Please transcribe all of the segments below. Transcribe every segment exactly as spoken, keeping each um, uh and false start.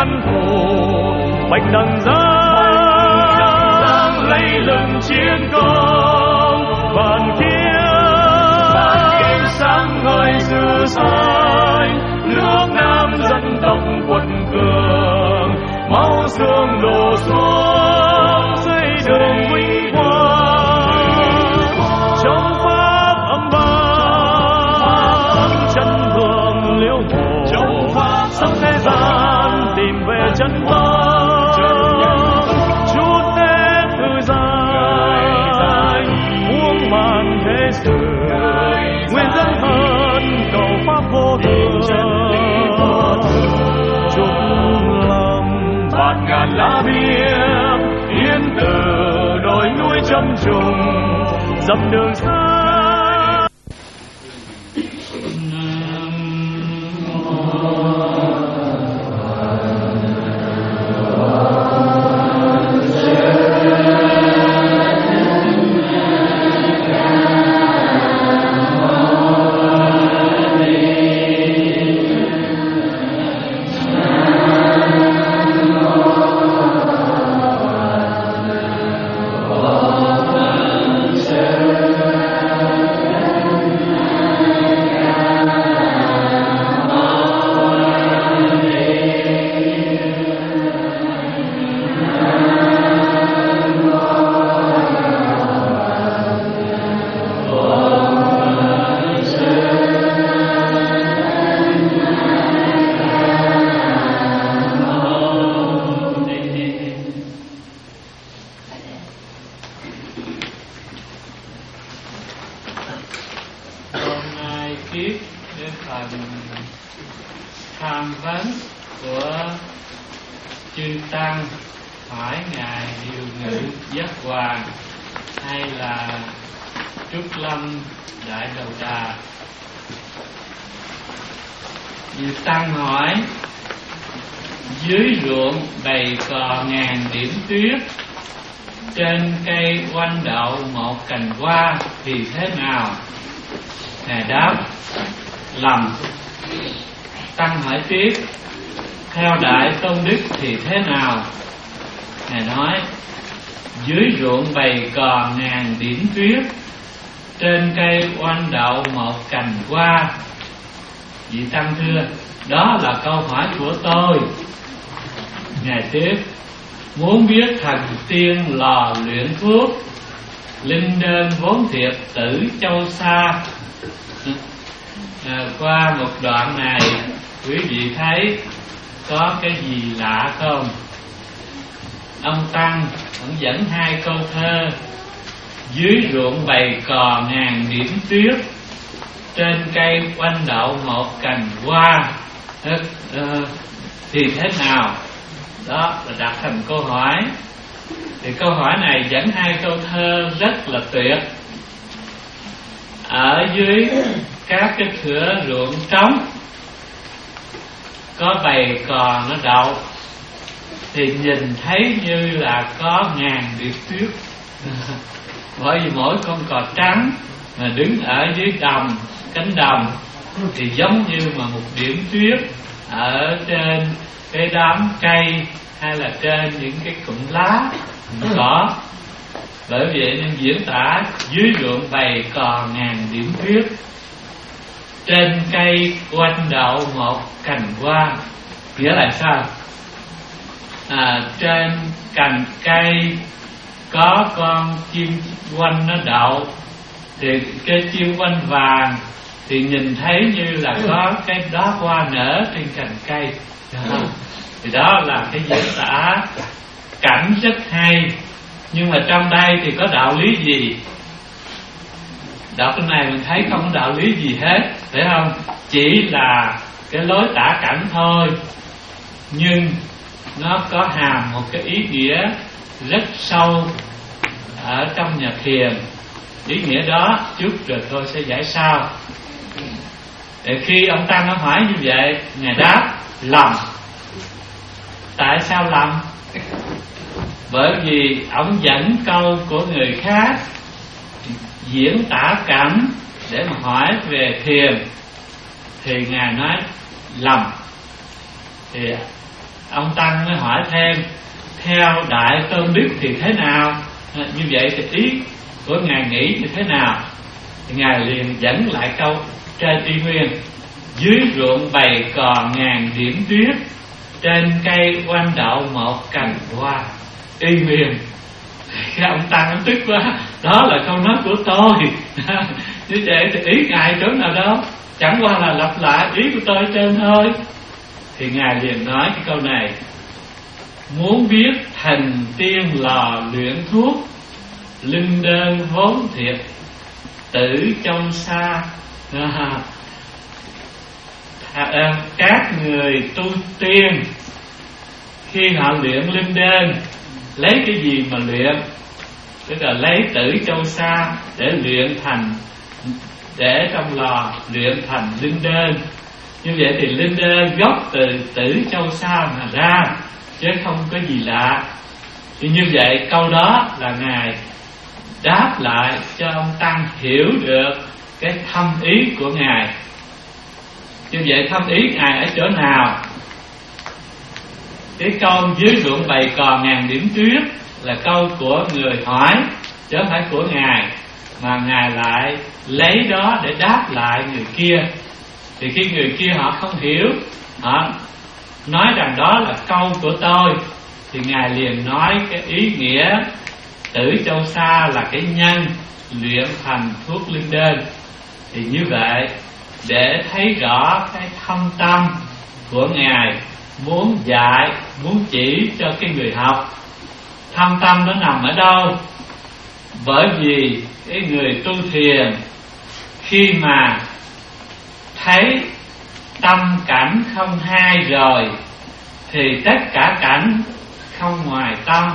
ngăn thù. Bạch đằng giang lấy lừng chiến công, vạn kiếm sáng ngời dư xanh, nước Nam dân tộc quật cường, máu xương đổ xuống xây đường vinh quang. Trong pháp âm vang chân hương liễu mộ, sống thế gian tìm về chân tâm. Chút Tết thư giãn muôn màn thế sự, nguyện dân thân cầu pháp vô thường. Chúc lâm bạt ngàn lá biếc yên từ đồi núi trầm trùng, dặm đường xa. tham vấn của chư tăng hỏi ngài điều ngự giác hoàng hay là Trúc Lâm Đại Đầu Đà. Như tăng hỏi, dưới ruộng bày cò ngàn điểm tuyết, trên cây oanh đậu một cành hoa thì thế nào? Ngài đáp, lầm. Tăng hỏi tiếp, theo Đại Tôn Đức thì thế nào? Ngài nói, dưới ruộng bày cò ngàn điểm tuyết, trên cây oanh đậu một cành hoa. Vị tăng thưa, đó là câu hỏi của tôi. Ngài tiếp, muốn biết thần tiên lò luyện thuốc, linh đơn vốn thiệp tử châu xa. À, qua một đoạn này, quý vị thấy có cái gì lạ không? Ông Tăng ông dẫn hai câu thơ, dưới ruộng bày cò ngàn điểm tuyết, trên cây oanh đậu một cành hoa uh, uh, thì thế nào? Đó là đặt thành câu hỏi. Thì câu hỏi này dẫn hai câu thơ rất là tuyệt. Ở dưới các cái thửa ruộng trống có bầy cò nó đậu, thì nhìn thấy như là có ngàn điểm tuyết. Bởi vì mỗi con cò trắng mà đứng ở dưới đồng, cánh đồng, thì giống như mà một điểm tuyết ở trên cái đám cây hay là trên những cái cụm lá cỏ. Bởi vậy nên diễn tả dưới ruộng bày cò ngàn điểm tuyết, trên cây oanh đậu một cành hoa. Nghĩa là sao? À, trên cành cây có con chim oanh nó đậu, thì cái chim oanh vàng thì nhìn thấy như là có cái đóa hoa nở trên cành cây. Đó. Thì đó là cái diễn tả cảnh rất hay. Nhưng mà trong đây thì có đạo lý gì? Đọc cái này mình thấy không có đạo lý gì hết, phải không? Chỉ là cái lối tả cảnh thôi, nhưng nó có hàm một cái ý nghĩa rất sâu ở trong nhà thiền. Ý nghĩa đó chút rồi tôi sẽ giải sau. Để khi ông Tăng nó hỏi như vậy, Ngài đáp lầm. Tại sao lầm? Bởi vì ông dẫn câu của người khác diễn tả cảnh để mà hỏi về thiền, thì Ngài nói lầm. Thì ông Tăng mới hỏi thêm: theo Đại Tôn Đức thì thế nào? À, như vậy thì ý của Ngài nghĩ như thế nào? Thì Ngài liền dẫn lại câu Trai Tri Nguyên: dưới ruộng bày cò ngàn điểm tuyết, trên cây oanh đậu một cành hoa y nguyên. Cái ông Tăng ông tức quá: đó là câu nói của tôi. Như vậy thì ý Ngài chỗ nào đâu, chẳng qua là lặp lại ý của tôi trên thôi. Thì Ngài liền nói cái câu này: muốn biết thành tiên lò luyện thuốc, linh đơn vốn thiệt tử trong xa. À, à, các người tu tiên khi họ luyện linh đơn, lấy cái gì mà luyện? Tức là lấy tử châu sa để luyện thành, để trong lò luyện thành linh đơn. Như vậy thì linh đơn gốc từ tử châu sa mà ra, chứ không có gì lạ. Thì như vậy câu đó là Ngài đáp lại cho ông Tăng hiểu được cái thâm ý của Ngài. Như vậy thâm ý Ngài ở chỗ nào? Cái câu dưới ruộng bày cò ngàn điểm tuyết là câu của người hỏi, chứ không phải của Ngài, mà Ngài lại lấy đó để đáp lại người kia. Thì khi người kia họ không hiểu, họ nói rằng đó là câu của tôi, thì Ngài liền nói cái ý nghĩa tử châu sa là cái nhân luyện thành thuốc linh đơn. Thì như vậy để thấy rõ cái thâm tâm của Ngài muốn dạy, muốn chỉ cho cái người học. Thâm tâm nó nằm ở đâu? Bởi vì cái người tu thiền khi mà thấy tâm cảnh không hai rồi, thì tất cả cảnh không ngoài tâm.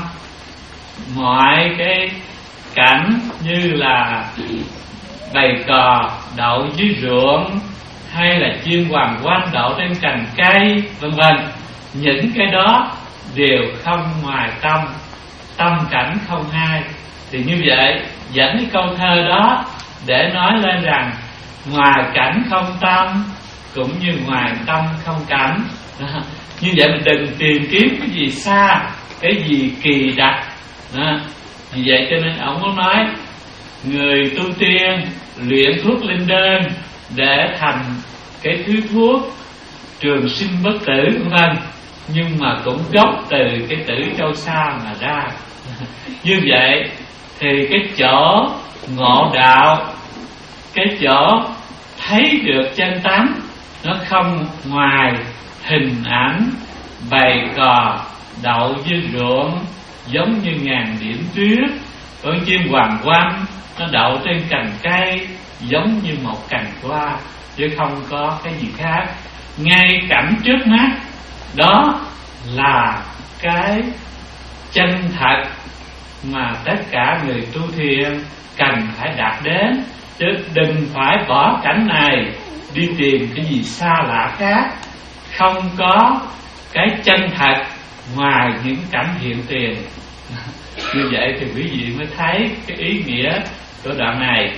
Mọi cái cảnh như là bày cò đậu dưới ruộng, hay là chim hoàng oanh đậu trên cành cây, vân vân, những cái đó đều không ngoài tâm, tâm cảnh không hai. Thì như vậy dẫn cái câu thơ đó để nói lên rằng ngoài cảnh không tâm, cũng như ngoài tâm không cảnh. Đó. Như vậy mình đừng tìm kiếm cái gì xa, cái gì kỳ đặc. Đó. Vì vậy cho nên ông muốn nói người tu tiên luyện thuốc linh đơn để thành cái thứ thuốc trường sinh bất tử, vân vân, nhưng mà cũng gốc từ cái tử châu sa mà ra. Như vậy thì cái chỗ ngộ đạo, cái chỗ thấy được chân tánh, nó không ngoài hình ảnh bày cò đậu dưới ruộng giống như ngàn điểm tuyết, con chim hoàng oanh nó đậu trên cành cây giống như một cành hoa, chứ không có cái gì khác. Ngay cảnh trước mắt đó là cái chân thật mà tất cả người tu thiền cần phải đạt đến, chứ đừng phải bỏ cảnh này đi tìm cái gì xa lạ khác. Không có cái chân thật ngoài những cảnh hiện tiền. Như vậy thì quý vị mới thấy cái ý nghĩa của đoạn này.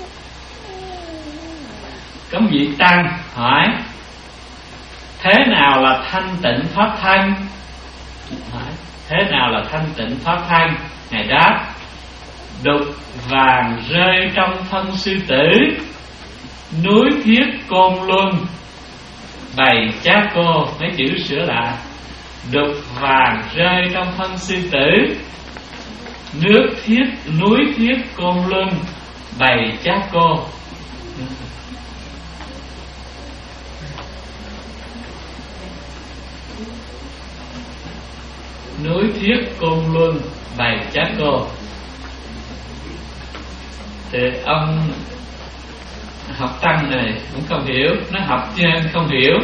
Có vị Tăng hỏi: thế nào là thanh tịnh pháp thân? Hỏi, thế nào là thanh tịnh pháp thân? Ngài đáp: đục vàng rơi trong thân sư tử, núi thiết côn luân bày chát cô. Mấy chữ sửa lại: đục vàng rơi trong thân sư tử, nước thiết núi thiết côn luân bày chát cô. Núi thiết côn luân bày chát cô. Thì ông học Tăng này cũng không hiểu, nó học trên không hiểu.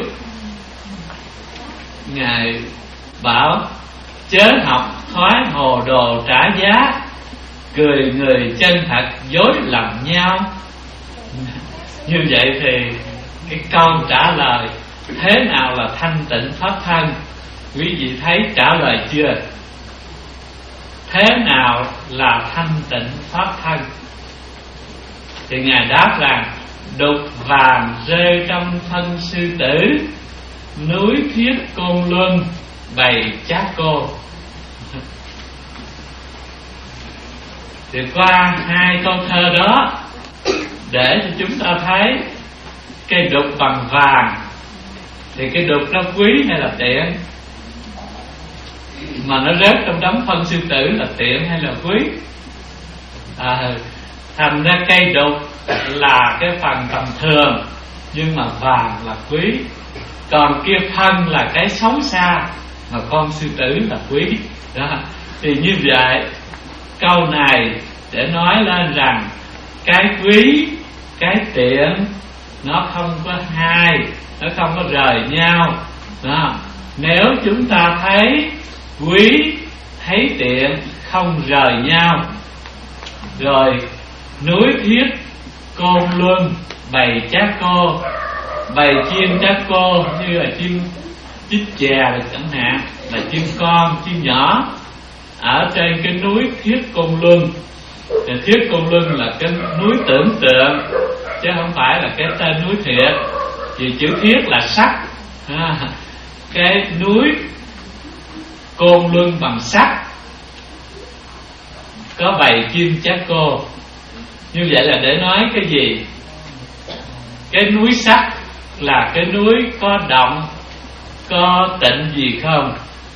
Ngài bảo: chớ học thoái hồ đồ trả giá, cười người chân thật dối lầm nhau. Như vậy thì cái câu trả lời thế nào là thanh tịnh pháp thân, quý vị thấy trả lời chưa? Thế nào là thanh tịnh pháp thân? Thì Ngài đáp rằng đục vàng rơi trong thân sư tử, núi thiết côn luân bày chát cô. Thì qua hai câu thơ đó để cho chúng ta thấy cây đục bằng vàng thì cây đục nó quý hay là tiện, mà nó rớt trong đống phân sư tử là tiện hay là quý. À, thành ra cây đục là cái phần tầm thường, nhưng mà vàng là quý. Còn kia phân là cái xấu xa, mà con sư tử là quý đó. Thì như vậy câu này để nói lên rằng cái quý, cái tiện nó không có hai, nó không có rời nhau đó. Nếu chúng ta thấy quý, thấy tiện không rời nhau, rồi núi Thiết, Côn Luân, bầy chát cô, bầy chim chát cô như là chim chích chè là chẳng hạn, là chim con, chim nhỏ ở trên cái núi Thiết Côn Luân. Thì Thiết Côn Luân là cái núi tưởng tượng chứ không phải là cái tên núi thiệt, vì chữ thiết là sắt. À, cái núi Côn Luân bằng sắt, có bầy chim chát cô. Như vậy là để nói cái gì? Cái núi sắt là cái núi có động, có tịnh gì không?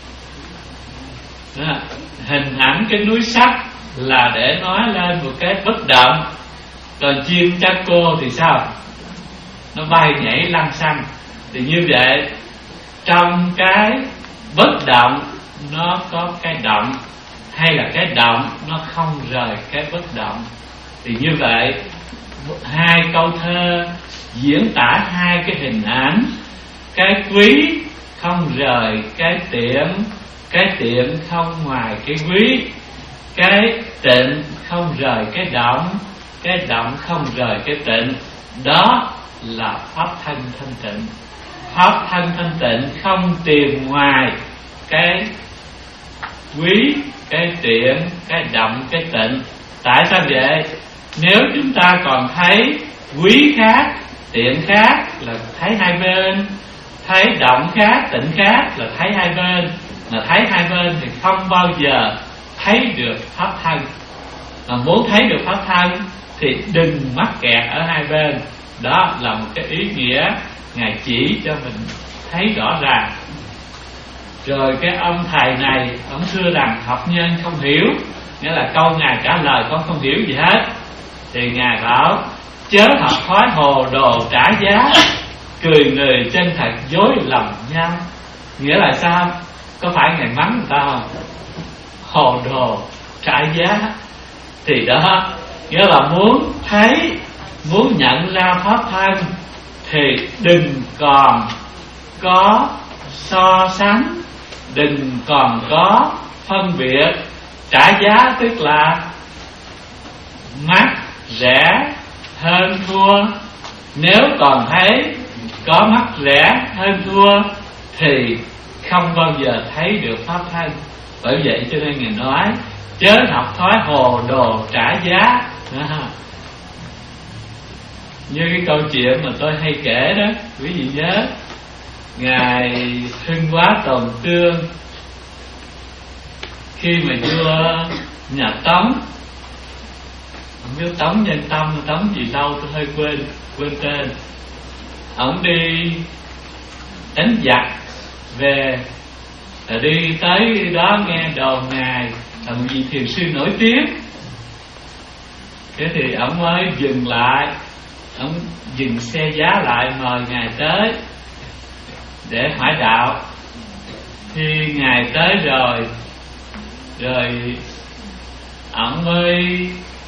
Đó. Hình ảnh cái núi sắt là để nói lên một cái bất động. Còn chim chát cô thì sao? Nó bay nhảy lăng xăng. Thì như vậy trong cái bất động nó có cái động, hay là cái động nó không rời cái bất động. Thì như vậy hai câu thơ diễn tả hai cái hình ảnh: cái quý không rời cái tiện, cái tiện không ngoài cái quý, cái tịnh không rời cái động, cái động không rời cái tịnh. Đó là pháp thân thanh tịnh. Pháp thân thanh tịnh không tìm ngoài cái quý, cái tiện, cái động, cái tịnh. Tại sao vậy? Nếu chúng ta còn thấy quý khác, tiện khác là thấy hai bên, thấy động khác, tịnh khác là thấy hai bên, mà thấy hai bên thì không bao giờ thấy được pháp thân. Mà muốn thấy được pháp thân thì đừng mắc kẹt ở hai bên. Đó là một cái ý nghĩa Ngài chỉ cho mình thấy rõ ràng. Rồi cái ông thầy này, ông xưa rằng học nhân không hiểu, nghĩa là câu Ngài trả lời con không hiểu gì hết. Thì Ngài bảo chớ học thói hồ đồ trả giá, cười người chân thật dối lầm nhau. Nghĩa là sao? Có phải Ngài mắng người ta không? Hồ đồ trả giá. Thì đó, nghĩa là muốn thấy, muốn nhận ra pháp thân thì đừng còn có so sánh, đừng còn có phân biệt. Trả giá tức là mắc rẻ hơn thua. Nếu còn thấy có mắc rẻ hơn thua thì không bao giờ thấy được pháp thân. Bởi vậy cho nên Ngài nói chớ học thói hồ đồ trả giá. À, như cái câu chuyện mà tôi hay kể đó, quý vị nhớ. Ngài Hưng Quá Tồn Tương khi mà vua nhà Tống, không biết Tống Nhân Tông, Tống gì đâu tôi hơi quên quên tên. Ông đi đánh giặc về, rồi đi tới đó nghe đồn Ngài là một vị thiền sư nổi tiếng. Thế thì ông mới dừng lại, ông dừng xe giá lại mời Ngài tới để hỏi đạo. Khi Ngài tới rồi, rồi ông mới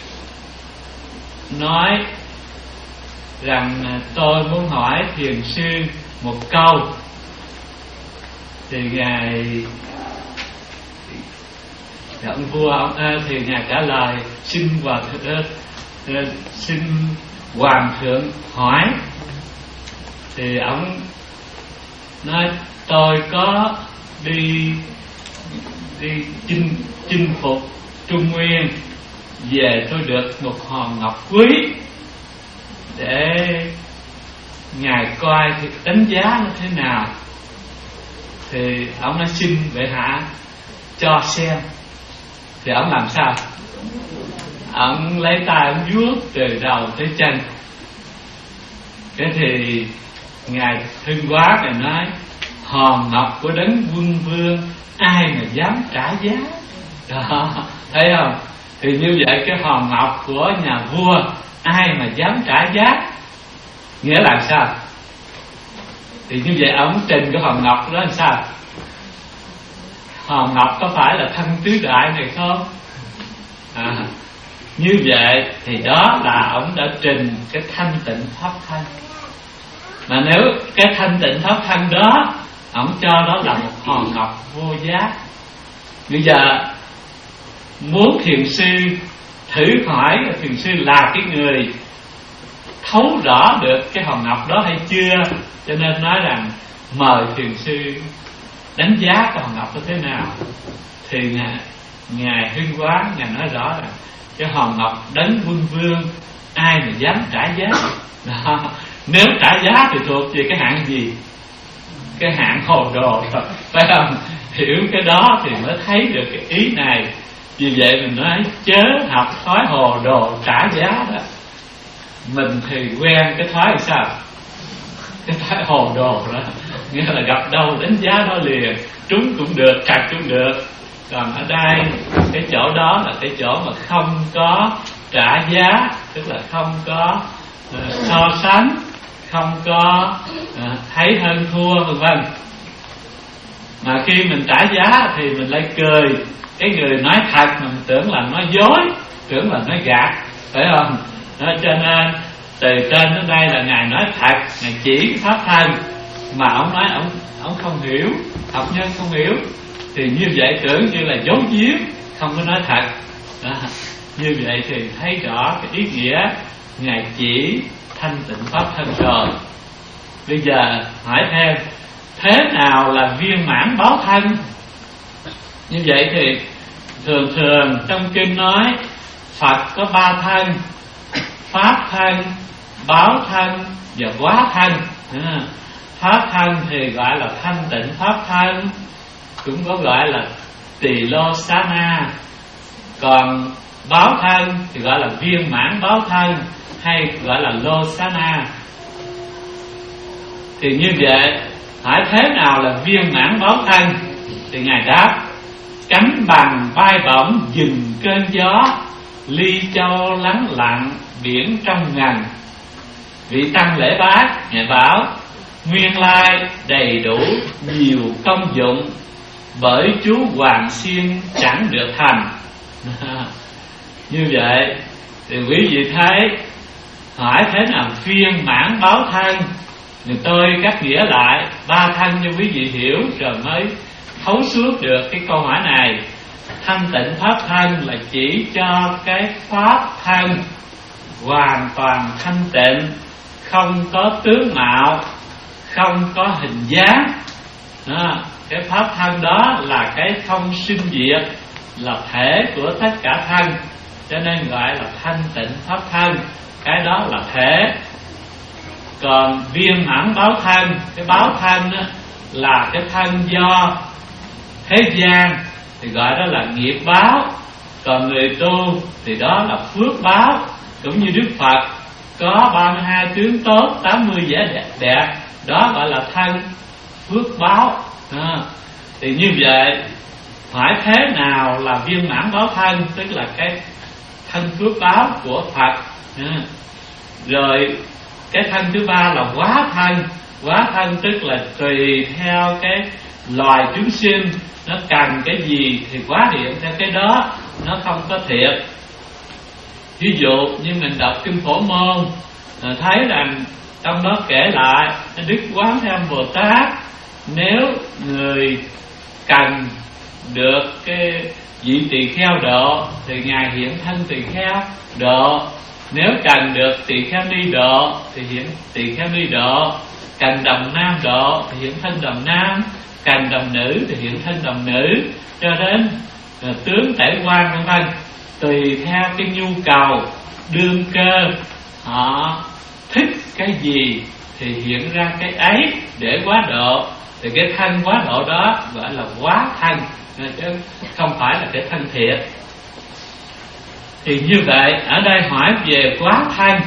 nói rằng tôi muốn hỏi thiền sư một câu. Thì Ngài, thì ông vua ông thì Ngài trả lời xin hòa thượng, xin hoàng thượng hỏi. Thì ông nói tôi có đi đi chinh chinh phục Trung Nguyên, về tôi được một hòn ngọc quý, để Ngài coi thì đánh giá nó thế nào. thì ông nói xin bệ hạ cho xem. Thì ông làm sao? Ông lấy tay ông vuốt từ đầu tới chân. Thế thì ngài Hưng Quá ngài nói: hòn ngọc của đấng quân vương ai mà dám trả giá. Đó, thấy không? Thì như vậy cái hòn ngọc của nhà vua ai mà dám trả giá, nghĩa là sao? Thì như vậy ông trình cái hòn ngọc đó làm sao? Hòn ngọc có phải là thân tứ đại này không? À, như vậy thì đó là ông đã trình cái thanh tịnh pháp thân. Mà nếu cái thanh tịnh pháp thân đó ông cho đó là một hòn ngọc vô giá. Bây giờ muốn thiền sư thử hỏi thiền sư là cái người thấu rõ được cái hòn ngọc đó hay chưa, cho nên nói rằng mời thiền sư đánh giá cái hòn ngọc đó thế nào. Thì ngài, ngài Hưng Quá ngài nói rõ là cái hòn ngọc đấng quân vương ai mà dám trả giá. Đó. Nếu trả giá thì thuộc về cái hạng gì? Cái hạng hồ đồ, phải không? Hiểu cái đó thì mới thấy được cái ý này. Vì vậy mình nói chớ học thói hồ đồ trả giá đó. Mình thì quen cái thói là sao? Cái thói hồ đồ đó, nghĩa là gặp đâu đánh giá đó liền, trúng cũng được, trật cũng được. Còn ở đây cái chỗ đó là cái chỗ mà không có trả giá, tức là không có uh, so sánh, không có uh, thấy hơn thua vân vân. Mà khi mình trả giá thì mình lại cười cái người nói thật mà mình tưởng là nói dối, tưởng là nói gạt, phải không? Đó, cho nên từ trên đến đây là ngài nói thật, ngài chỉ pháp thân, mà ông nói ông ông không hiểu, học nhân không hiểu, thì như vậy tưởng như là giấu giếm, không có nói thật. Đó, như vậy thì thấy rõ cái ý nghĩa ngài chỉ thanh tịnh pháp thân rồi. Bây giờ hỏi thêm, thế nào là viên mãn báo thân? Như vậy thì thường thường trong kinh nói Phật có ba thân: pháp thân, báo thân và hóa thân. À, pháp thân thì gọi là thanh tịnh pháp thân, cũng có gọi là tỳ lô xá na. Còn báo thân thì gọi là viên mãn báo thân, hay gọi là lô xá na. Thì như vậy hỏi thế nào là viên mãn báo thân? Thì ngài đáp: cánh bằng bay bổng dừng cơn gió, ly châu lắng lặng biển trong ngần. Vị tăng lễ bát ngài bảo: nguyên lai đầy đủ nhiều công dụng, bởi chú Hoàng Xuyên chẳng được thành. Như vậy thì quý vị thấy, hỏi thế nào viên mãn báo thân, thì tôi cắt nghĩa lại ba thân cho quý vị hiểu rồi mới thấu suốt được cái câu hỏi này. Thanh tịnh pháp thân là chỉ cho cái pháp thân hoàn toàn thanh tịnh, không có tướng mạo, không có hình dáng. Đó, cái pháp thân đó là cái không sinh diệt, là thể của tất cả thân, cho nên gọi là thanh tịnh pháp thân. Cái đó là thể. Còn viên mãn báo thân, cái báo thân đó là cái thân do thế gian thì gọi đó là nghiệp báo. Còn người tu thì đó là phước báo. Cũng như Đức Phật có ba mươi hai tướng tốt, tám mươi vẻ đẹp, đẹp, đó gọi là thân phước báo. À, thì như vậy phải thế nào là viên mãn báo thân, tức là cái thân phước báo của Phật. À, rồi cái thân thứ ba là hóa thân. Hóa thân tức là tùy theo cái loài chúng sinh nó cần cái gì thì hóa hiện theo cái đó, nó không có thiệt. Ví dụ như mình đọc kinh Phổ Môn, thấy rằng trong đó kể lại Đức Quán Thế Âm Bồ Tát, nếu người cần được cái vị tỳ kheo độ thì ngài hiện thân tỳ kheo độ. Nếu cần được tỳ kheo ni độ thì hiện tỳ kheo ni độ. Cần đồng nam độ thì hiện thân đồng nam. Cần đồng nữ thì hiện thân đồng nữ, cho đến uh, tướng tể quan vân vân. Tùy theo cái nhu cầu đương cơ, họ thích cái gì thì hiện ra cái ấy để quá độ. thì cái thân quá độ đó gọi là quá thân, chứ không phải là cái thân thiệt. Thì như vậy ở đây hỏi về quá thân,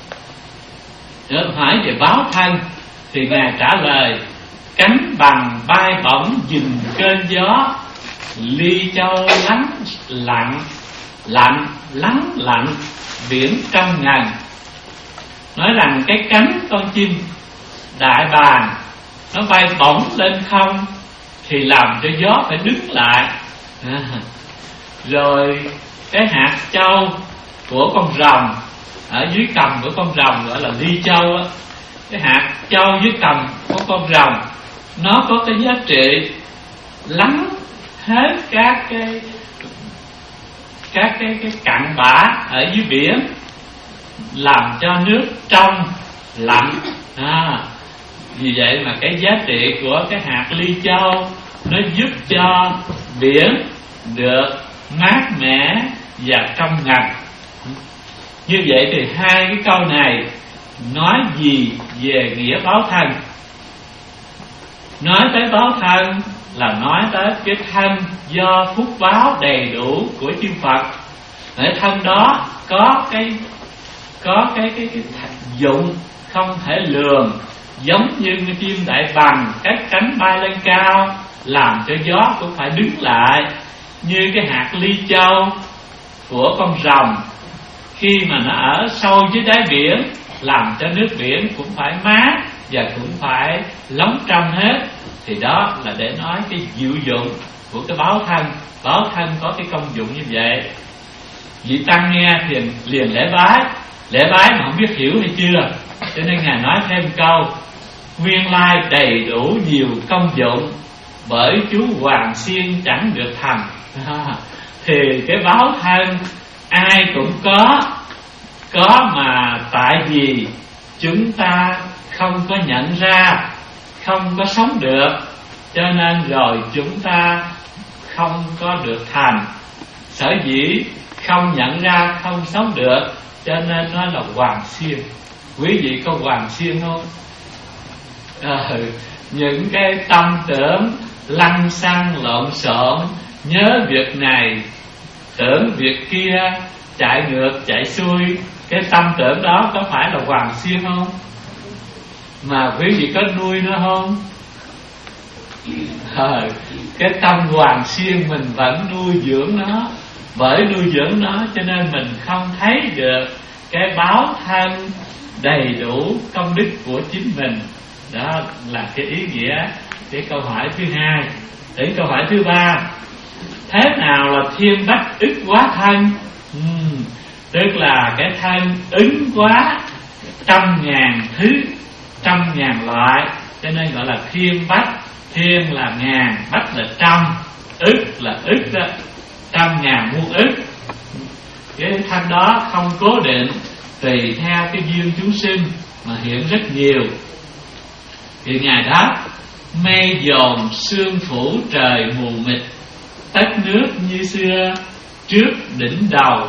hỏi về báo thân, thì Ngài trả lời: cánh bằng bay bổng dình cơn gió, ly châu lắng lặng lạnh lắng lặng biển trong ngần. Nói rằng cái cánh con chim đại bàng nó bay bổng lên không thì làm cho gió phải đứng lại. À, rồi cái hạt châu của con rồng ở dưới cầm của con rồng gọi là ly châu á, cái hạt châu dưới cầm của con rồng nó có cái giá trị lắng hết các cái các cái cái cặn bã ở dưới biển, làm cho nước trong lạnh. À, vì vậy mà cái giá trị của cái hạt ly châu nó giúp cho biển được mát mẻ và trong ngần. Như vậy thì hai cái câu này nói gì về nghĩa báo thân? Nói tới báo thân là nói tới cái thân do phúc báo đầy đủ của chư Phật. Ở thân đó có cái có cái cái, cái dụng không thể lường, giống như cái chim đại bàng cái cánh bay lên cao làm cho gió cũng phải đứng lại, như cái hạt ly châu của con rồng khi mà nó ở sâu dưới đáy biển làm cho nước biển cũng phải mát và cũng phải lóng trong hết. Thì đó là để nói cái diệu dụng của cái báo thân. Báo thân có cái công dụng như vậy. Vị tăng nghe thì liền lễ bái, lễ bái mà không biết hiểu hay chưa, cho nên Ngài nói thêm câu: nguyên lai đầy đủ nhiều công dụng, bởi chú Hoàng Xuyên chẳng được thành. À, thì cái báo thân ai cũng có, có mà tại vì chúng ta không có nhận ra, không có sống được, cho nên rồi chúng ta không có được thành. Sở dĩ không nhận ra, không sống được, cho nên nó là Hoàng Xuyên. Quý vị có Hoàng Xuyên không? À, những cái tâm tưởng lăng xăng lộn xộn, nhớ việc này tưởng việc kia, chạy ngược chạy xuôi, cái tâm tưởng đó có phải là Hoàng Xuyên không? Mà quý vị có nuôi nó không? À, cái tâm Hoàng Xuyên mình vẫn nuôi dưỡng nó. Bởi nuôi dưỡng nó cho nên mình không thấy được cái báo thân đầy đủ công đức của chính mình. Đó là cái ý nghĩa cái câu hỏi thứ hai. Đến câu hỏi thứ ba: thế nào là thiên bách ức quá thân? uhm, Tức là cái thân ứng quá trăm ngàn thứ, trăm ngàn loại, cho nên gọi là thiên bách. Thiên là ngàn, bách là trăm, ức là ức đó, trăm ngàn muôn ức. Cái thân đó không cố định, tùy theo cái duyên chúng sinh mà hiện rất nhiều. Thì Ngài đáp: mây dồn sương phủ trời mù mịt, tất nước như xưa trước đỉnh đầu.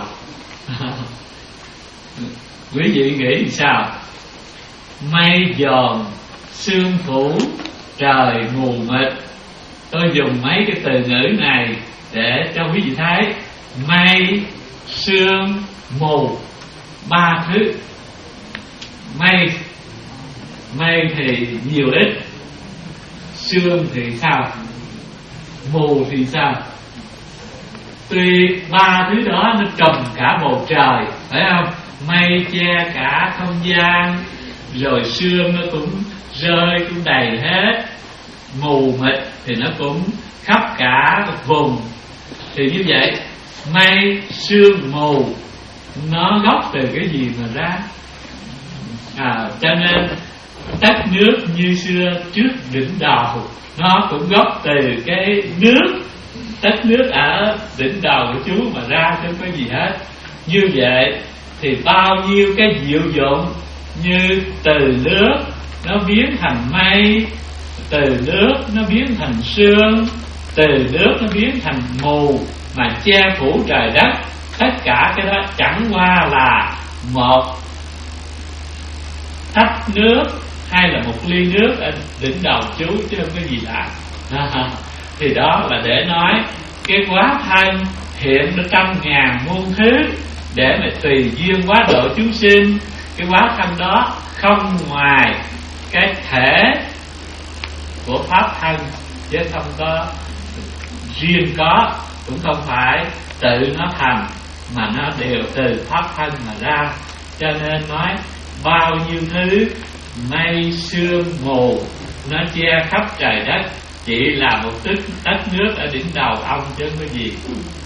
Quý vị nghĩ sao? Mây dồn sương phủ trời mù mịt. Tôi dùng mấy cái từ ngữ này để cho quý vị thấy mây, sương, mù, ba thứ. Mây Mây thì nhiều ít, sương thì sao, mù thì sao? Tuy ba thứ đó nó trùm cả bầu trời, phải không? Mây che cả không gian, rồi sương nó cũng rơi cũng đầy hết, mù mịt thì nó cũng khắp cả vùng. Thì như vậy mây, sương, mù nó gốc từ cái gì mà ra? À, cho nên tất nước như xưa trước đỉnh đầu, nó cũng gốc từ cái nước, tất nước ở đỉnh đầu của chú mà ra, chứ không có gì hết. Như vậy thì bao nhiêu cái diệu dụng, như từ nước nó biến thành mây, từ nước nó biến thành sương, từ nước nó biến thành mù mà che phủ trời đất. Tất cả cái đó chẳng qua là một thách nước hay là một ly nước ở đỉnh đầu chú chứ không có gì lạ. À, thì đó là để nói cái quá thân hiện nó trăm ngàn muôn thứ để mà tùy duyên quá độ chúng sinh. Cái quá thân đó không ngoài cái thể của pháp thân, chứ không có riêng có, cũng không phải tự nó thành, mà nó đều từ pháp thân mà ra. Cho nên nói bao nhiêu thứ mây sương mù nó che khắp trời đất, chỉ là một tức đất nước ở đỉnh đầu ông chứ không có gì.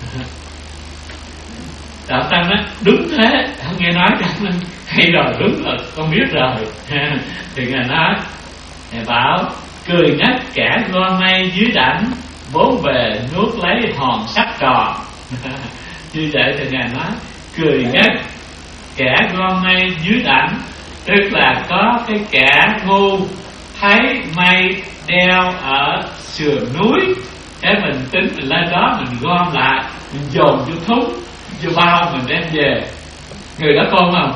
Đạo Tăng nói đúng thế, ông nghe nói rằng hay rồi, đúng rồi, con biết rồi. Thì Ngài nói, Ngài bảo cười ngất kẻ go mây dưới đảnh, bốn bề nuốt lấy hòn sắt tròn. Như vậy thì Ngài nói cười ngất kẻ go mây dưới đảnh, tức là có cái kẻ ngu thấy mây đeo ở sườn núi, cái mình tính mình lên đó mình gom lại, mình dồn vô thúng vô bao mình đem về. Người đó con không?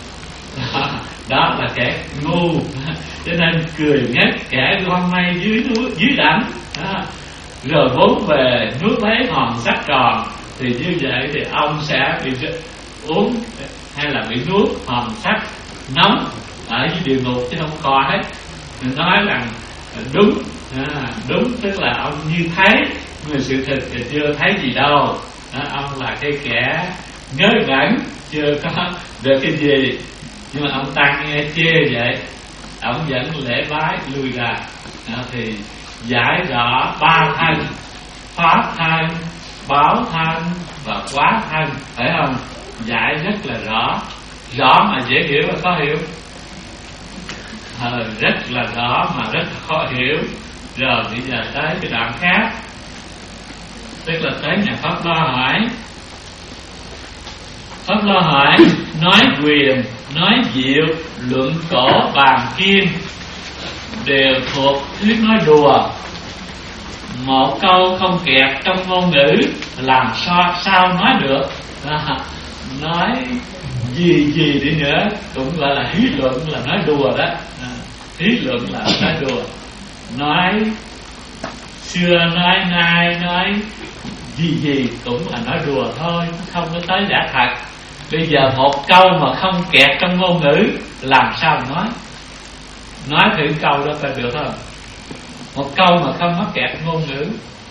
Đó là kẻ ngu. Cho nên cười ngất kẻ gom mây dưới núi dưới đảnh, rồi vốn về nuốt lấy hòn sắt tròn. Thì như vậy thì ông sẽ bị uống hay là bị nuốt hòn sắt nóng ở dưới địa ngục chứ không có hết. Mình nói rằng đúng, à, đúng tức là ông như thấy, người sự thực thì chưa thấy gì đâu. À, ông là cái kẻ ngớ ngẩn, chưa có được cái gì. Nhưng mà ông Tăng nghe chê vậy, ông vẫn lễ bái lui ra. À, thì giải rõ ba thân: pháp thân, báo thân và quá thân, phải không? Giải rất là rõ, rõ mà dễ hiểu và khó hiểu. À, rất là rõ mà rất là khó hiểu. Rồi bây giờ tới cái đoạn khác, tức là tới nhà Pháp Lo hỏi. Pháp Lo hỏi nói quyền, nói diệu, luận cổ bàn kim đều thuộc thuyết nói đùa. Một câu không kẹt trong ngôn ngữ làm sao sao nói được. À, nói gì gì đi nữa cũng gọi là hí luận, là nói đùa đó. À, hí luận là nói đùa. Nói xưa nói nay nói gì gì cũng là nói đùa thôi, không có tới giả thật. Bây giờ một câu mà không kẹt trong ngôn ngữ làm sao nói? Nói thử câu đó coi được không? Một câu mà không mắc kẹt ngôn ngữ.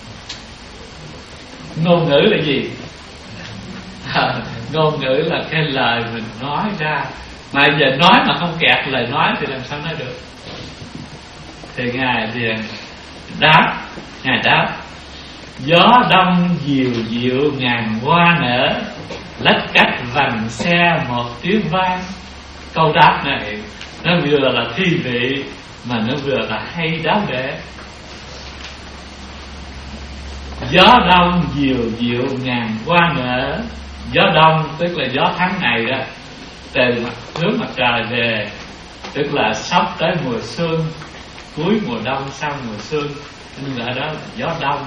Ngôn ngữ là gì? À, ngôn ngữ là cái lời mình nói ra. Mà giờ nói mà không kẹt lời nói thì làm sao nói được? Thì Ngài liền đáp, Ngài đáp: gió đông diều diệu ngàn hoa nở, lách cách vành xe một tiếng vang. Câu đáp này nó vừa là thi vị mà nó vừa là hay đáo để. Gió đông diều diệu ngàn hoa nở. Gió đông tức là gió tháng này đó, từ mặt hướng mặt trời về, tức là sắp tới mùa xuân, cuối mùa đông sang mùa xuân, nên gọi đó là gió đông.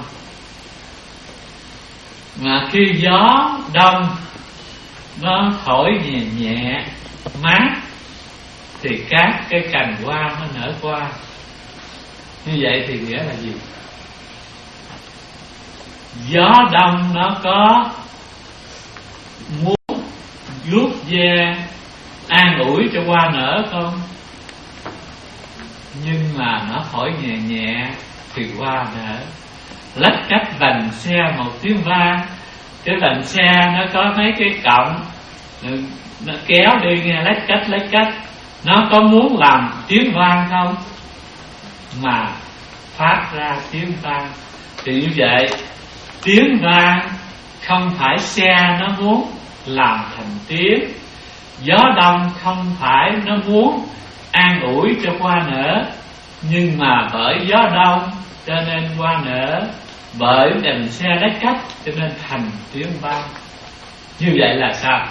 Mà khi gió đông nó thổi nhẹ nhẹ mát thì các cái cành hoa nó nở qua. Như vậy thì nghĩa là gì? Gió đông nó có muốn vuốt ve an ủi cho hoa nở không? Nhưng mà nó thổi nhẹ nhẹ thì hoa nở. Lách cách vành xe một tiếng vang. Cái vành xe nó có mấy cái cọng, nó kéo đi nghe lách cách lách cách. Nó có muốn làm tiếng vang không? Mà phát ra tiếng vang. Thì như vậy, tiếng vang không phải xe nó muốn làm thành tiếng. Gió đông không phải nó muốn an ủi cho hoa nở, nhưng mà bởi gió đông cho nên hoa nở, bởi đành xe lách cách cho nên thành tiếng vang. Như vậy là sao?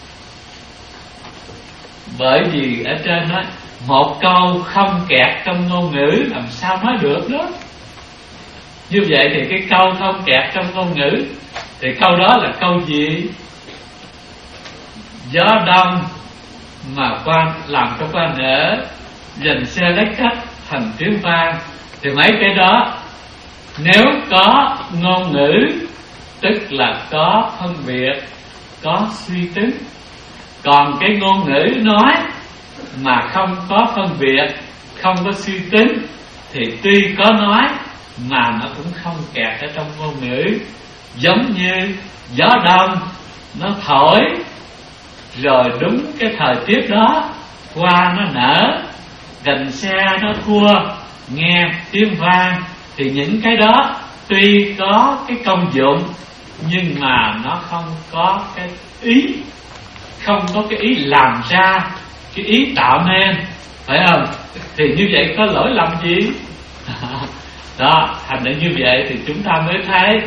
Bởi vì ở trên nói một câu không kẹt trong ngôn ngữ làm sao nói được đó. Như vậy thì cái câu không kẹt trong ngôn ngữ thì câu đó là câu gì? Gió đông mà quan làm cho hoa nở, dành xe lấy khách thành tiếng vang. Thì mấy cái đó nếu có ngôn ngữ tức là có phân biệt, có suy tính. Còn cái ngôn ngữ nói mà không có phân biệt, không có suy tính thì tuy có nói mà nó cũng không kẹt ở trong ngôn ngữ. Giống như gió đông nó thổi, rồi đúng cái thời tiết đó hoa nó nở, gành xe nó thua, nghe tiếng vang. Thì những cái đó tuy có cái công dụng nhưng mà nó không có cái ý, không có cái ý làm ra, cái ý tạo nên, phải không? Thì như vậy có lỗi lầm gì? Đó, thành ra như vậy thì chúng ta mới thấy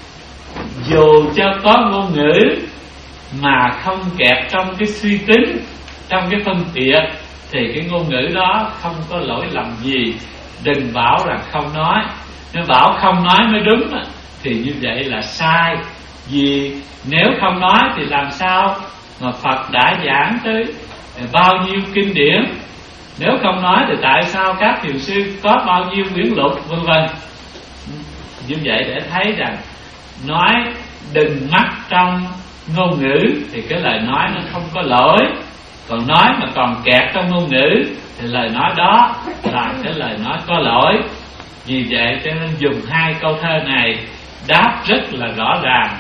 dù cho có ngôn ngữ mà không kẹt trong cái suy tính, trong cái phân biệt, thì cái ngôn ngữ đó không có lỗi lầm gì. Đừng bảo là không nói. Nếu bảo không nói mới đúng thì như vậy là sai. Vì nếu không nói thì làm sao mà Phật đã giảng tới bao nhiêu kinh điển? Nếu không nói thì tại sao các thiền sư có bao nhiêu quyển lục vân vân? Như vậy để thấy rằng nói đừng mắc trong ngôn ngữ thì cái lời nói nó không có lỗi. Còn nói mà còn kẹt trong ngôn ngữ thì lời nói đó là cái lời nói có lỗi. Vì vậy cho nên dùng hai câu thơ này đáp rất là rõ ràng.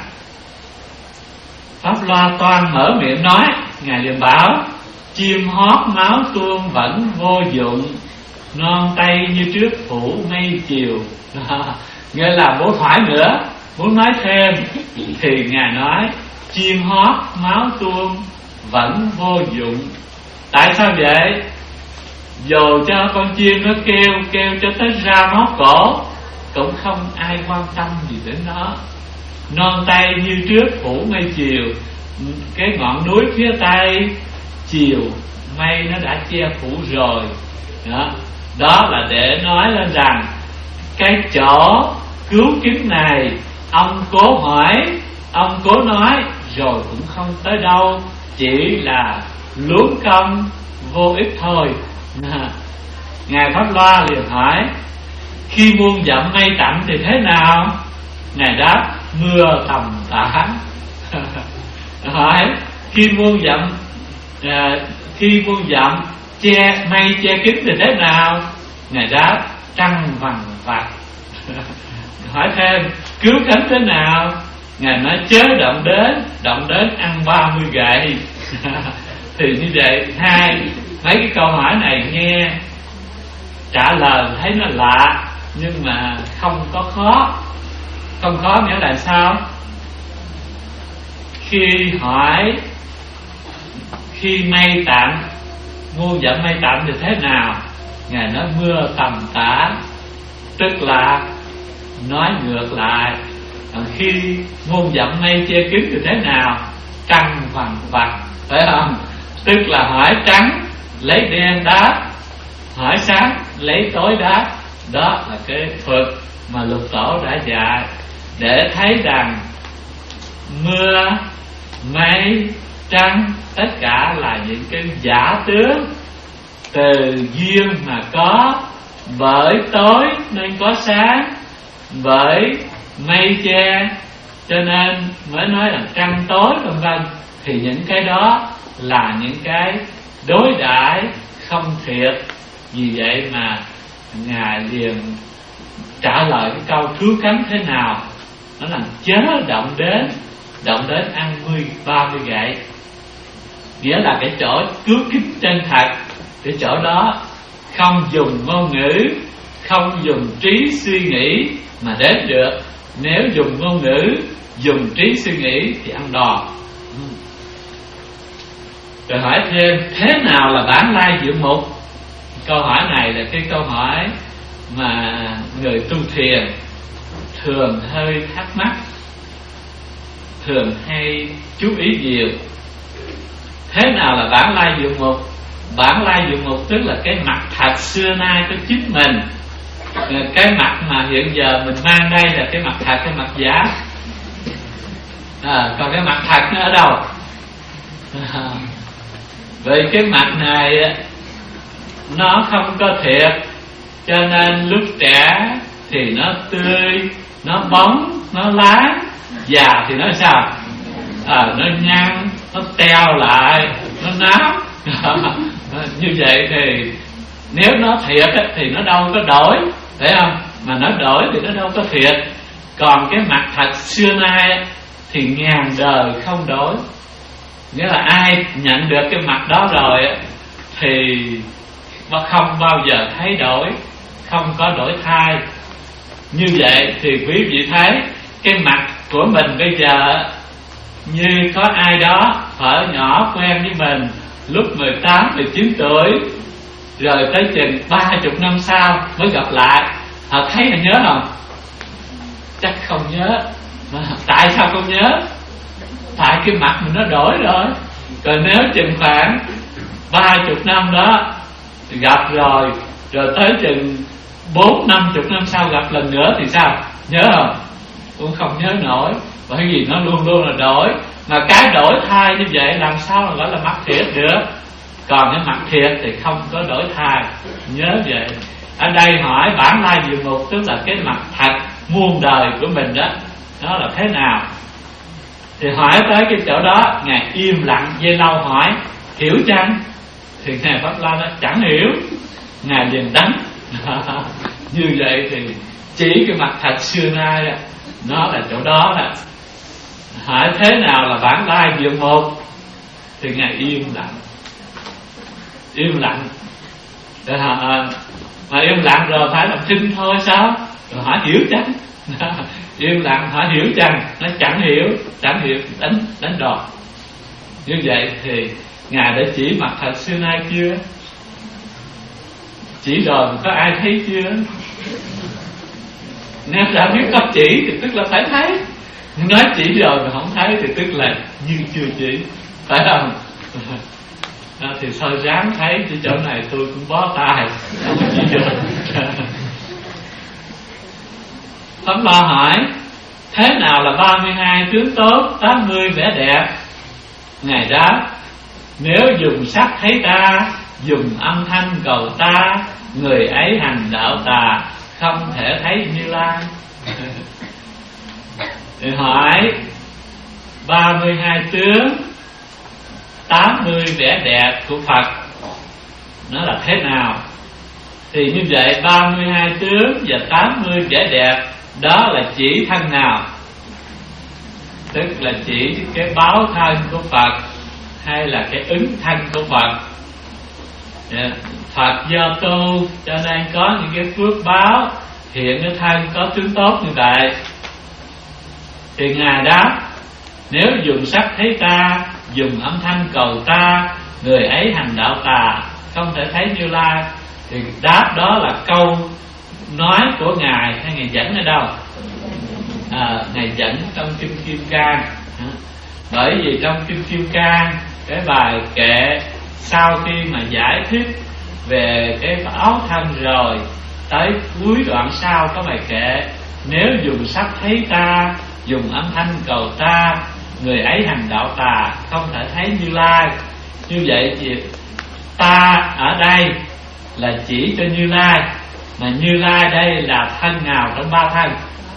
Pháp Loa Toan mở miệng nói, Ngài liền bảo: chim hót máu tuôn vẫn vô dụng, non tay như trước phủ mây chiều. Nghĩa là muốn hỏi nữa, muốn nói thêm thì Ngài nói chim hót máu tuôn vẫn vô dụng. Tại sao vậy? Dù cho con chim nó kêu, kêu cho tới ra máu cổ cũng không ai quan tâm gì đến nó. Non tay như trước phủ mây chiều, cái ngọn núi phía tây chiều mây nó đã che phủ rồi. Đó, đó là để nói lên rằng cái chỗ cứu kính này ông cố hỏi, ông cố nói rồi cũng không tới đâu, chỉ là luống công vô ích thôi. Ngài Pháp Loa liền hỏi: khi muôn dặm mây tạnh thì thế nào? Ngài đáp: mưa tầm tã. Hỏi: khi muôn dặm à, khi muôn dặm che mây che kín thì thế nào? Ngài đáp: trăng vằng vặc. Hỏi thêm: cứu cánh thế nào? Ngài nói: chớ động đến, động đến ăn ba mươi gậy. Thì như vậy hai mấy cái câu hỏi này nghe trả lời thấy nó lạ nhưng mà không có khó. Không khó nghĩa là sao? Khi hỏi khi mây tạnh, muôn dặm mây tạnh thì thế nào? Ngài nói mưa tầm tã, tức là nói ngược lại. Khi muôn dặm mây che kín thì thế nào? Trăng vằng vặc, phải không? Tức là hỏi trắng lấy đen đáp, hỏi sáng lấy tối đáp. Đó là cái thuật mà Lục Tổ đã dạy để thấy rằng mưa, mây, trăng tất cả là những cái giả tướng từ duyên mà có. Bởi tối nên có sáng, bởi mây che cho nên mới nói là trăng tối vân vân. Thì những cái đó là những cái đối đãi không thiệt. Vì vậy mà Ngài liền trả lời cái câu cứu cánh thế nào. Nó là chớ động đến, động đến ăn mươi ba mươi gậy. Nghĩa là cái chỗ cứu kính chân thật, cái chỗ đó không dùng ngôn ngữ, không dùng trí suy nghĩ mà đến được. Nếu dùng ngôn ngữ, dùng trí suy nghĩ thì ăn đòn. Rồi hỏi thêm: thế nào là bản lai diệu mục? Câu hỏi này là cái câu hỏi mà người tu thiền thường hơi thắc mắc, thường hay chú ý nhiều. Thế nào là bản lai diệu mục? Bản lai diệu mục tức là cái mặt thật xưa nay của chính mình. Cái mặt mà hiện giờ mình mang đây là cái mặt thật, cái mặt giả. À, còn cái mặt thật nó ở đâu? À, vậy cái mặt này nó không có thiệt, cho nên lúc trẻ thì nó tươi, nó bóng, nó lá. Già thì nó sao? À, nó nhăn, nó teo lại, nó nát. Như vậy thì nếu nó thiệt thì nó đâu có đổi, phải không? Mà nó đổi thì nó đâu có thiệt. Còn cái mặt thật xưa nay thì ngàn đời không đổi. Nghĩa là ai nhận được cái mặt đó rồi thì không bao giờ thấy đổi, không có đổi thay. Như vậy thì quý vị thấy cái mặt của mình bây giờ, như có ai đó ở nhỏ quen với mình lúc mười tám, mười chín tuổi, rồi tới chừng ba mươi năm sau mới gặp lại, họ thấy là nhớ không? Chắc không nhớ. Tại sao không nhớ? Tại cái mặt mình nó đổi rồi. Còn nếu chừng khoảng ba mươi năm đó gặp rồi, rồi tới chừng bốn năm chục năm sau gặp lần nữa thì sao? Nhớ không? Cũng không nhớ nổi. Bởi vì nó luôn luôn là đổi. Mà cái đổi thay như vậy làm sao mà gọi là mặt thiệt được? Còn cái mặt thiệt thì không có đổi thay. Nhớ vậy. Ở đây hỏi bản lai diệu mục, tức là cái mặt thật muôn đời của mình đó, đó là thế nào? Thì hỏi tới cái chỗ đó, Ngài im lặng dây lâu hỏi hiểu chăng? Thì Ngài Pháp La nó chẳng hiểu. Ngài liền đánh. Như vậy thì chỉ cái mặt thật xưa nay đó, nó là chỗ đó đó. Hỏi thế nào là bản lai diệu mục? Thì Ngài im lặng. Im lặng. Để họ, mà im lặng rồi phải làm thinh thôi sao? Rồi hỏi hiểu chăng? Im lặng hỏi hiểu chăng? Nó chẳng hiểu. Chẳng hiểu đánh đánh đòn. Như vậy thì Ngài đã chỉ mặt thật xưa nay chưa? Chỉ rồi có ai thấy chưa? Nếu đã biết có chỉ thì tức là phải thấy. Nói chỉ rồi mà không thấy thì tức là như chưa chỉ. Phải không? À, thì thôi ráng thấy. Chứ chỗ này tôi cũng bó tay. Không có chỉ được. Pháp La hỏi thế nào là ba mươi hai tướng tốt, tám mươi vẻ đẹp? Ngài đáp nếu dùng sắc thấy ta, dùng âm thanh cầu ta, người ấy hành đạo tà, không thể thấy Như Lai. Thì hỏi ba mươi hai tướng, tám mươi vẻ đẹp của Phật nó là thế nào? Thì như vậy ba mươi hai tướng và tám mươi vẻ đẹp đó là chỉ thân nào? Tức là chỉ cái báo thân của Phật hay là cái ứng thân của Phật? Yeah. Phật do tu cho nên có những cái phước báo hiện cái thân có tướng tốt như vậy. Thì Ngài đáp nếu dùng sắc thấy ta, dùng âm thanh cầu ta, người ấy hành đạo tà, không thể thấy Như Lai. Thì đáp đó là câu nói của Ngài hay Ngài dẫn ở đâu? À, Ngài dẫn trong Kinh Kim Cang. Bởi vì trong Kinh Kim Cang, cái bài kệ sau khi mà giải thích về cái báo thân rồi, tới cuối đoạn sau có bài kệ nếu dùng sắc thấy ta, dùng âm thanh cầu ta, người ấy hành đạo tà, không thể thấy Như Lai. Như vậy thì ta ở đây là chỉ cho Như Lai, mà Như Lai đây là thân nào trong ba thân?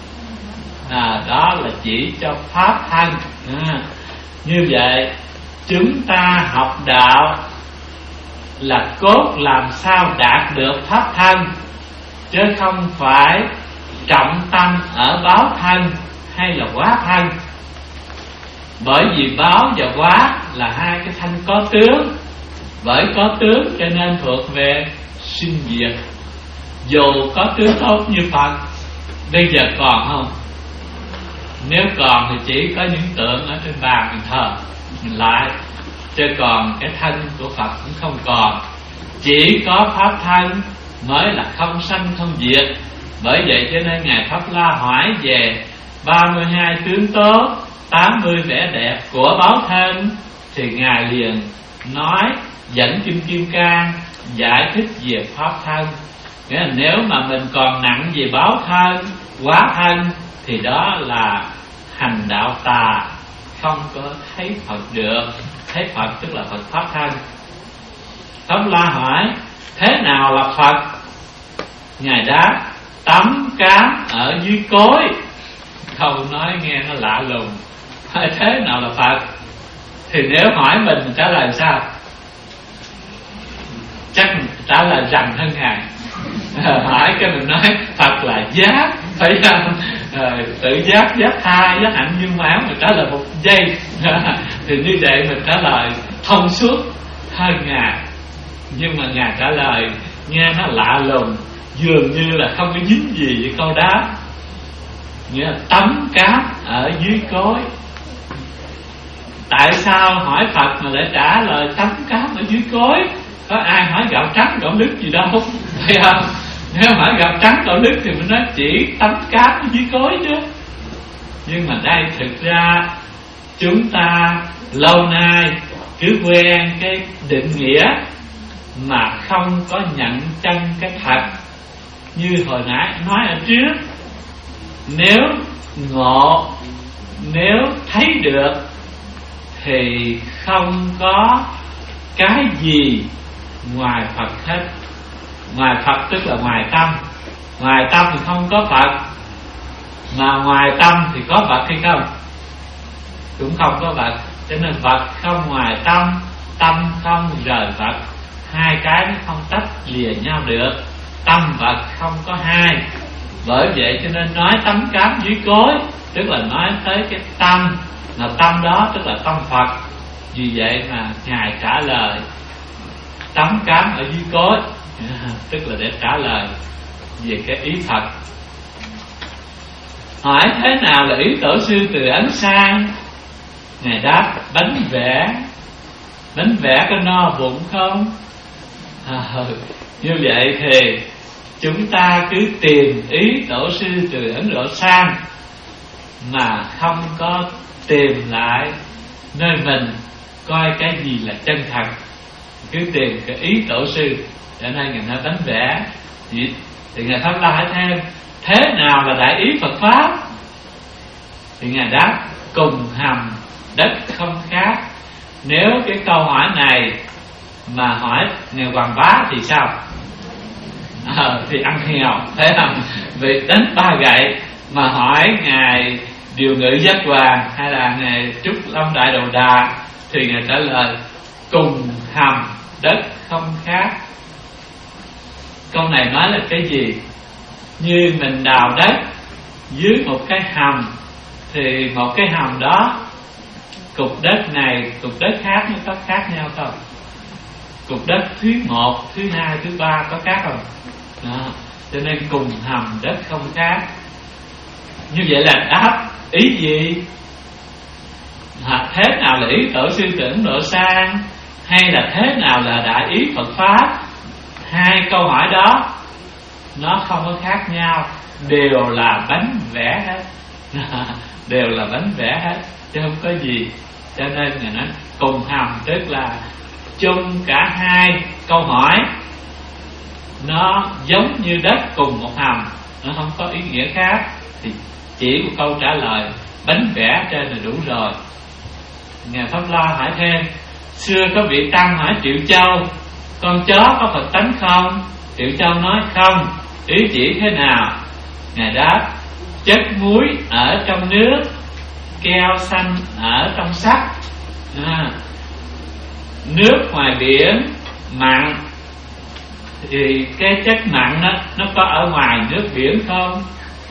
À, đó là chỉ cho pháp thân. À, như vậy chúng ta học đạo là cốt làm sao đạt được pháp thân, chứ không phải trọng tâm ở báo thân hay là hóa thân. Bởi vì báo và hóa là hai cái thân có tướng, bởi có tướng cho nên thuộc về sinh diệt. Dù có tướng tốt như Phật, bây giờ còn không? Nếu còn thì chỉ có những tượng ở trên bàn mình thờ mình lại, chứ còn cái thân của Phật cũng không còn. Chỉ có pháp thân mới là không sanh không diệt. Bởi vậy cho nên Ngài Pháp La hỏi về ba mươi hai tướng tốt, tám mươi vẻ đẹp của báo thân, thì Ngài liền nói dẫn Kinh Kim Cang giải thích về pháp thân. Nghĩa là nếu mà mình còn nặng về báo thân, hóa thân, thì đó là hành đạo tà, không có thấy Phật được. Thấy Phật tức là Phật pháp thân. Pháp La hỏi thế nào là Phật? Ngài đáp: tắm cám ở dưới cối. Câu nói nghe nó lạ lùng. Thế nào là Phật? Thì nếu hỏi mình, mình trả lời sao? Chắc trả lời rằng hơn Ngài. Hỏi cái mình nói Phật là giác, phải không? À, tự giác, giác tha, giác hạnh viên mãn. Mình trả lời một giây thì như vậy mình trả lời thông suốt hơn Ngài. Nhưng mà Ngài trả lời nghe nó lạ lùng, dường như là không có dính gì với câu đáp. Nghĩa là tắm cám ở dưới cối. Tại sao hỏi Phật mà lại trả lời tắm cám ở dưới cối? Có ai hỏi gạo trắng gạo lứt gì đâu, phải không? Nếu hỏi gạo trắng gạo lứt thì mình nói chỉ tắm cám ở dưới cối chứ. Nhưng mà đây thực ra chúng ta lâu nay cứ quen cái định nghĩa mà không có nhận chân cái thật. Như hồi nãy nói ở trước, nếu ngộ, nếu thấy được thì không có cái gì ngoài Phật hết. Ngoài Phật tức là ngoài tâm. Ngoài tâm thì không có Phật, mà ngoài tâm thì có Phật hay không? Cũng không có Phật. Cho nên Phật không ngoài tâm, tâm không rời Phật. Hai cái nó không tách lìa nhau được. Tâm Phật không có hai. Bởi vậy cho nên nói tắm cám dưới cối, tức là nói tới cái tâm, mà tâm đó tức là tâm Phật. Vì vậy mà Ngài trả lời tắm cám ở dưới cối, tức là để trả lời về cái ý Phật. Hỏi thế nào là ý tổ sư từ ấn sang? Ngài đáp bánh vẽ. Bánh vẽ có no bụng không? À, như vậy thì chúng ta cứ tìm ý tổ sư từ Ấn Độ sang mà không có tìm lại nơi mình coi cái gì là chân thật. Cứ tìm cái ý tổ sư. Cho nên Ngài nói bánh vẽ. Thì, thì Ngài Pháp La hỏi thêm thế nào là đại ý Phật Pháp? Thì Ngài đáp cùng hầm đất không khác. Nếu cái câu hỏi này mà hỏi Ngài Hoàng Bá thì sao? À, thì ăn nghèo, thấy không? Vì đánh ba gậy mà hỏi Ngài Điều Ngự Giác Hoàng hay là Ngài Trúc Lâm Đại Đồ Đà thì Ngài trả lời cùng hầm đất không khác. Câu này nói là cái gì? Như mình đào đất dưới một cái hầm, thì một cái hầm đó, cục đất này, cục đất khác nó có khác nhau không? Cục đất thứ một, thứ hai, thứ ba có khác không? Đó. Cho nên cùng hầm đất không khác. Như vậy là đáp ý gì? À, thế nào là ý tổ sư từ Ấn Độ sang? Hay là thế nào là đại ý Phật Pháp? Hai câu hỏi đó nó không có khác nhau, đều là bánh vẽ hết. Đều là bánh vẽ hết, chứ không có gì. Cho nên người nói cùng hầm, tức là chung cả hai câu hỏi, nó giống như đất cùng một hầm, nó không có ý nghĩa khác. Thì chỉ một câu trả lời bánh vẽ trên là đủ rồi. Ngài Pháp La hỏi thêm: xưa có vị tăng hỏi Triệu Châu, con chó có Phật tánh không? Triệu Châu nói không. Ý chỉ thế nào? Ngài đáp: chất muối ở trong nước, keo xanh ở trong sắt. À, nước ngoài biển mặn thì cái chất mặn đó nó có ở ngoài nước biển không?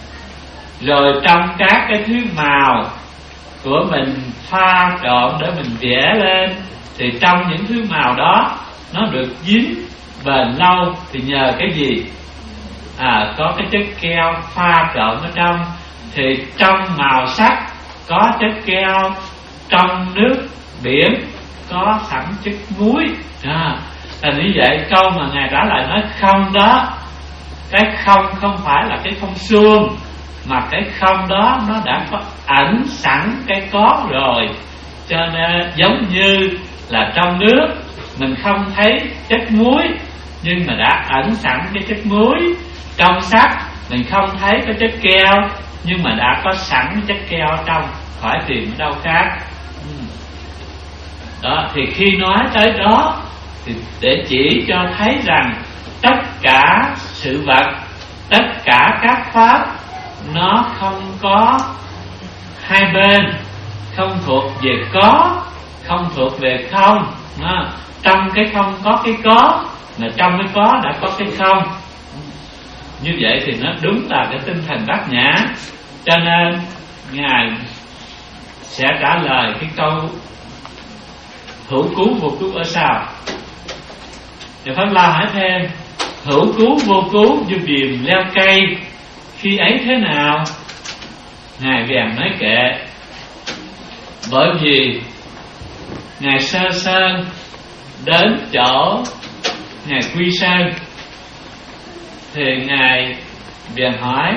Rồi trong các cái thứ màu của mình pha trộn để mình vẽ lên, thì trong những thứ màu đó nó được dính bền lâu thì nhờ cái gì? À, có cái chất keo pha trộn ở trong. Thì trong màu sắc có chất keo, trong nước biển có sẵn chất muối. À, là như vậy. Câu mà Ngài trả lời nói không đó, cái không không phải là cái không suông, mà cái không đó nó đã có ẩn sẵn cái có rồi. Cho nên giống như là trong nước mình không thấy chất muối, nhưng mà đã ẩn sẵn cái chất muối. Trong sắt mình không thấy có chất keo, nhưng mà đã có sẵn chất keo trong, khỏi tìm ở đâu khác. Đó, thì khi nói tới đó thì để chỉ cho thấy rằng tất cả sự vật, tất cả các pháp nó không có hai bên, không thuộc về có, không thuộc về không. Nó, trong cái không có cái có, mà trong cái có đã có cái không. Như vậy thì nó đúng là cái tinh thần bát nhã. Cho nên Ngài sẽ trả lời cái câu hữu cứu vô cứu ở sau. Thì Pháp La hỏi thêm: hữu cứu vô cứu như điềm leo cây, khi ấy thế nào? Ngài bèn nói kệ. Bởi vì Ngài Sơ Sơn đến chỗ Ngài Quy Sơn, thì Ngài bèn hỏi: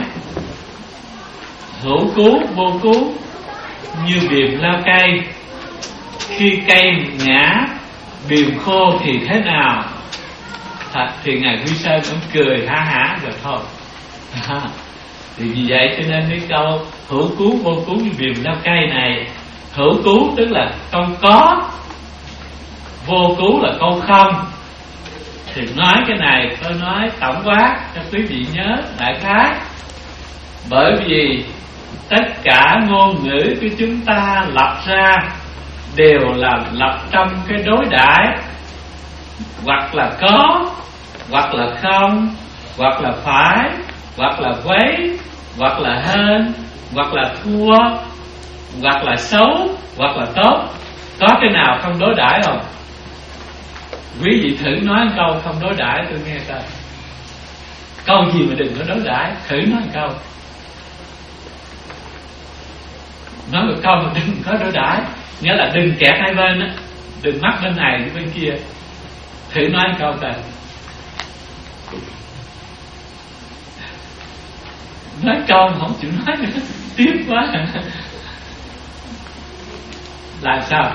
hữu cứu vô cứu như điềm leo cây, khi cây ngã điềm khô thì thế nào? Thật, thì Ngài Quy Sơn cũng cười ha hả rồi thôi. À, thì vì vậy cho nên cái câu hữu cứu vô cứu như điềm leo cây này, hữu cứu tức là câu có, vô cứu là câu không. Thì nói cái này tôi nói tổng quát cho quý vị nhớ đại khái. Bởi vì tất cả ngôn ngữ của chúng ta lập ra đều là lập trong cái đối đãi, hoặc là có, hoặc là không, hoặc là phải, hoặc là quấy, hoặc là hơn, hoặc là thua, hoặc là xấu, hoặc là tốt. Có cái nào không đối đãi không? Quý vị thử nói một câu không đối đãi tôi nghe coi. Câu gì mà đừng có đối đãi, thử nói một câu. Nói một câu mà đừng có đối đãi, nghĩa là đừng kẹt hai bên á, đừng mắc bên này với bên kia. Thử nói một câu coi. Nói câu mà không chịu nói nữa, tiếc quá. Là sao?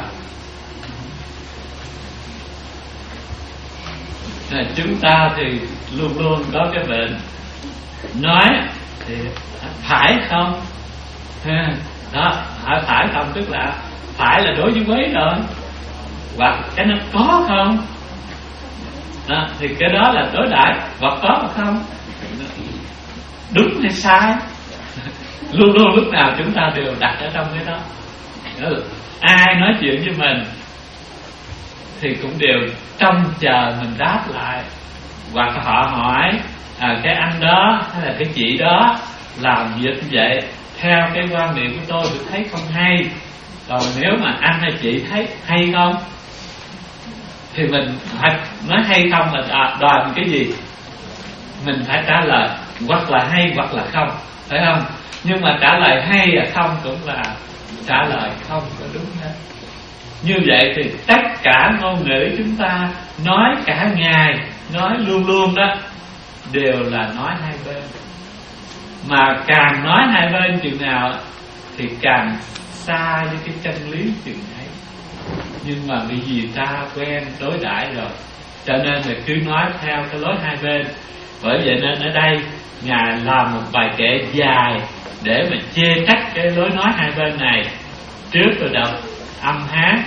Là chúng ta thì luôn luôn có cái bệnh nói thì phải không? Đó, phải không tức là phải là đối với quấy rồi, hoặc cái nó có không? Đó, thì cái đó là đối đãi, hoặc có hoặc không, đúng hay sai. Luôn luôn lúc nào chúng ta đều đặt ở trong cái đó. Ừ. Ai nói chuyện với mình thì cũng đều trông chờ mình đáp lại, hoặc họ hỏi à, cái anh đó hay là cái chị đó làm việc như vậy theo cái quan niệm của tôi tôi thấy không hay, còn nếu mà anh hay chị thấy hay không thì mình phải nói hay không là đòi mình cái gì, mình phải trả lời hoặc là hay hoặc là không, phải không? Nhưng mà trả lời hay là không cũng là trả lời không có đúng hết. Như vậy thì tất cả ngôn ngữ chúng ta nói cả ngày, nói luôn luôn đó, đều là nói hai bên. Mà càng nói hai bên chừng nào thì càng xa với cái chân lý chừng ấy. Nhưng mà vì vì ta quen đối đãi rồi, cho nên là cứ nói theo cái lối hai bên. Bởi vậy nên ở đây Ngài làm một bài kệ dài để mà chê trách cái lối nói hai bên này. Trước tôi đọc âm hát.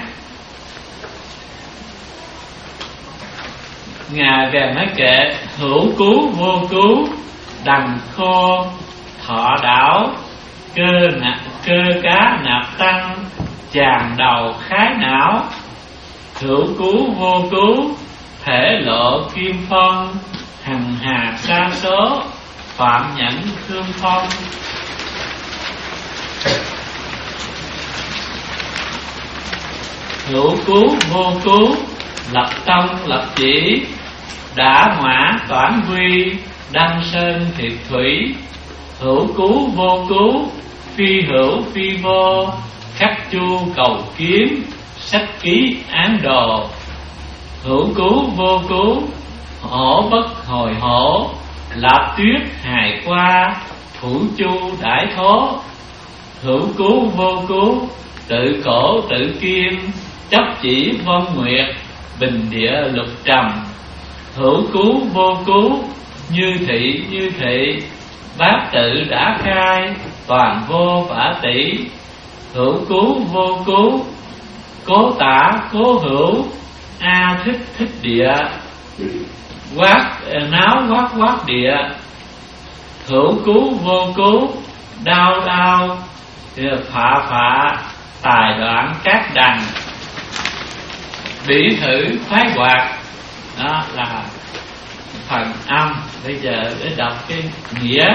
Ngài về nói kệ: hữu cứu vô cứu, đằng khô thọ đảo, cơ nạp cơ cá nạp tăng, chàng đầu khái não. Hữu cứu vô cứu, thể lộ kim phong, hằng hà sa số, phạm nhẫn thương phong. Hữu cứu vô cứu, lập tông lập chỉ, đã ngõa toản quy, đăng sơn thiệt thủy. Hữu cứu vô cứu, phi hữu phi vô, khắc chu cầu kiếm, sách ký án đồ. Hữu cứu vô cứu, hổ bất hồi hổ, lạp tuyết hài qua, thủ chu đãi thố. Hữu cứu vô cứu, tự cổ tự kim, chấp chỉ vong nguyệt, bình địa lục trầm. Hữu cứu vô cứu, như thị như thị, bát tự đã khai, toàn vô bả tỷ. Hữu cứu vô cứu, cố tả cố hữu, a thích thích địa, quát náo quát quát địa, hữu cứu vô cứu, đau đau phạ phạ, tài đoạn cát đằng, bỉ thử khoái hoạt. Đó là phần âm. Bây giờ để đọc cái nghĩa.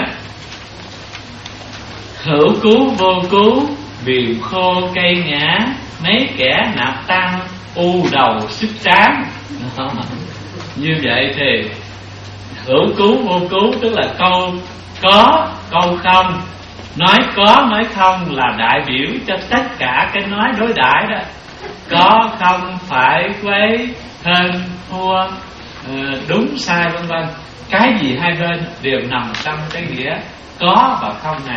Hữu cứu vô cứu, biều khô cây ngã, mấy kẻ nạp tăng, u đầu sức tráng. Như vậy thì hữu cứu vô cứu tức là câu có, câu không. Nói có, nói không là đại biểu cho tất cả cái nói đối đãi đó. Có, không, phải, quấy, hơn, thua, đúng, sai, vân vân. Cái gì hai bên đều nằm trong cái nghĩa có và không này.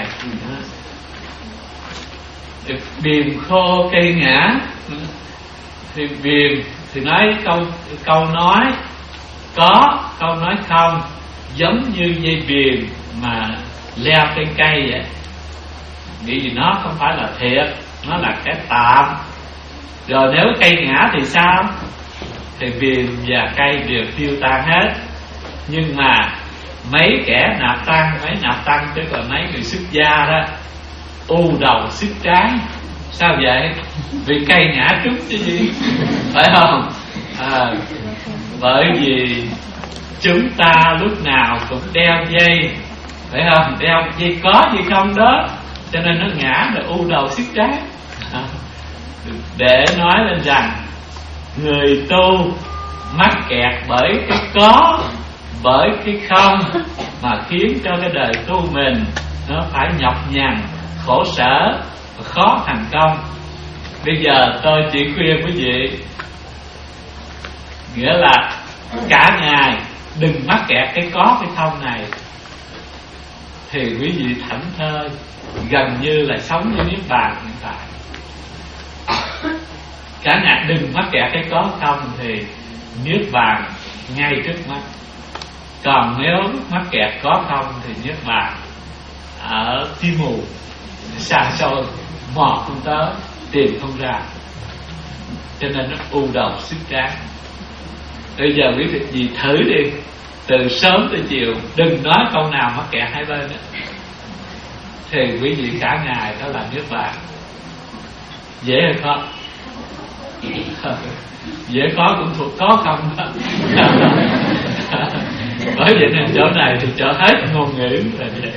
Biềm khô cây ngã, thì biềm thì nói câu câu nói có, câu nói không, giống như dây biềm mà leo trên cây vậy. Vì nó không phải là thiệt, nó là cái tạm. Rồi nếu cây ngã thì sao? Thì biềm và cây đều tiêu tan hết. Nhưng mà mấy kẻ nạp tăng, mấy nạp tăng tức là mấy người xuất gia đó, u đầu sức tráng. Sao vậy? Vì cây ngã trúng chứ gì, phải không? À, bởi vì chúng ta lúc nào cũng đeo dây, phải không? Đeo dây có gì không đó, cho nên nó ngã rồi u đầu sức tráng. À, để nói lên rằng người tu mắc kẹt bởi cái có, bởi cái không, mà khiến cho cái đời tu mình nó phải nhọc nhằn, khổ sở và khó thành công. Bây giờ tôi chỉ khuyên quý vị, nghĩa là cả ngày đừng mắc kẹt cái có cái không này, thì quý vị thảnh thơi, gần như là sống như niết bàn hiện tại. Cả ngày đừng mắc kẹt cái có không thì niết bàn ngay trước mắt. Còn nếu mắc kẹt có không thì niết bàn ở tim mù, xa xôi, mò không tới, tìm không ra, cho nên nó u đầu sức tráng. Bây giờ quý vị gì thử đi, từ sớm tới chiều đừng nói câu nào mắc kẹt hai bên đó, thì quý vị cả ngày đó là niết bàn. Dễ hay khó? Dễ khó cũng thuộc có không đó. Bởi vậy nên chỗ này thì trở hết ngôn ngữ là vậy.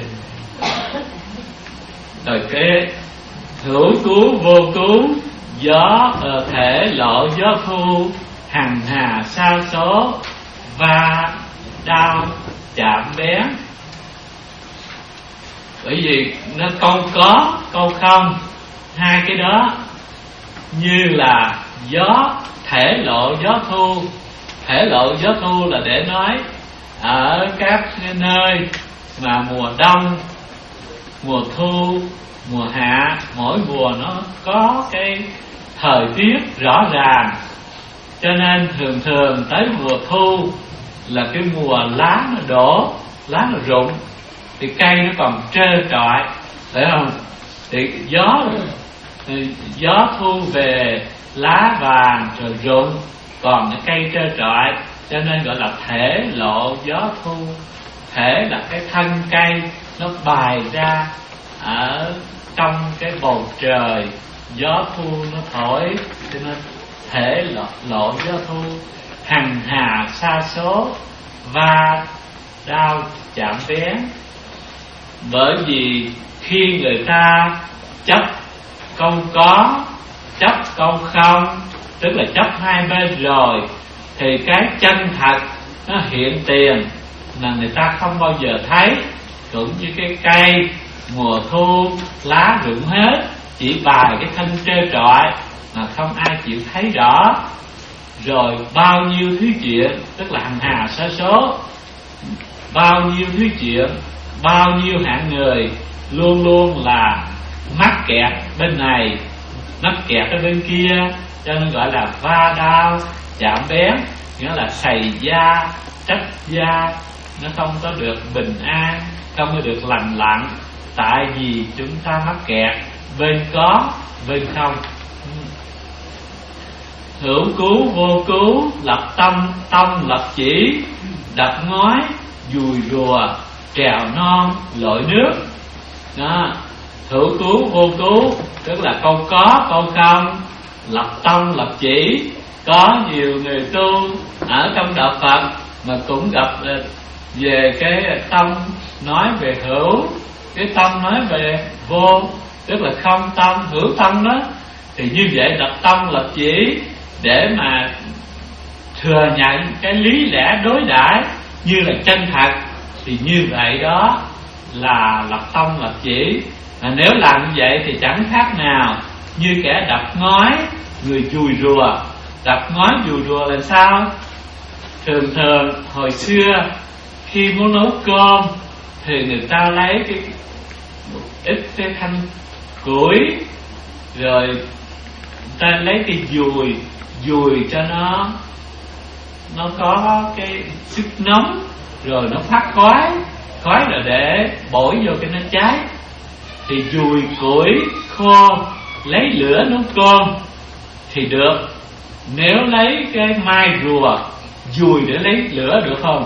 Rồi cái hữu cứu vô cứu, gió thể lộ gió thu, hằng hà sao số, và đau chạm bén. Bởi vì nó câu có, câu không, hai cái đó như là gió thể lộ gió thu. Thể lộ gió thu là để nói ở các nơi mà mùa đông, mùa thu, mùa hạ, mỗi mùa nó có cái thời tiết rõ ràng. Cho nên thường thường tới mùa thu là cái mùa lá nó đổ, lá nó rụng, thì cây nó còn trơ trọi, phải không? Thì gió thì gió thu về lá vàng rồi rụng, còn cái cây trơ trọi, cho nên gọi là thể lộ gió thu. Thể là cái thân cây nó bài ra ở trong cái bầu trời, gió thu nó thổi, cho nên thể lộ, lộ gió thu. Hằng hà sa số, và đau chạm bén. Bởi vì khi người ta chấp câu có, chấp câu không, tức là chấp hai bên rồi, thì cái chân thật nó hiện tiền là người ta không bao giờ thấy. Cũng như cái cây mùa thu lá rụng hết, chỉ bài cái thân trơ trọi mà không ai chịu thấy rõ. Rồi bao nhiêu thứ chuyện, tức là hằng hà sa số, bao nhiêu thứ chuyện, bao nhiêu hạng người luôn luôn là mắc kẹt bên này, mắc kẹt ở bên kia, cho nên gọi là va đau chạm bén, nghĩa là sầy da, trách da, nó không có được bình an, không có được lành lặn, tại vì chúng ta mắc kẹt bên có, bên không. hữu cứu vô cứu, lập tâm tâm lập chỉ, đập ngói dùi rùa, trèo non lội nước. Đó, hữu cứu vô cứu tức là câu có câu không, lập tâm lập chỉ. Có nhiều người tu ở trong đạo Phật mà cũng gặp về cái tâm nói về hữu, cái tâm nói về vô, tức là không tâm hữu tâm đó. Thì như vậy lập tâm lập chỉ để mà thừa nhận cái lý lẽ đối đãi như là chân thật, thì như vậy đó là lập tâm lập chỉ. Mà nếu làm như vậy thì chẳng khác nào như kẻ đập ngói người dùi rùa. Đập ngói dùi rùa là sao? Thường thường hồi xưa khi muốn nấu cơm thì người ta lấy cái một ít cái thanh củi, rồi người ta lấy cái dùi dùi cho nó nó có cái sức nóng, rồi nó phát khói, khói là để bổi vô cái nó cháy. Thì dùi củi khô lấy lửa nấu cơm thì được. Nếu lấy cái mai rùa dùi để lấy lửa được không?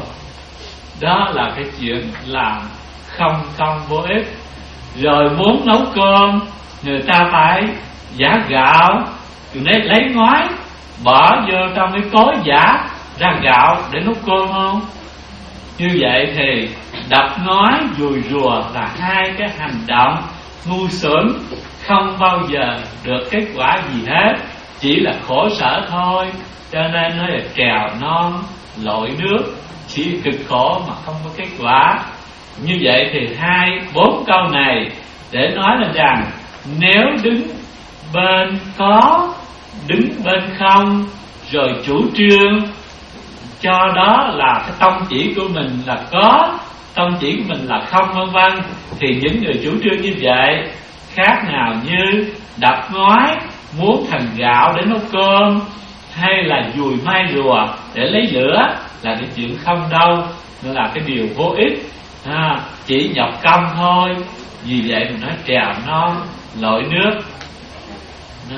Đó là cái chuyện làm không công vô ích. Rồi muốn nấu cơm người ta phải giả gạo, lấy, lấy ngói bỏ vô trong cái cối giả ra gạo để nấu cơm không? Như vậy thì đập ngói dùi rùa là hai cái hành động ngu xuẩn, không bao giờ được kết quả gì hết, chỉ là khổ sở thôi. Cho nên nó là trèo non lội nước, chỉ cực khổ mà không có kết quả. Như vậy thì hai bốn câu này để nói là rằng nếu đứng bên có, đứng bên không, rồi chủ trương cho đó là cái tông chỉ của mình là có, tông chỉ của mình là không, vân vân, thì những người chủ trương như vậy khác nào như đập ngói muốn thành gạo để nấu cơm, hay là dùi mai rùa để lấy lửa, là cái chuyện không đâu, nó là cái điều vô ích, à, chỉ nhọc công thôi. Vì vậy mình nói trèo non lội nước. Đó.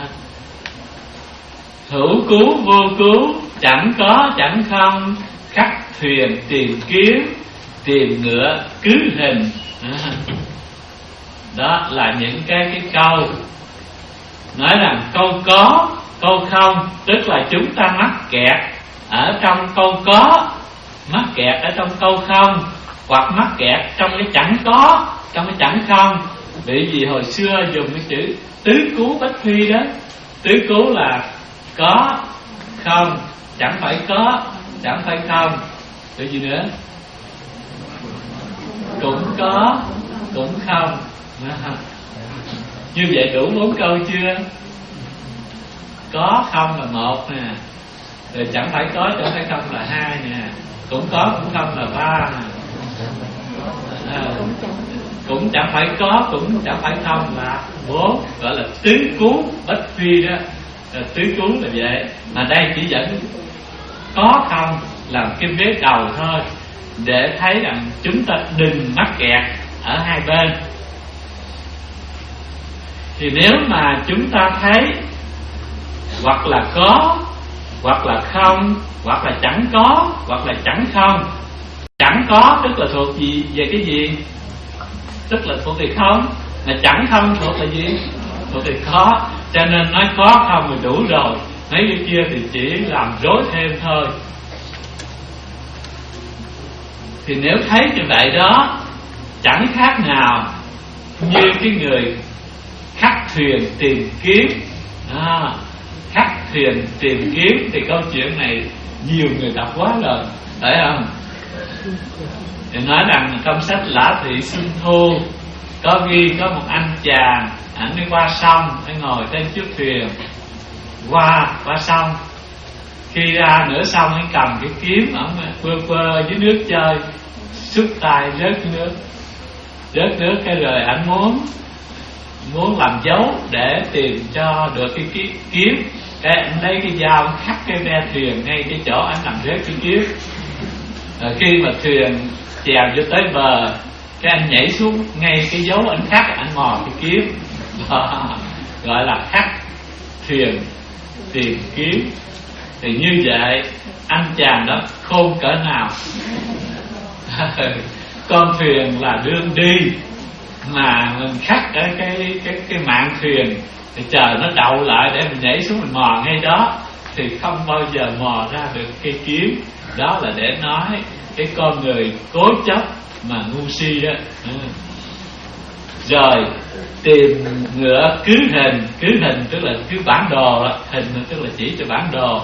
Hữu cứu vô cứu, chẳng có chẳng không, khắc thuyền tìm kiếm, tìm ngựa cứ hình. À. Đó là những cái cái câu nói rằng câu có câu không, tức là chúng ta mắc kẹt ở trong câu có, mắc kẹt ở trong câu không, hoặc mắc kẹt trong cái chẳng có, trong cái chẳng không. Bởi vì hồi xưa dùng cái chữ tứ cứu bách phi đó. Tứ cứu là có không, chẳng phải có, chẳng phải không. Cái gì nữa? Cũng có, cũng không. Như vậy đủ bốn câu chưa? Có không là một nè, rồi chẳng phải có chẳng phải không là hai nè, cũng có cũng không là ba nè, à, cũng chẳng phải có cũng chẳng phải không là bốn, gọi là tứ cứu bách phi đó. Rồi tứ cứu là vậy, mà đây chỉ dẫn có không làm cái vế đầu thôi, để thấy rằng chúng ta đừng mắc kẹt ở hai bên. Thì nếu mà chúng ta thấy hoặc là có, hoặc là không, hoặc là chẳng có, hoặc là chẳng không. Chẳng có tức là thuộc gì về cái gì? Tức là thuộc về không. Mà chẳng không thuộc là gì? Thuộc về có. Cho nên nói có không là đủ rồi, mấy cái kia thì chỉ làm rối thêm thôi. Thì nếu thấy như vậy đó, chẳng khác nào như cái người khắc thuyền tìm kiếm. À, khắc thuyền tìm kiếm thì câu chuyện này nhiều người đọc quá rồi, phải không? Thì nói rằng trong sách Lã Thị Xuân Thu có ghi có một anh chàng, anh đi qua sông, anh ngồi trên chiếc thuyền qua qua sông. Khi ra nửa sông anh cầm cái kiếm, ông quơ quơ dưới nước chơi, xúc tay rớt nước, rớt nước cái rồi anh muốn muốn làm dấu để tìm cho được cái kiếm. Cái anh lấy cái dao khắc cái ve thuyền ngay cái chỗ anh làm rớt cái kiếm. Rồi khi mà thuyền chèo vô tới bờ, cái anh nhảy xuống ngay cái dấu anh khắc, anh mò cái kiếm. Đó, gọi là khắc thuyền tìm kiếm. Thì như vậy anh chàng đó khôn cỡ nào. Con thuyền là đương đi, mà mình khắc ở cái cái cái mạn thuyền thì chờ nó đậu lại để mình nhảy xuống mình mò ngay đó, thì không bao giờ mò ra được cây kiếm. Đó là để nói cái con người cố chấp mà ngu si đó. Ừ. Rồi tìm ngựa cứ hình. Cứ hình tức là cứ bản đồ đó. Hình tức là chỉ cho bản đồ.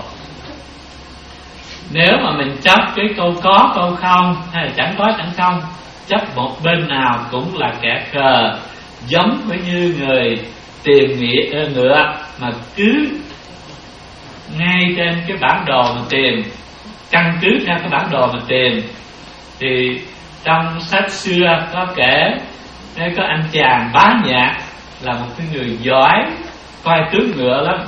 Nếu mà mình chấp cái câu có câu không, hay là chẳng có chẳng không, chấp một bên nào cũng là kẻ khờ. Giống với như người tìm nghĩa ngựa mà cứ ngay trên cái bản đồ mà tìm, căn cứ theo cái bản đồ mà tìm. Thì trong sách xưa có kể có anh chàng Bá Nhạc là một cái người giỏi coi tướng ngựa lắm.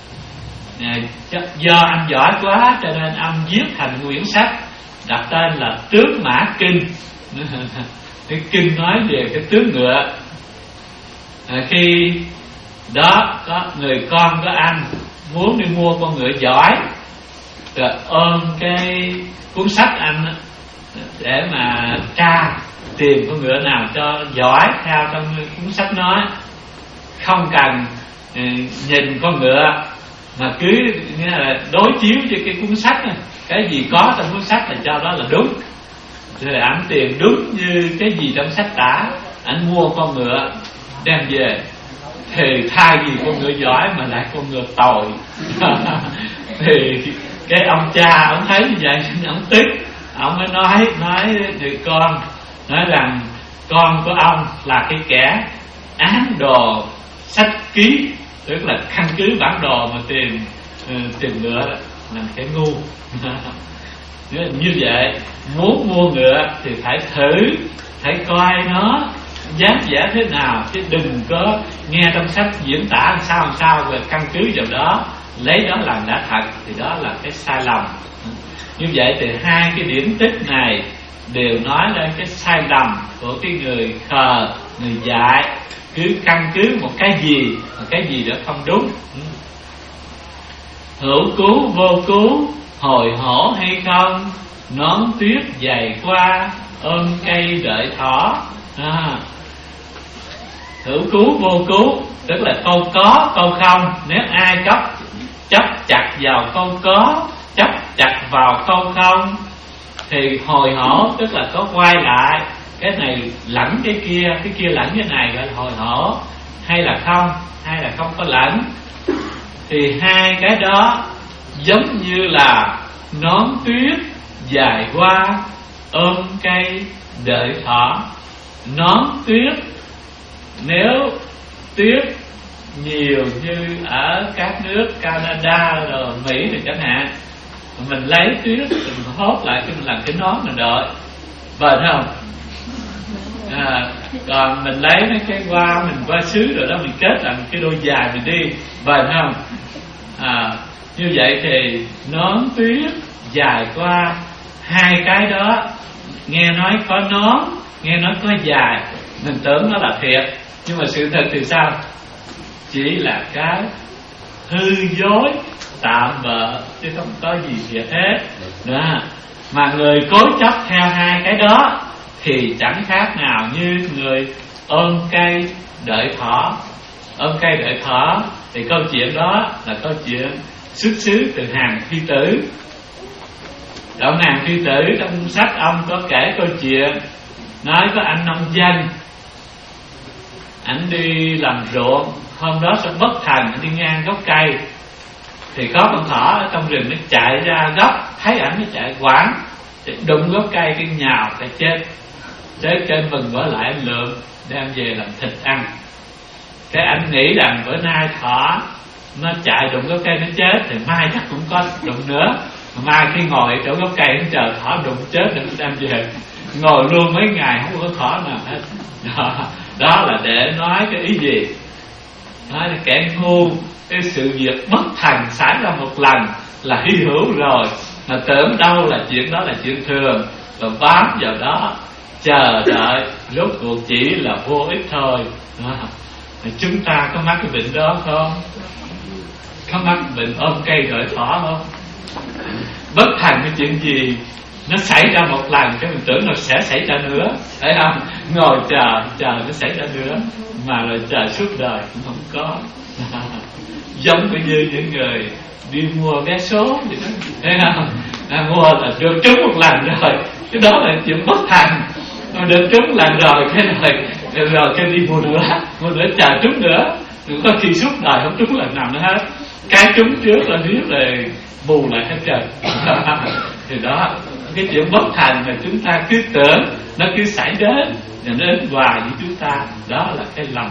Do anh giỏi quá cho nên ông viết thành quyển sách đặt tên là Tướng Mã Kinh. Cái kinh nói về cái tướng ngựa. À, khi đó có người con của anh muốn đi mua con ngựa giỏi, rồi ôm cái cuốn sách anh để mà tra tìm con ngựa nào cho giỏi theo trong cuốn sách nói. Không cần nhìn con ngựa mà cứ nghĩa là đối chiếu với cái cuốn sách này, cái gì có trong cuốn sách là cho đó là đúng. Rồi anh tìm đúng như cái gì trong sách tả, anh mua con ngựa đem về, thì thay vì con ngựa giỏi mà lại con ngựa tồi. Thì cái ông cha ông thấy như vậy ông tức, ông mới nói nói người con, nói rằng con của ông là cái kẻ án đồ sách ký, tức là căn cứ bản đồ mà tìm uh, tìm ngựa đó, là cái ngu. Như vậy muốn mua ngựa thì phải thử, phải coi nó dáng vẻ thế nào, chứ đừng có nghe trong sách diễn tả làm sao làm sao rồi căn cứ vào đó lấy đó làm đã thật, thì đó là cái sai lầm. Như vậy thì hai cái điểm tích này đều nói lên cái sai lầm của cái người khờ, người dại, cứ căn cứ một cái gì, một cái gì đó không đúng. Hữu cứu vô cứu, hồi hổ hay không, nón tuyết dày qua, ôm cây đợi thỏ. À, hữu cứu vô cứu tức là câu có câu không. Nếu ai chấp chấp chặt vào câu có, chấp chặt vào câu không, thì hồi hổ tức là có quay lại, cái này lẫn cái kia, cái kia lẫn cái này gọi là hồi hổ. Hay là không, hay là không có lẫn. Thì hai cái đó giống như là nón tuyết dài qua, ôm cây đợi thỏ. Nón tuyết, nếu tuyết nhiều như ở các nước Canada rồi Mỹ thì chẳng hạn, mình lấy tuyết mình hốt lại cho mình làm cái nón mình đội bền không? À, còn mình lấy mấy cái hoa mình qua sứ rồi đó mình kết làm cái đôi dài mình đi bền không? À, như vậy thì nón tuyết dài qua, hai cái đó nghe nói có nón, nghe nói có dài, mình tưởng nó là thiệt, nhưng mà sự thật thì sao? Chỉ là cái hư dối tạm bợ chứ không có gì thiệt hết đó. Mà người cố chấp theo hai cái đó thì chẳng khác nào như người ôm cây đợi thỏ. Ôm cây đợi thỏ thì câu chuyện đó là câu chuyện xuất xứ từ hàng phi tử. Trong hàng phi tử, trong sách ông có kể câu chuyện nói có anh nông dân, ảnh đi làm ruộng, hôm đó sẽ bất thành đi ngang gốc cây, thì có con thỏ ở trong rừng nó chạy ra gốc, thấy ảnh nó chạy quảng, đụng gốc cây cái nhào cái chết. Chết trên mừng bỏ lại anh Lượng đem về làm thịt ăn. Cái anh nghĩ rằng bữa nay thỏ nó chạy đụng gốc cây nó chết thì mai chắc cũng có đụng nữa. Mai khi ngồi chỗ gốc cây nó chờ thỏ đụng chết để nó đem về, ngồi luôn mấy ngày không có thỏ nào hết. Đó, đó là để nói cái ý gì? Nói là kẻ ngu, cái sự việc bất thành xảy ra một lần là hy hữu rồi, mà tưởng đâu là chuyện đó là chuyện thường, rồi bám vào đó chờ đợi, rốt cuộc chỉ là vô ích thôi. Đó. Chúng ta có mắc cái bệnh đó không? có mắc bệnh ôm cây gợi thỏ không? Bất thành cái chuyện gì nó xảy ra một lần cái mình tưởng nó sẽ xảy ra nữa, phải không? Ngồi chờ chờ nó xảy ra nữa, mà rồi chờ suốt đời cũng không có. Giống như những người đi mua vé số vậy đó, thấy không? À, mua là được trúng một lần rồi, cái đó là chuyện bất thành. Mà được trúng lần rồi cái rồi rồi cái đi mua nữa, mua nữa chờ trúng nữa, đừng có khi suốt đời không trúng lần nào nữa hết. Cái trúng trước là biết rồi bù lại hết trời. Thì đó, cái chuyện bất thành mà chúng ta cứ tưởng nó cứ xảy đến và nó đến hoài với chúng ta, đó là cái lầm.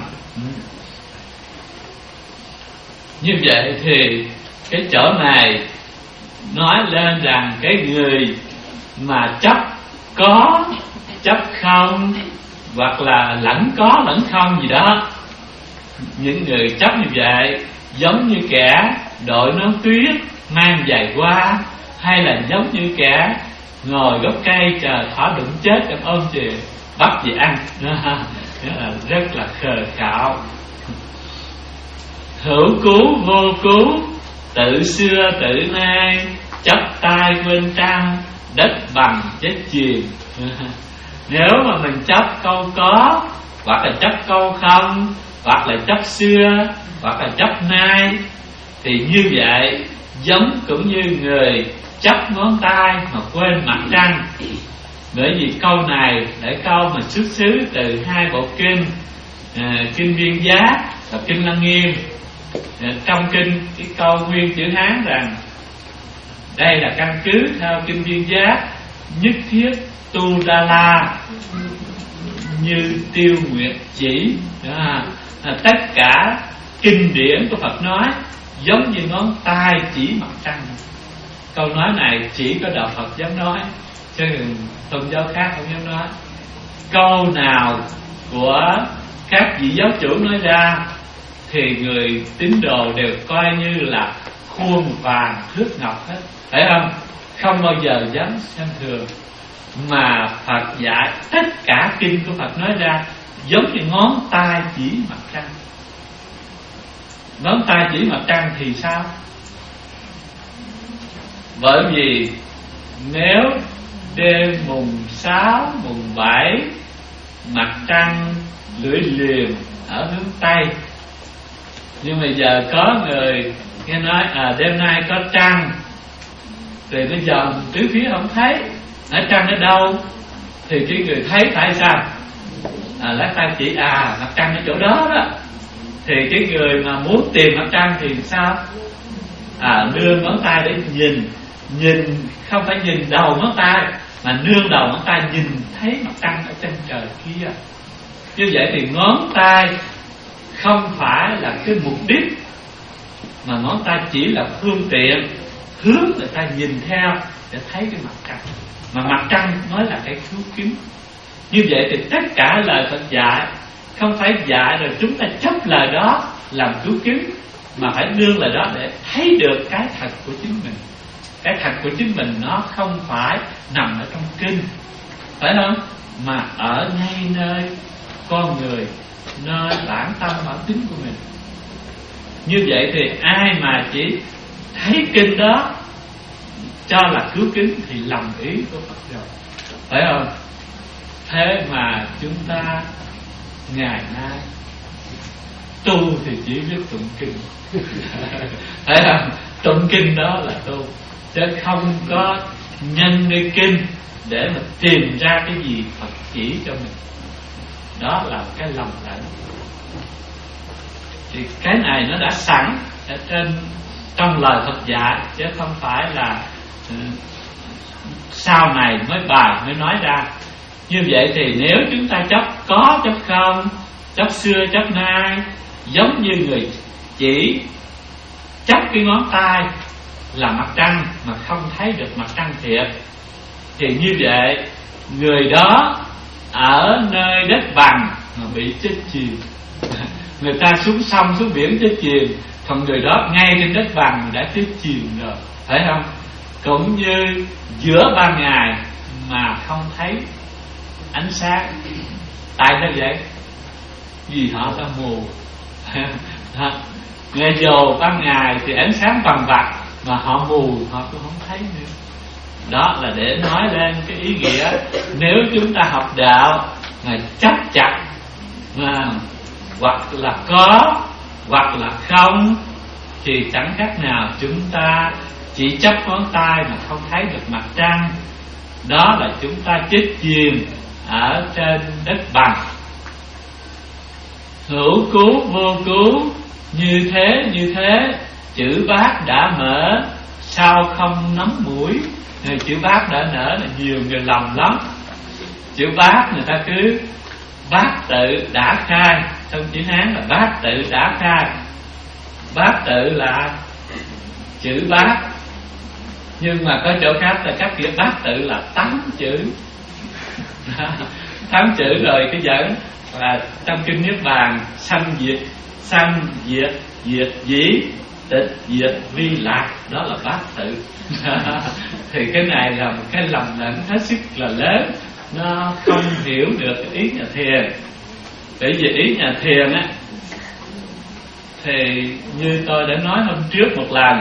Như vậy thì cái chỗ này nói lên rằng cái người mà chấp có, chấp không, hoặc là lẫn có lẫn không gì đó, những người chấp như vậy giống như kẻ đội nón tuyết mang giày qua, hay là giống như kẻ ngồi gốc cây chờ thỏ đụng chết trong ôm chìa bắt về ăn. Đó là rất là khờ khạo. Hữu cứu vô cứu, tự xưa tự nay, chấp tay quên trăng, đất bằng chết chìm. Nếu mà mình chấp câu có, hoặc là chấp câu không, hoặc là chấp xưa, hoặc là chấp nay, thì như vậy giống cũng như người chấp ngón tay mà quên mặt trăng. Bởi vì câu này để câu mà xuất xứ từ hai bộ kinh, à, kinh Viên Giác và kinh Lăng Nghiêm. À, trong kinh cái câu nguyên chữ Hán rằng đây là căn cứ theo kinh Viên Giác, nhất thiết tu đa la như tiêu nguyệt chỉ. À, à, tất cả kinh điển của Phật nói giống như ngón tay chỉ mặt trăng. Câu nói này chỉ có đạo Phật dám nói, chứ tôn giáo khác không dám nói. Câu nào của các vị giáo chủ nói ra thì người tín đồ đều coi như là khuôn vàng thước ngọc hết, phải không? Không bao giờ dám xem thường. Mà Phật dạy tất cả kinh của Phật nói ra giống như ngón tay chỉ mặt trăng. Ngón tay chỉ mặt trăng thì sao? Bởi vì nếu đêm mùng sáu, mùng bảy mặt trăng lưỡi liềm ở hướng Tây, nhưng mà giờ có người nghe nói à đêm nay có trăng, thì nó dòm tứ phía không thấy, ở trăng ở đâu? Thì cái người thấy tại sao? À lát ta chỉ à mặt trăng ở chỗ đó đó. Thì cái người mà muốn tìm mặt trăng thì sao? À nương ngón tay để nhìn, nhìn không phải nhìn đầu ngón tay, mà nương đầu ngón tay nhìn thấy mặt trăng ở trên trời kia. Như vậy thì ngón tay không phải là cái mục đích, mà ngón tay chỉ là phương tiện hướng người ta nhìn theo để thấy cái mặt trăng. Mà mặt trăng mới là cái cứu kính. Như vậy thì tất cả lời Phật dạy không phải dạy rồi chúng ta chấp lời đó làm cứu kính, mà phải nương lời đó để thấy được cái thật của chính mình. Cái thật của chính mình nó không phải nằm ở trong kinh, phải không? Mà ở ngay nơi con người, nơi bản tâm bản tính của mình. Như vậy thì ai mà chỉ thấy kinh đó cho là cứu kính thì lầm ý của Phật rồi, phải không? Thế mà chúng ta ngày nay tu thì chỉ biết tụng kinh, phải không? Tụng kinh đó là tu, chứ không có nhân nơi kinh để mà tìm ra cái gì Phật chỉ cho mình. Đó là cái lầm lẫn. Thì cái này nó đã sẵn ở trên trong lời Phật dạy, chứ không phải là uh, sau này mới bài mới nói ra. Như vậy thì nếu chúng ta chấp có chấp không, chấp xưa chấp nay, giống như người chỉ chấp cái ngón tay là mặt trăng mà không thấy được mặt trăng thiệt, thì như vậy người đó ở nơi đất bằng mà bị chết chìm. Người ta xuống sông xuống biển chết chìm, còn người đó ngay trên đất bằng đã chết chìm rồi, phải không? Cũng như giữa ban ngày mà không thấy ánh sáng. Tại sao vậy? Vì họ ta mù. Nghe dầu ban ngày thì ánh sáng vằn vặt, mà họ mù họ cũng không thấy nữa. Đó là để nói lên cái ý nghĩa, nếu chúng ta học đạo mà chấp chặt mà hoặc là có hoặc là không, thì chẳng khác nào chúng ta chỉ chấp ngón tay mà không thấy được mặt trăng. Đó là chúng ta chết chìm ở trên đất bằng. Hữu cứu vô cứu, như thế như thế, chữ bát đã mở, sao không nắm mũi. Chữ bát đã nở là nhiều người lầm lắm. Chữ bát người ta cứ bát tự đã khai, trong chữ Hán là bát tự đã khai. Bát tự là chữ bát, nhưng mà có chỗ khác là các nghĩa bát tự là tám chữ. Tám chữ rồi cái dẫn là trong kinh Niết Bàn: sanh diệt, sanh diệt, diệt dĩ, tịch diệt vi lạc. Đó là bát tự. Thì cái này là một cái lầm lẫn hết sức là lớn, nó không hiểu được ý nhà thiền. Bởi vì ý nhà thiền á, thì như tôi đã nói hôm trước một lần,